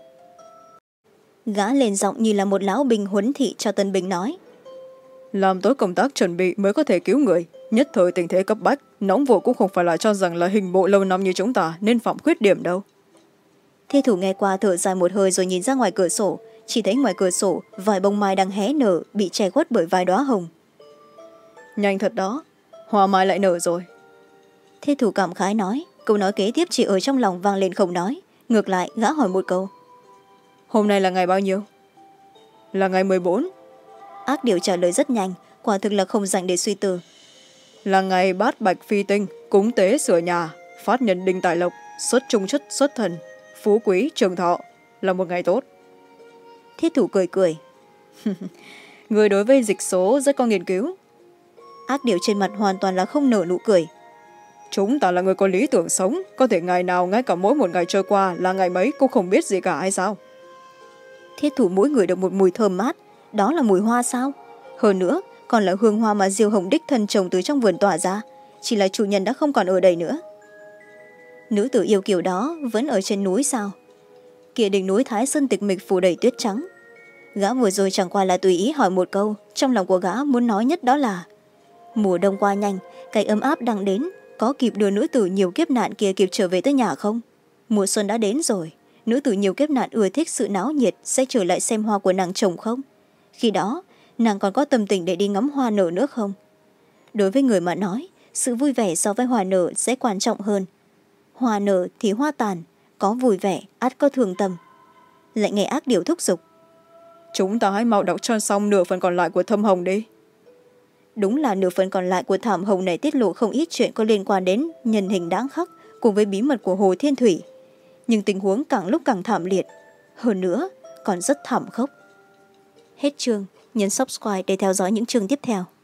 Gã lên giọng như là một lão binh huấn thị cho Tân Bình nói.
Làm tốt công tác chuẩn bị mới có thể cứu người, nhất thời tình thế cấp bách, nóng vội cũng không phải là cho rằng là hình bộ lâu năm như chúng ta nên phạm khuyết điểm đâu.
Thi thủ nghe qua thở dài một hơi rồi nhìn ra ngoài cửa sổ, chỉ thấy ngoài cửa sổ vài bông mai đang hé nở bị che khuất bởi vài đóa hồng.
Nhanh thật đó, hoa mai lại nở rồi.
Thi thủ cảm khái nói, câu nói kế tiếp chỉ ở trong lòng vang lên không nói, ngược lại gã hỏi một câu.
Hôm nay là ngày bao nhiêu? Là ngày mười bốn.
Ác Điểu trả lời rất nhanh, quả thực là không dành để suy tư.
Là ngày bát bạch phi tinh, cúng tế sửa nhà, phát nhân đinh tài lộc, xuất trung chất xuất thần, phú quý trường thọ, là một ngày tốt.
Thiết thủ cười cười.
Người đối với dịch số rất có nghiên cứu.
Ác Điểu trên mặt hoàn toàn là không nở nụ cười.
Chúng ta là người có lý tưởng sống, có thể ngày nào ngay cả mỗi một ngày trôi qua là ngày mấy cũng không biết gì cả hay sao?
Thiết thủ mỗi người được một mùi thơm mát, đó là mùi hoa sao? Hơn nữa còn là hương hoa mà Diều Hồng đích thân trồng từ trong vườn tỏa ra, chỉ là chủ nhân đã không còn ở đây nữa. Nữ tử yêu kiều đó vẫn ở trên núi sao? Kia đỉnh núi Thái Sơn tịch mịch phủ đầy tuyết trắng. Gã vừa rồi chẳng qua là tùy ý hỏi một câu, trong lòng của gã muốn nói nhất đó là mùa đông qua nhanh, cái ấm áp đang đến, có kịp đưa nữ tử nhiều kiếp nạn kia kịp trở về tới nhà không? Mùa xuân đã đến rồi, nữ tử nhiều kiếp nạn ưa thích sự náo nhiệt sẽ trở lại xem hoa của nàng chồng không? Khi đó nàng còn có tâm tình để đi ngắm hoa nở nữa không? Đối với người mà nói, sự vui vẻ so với hoa nở sẽ quan trọng hơn. Hoa nở thì hoa tàn, có vui vẻ ắt có thương tâm. Lại nghe Ác Điểu thúc giục.
Chúng ta hãy mau đọc cho xong nửa phần còn lại của Thâm Hồng đi.
Đúng là nửa phần còn lại của thảm hồng này tiết lộ không ít chuyện có liên quan đến nhân hình đáng khắc cùng với bí mật của Hồ Thiên Thủy. Nhưng tình huống càng lúc càng thảm liệt. Hơn nữa, còn rất thảm khốc. Hết chương, nhấn subscribe để theo dõi những chương tiếp theo.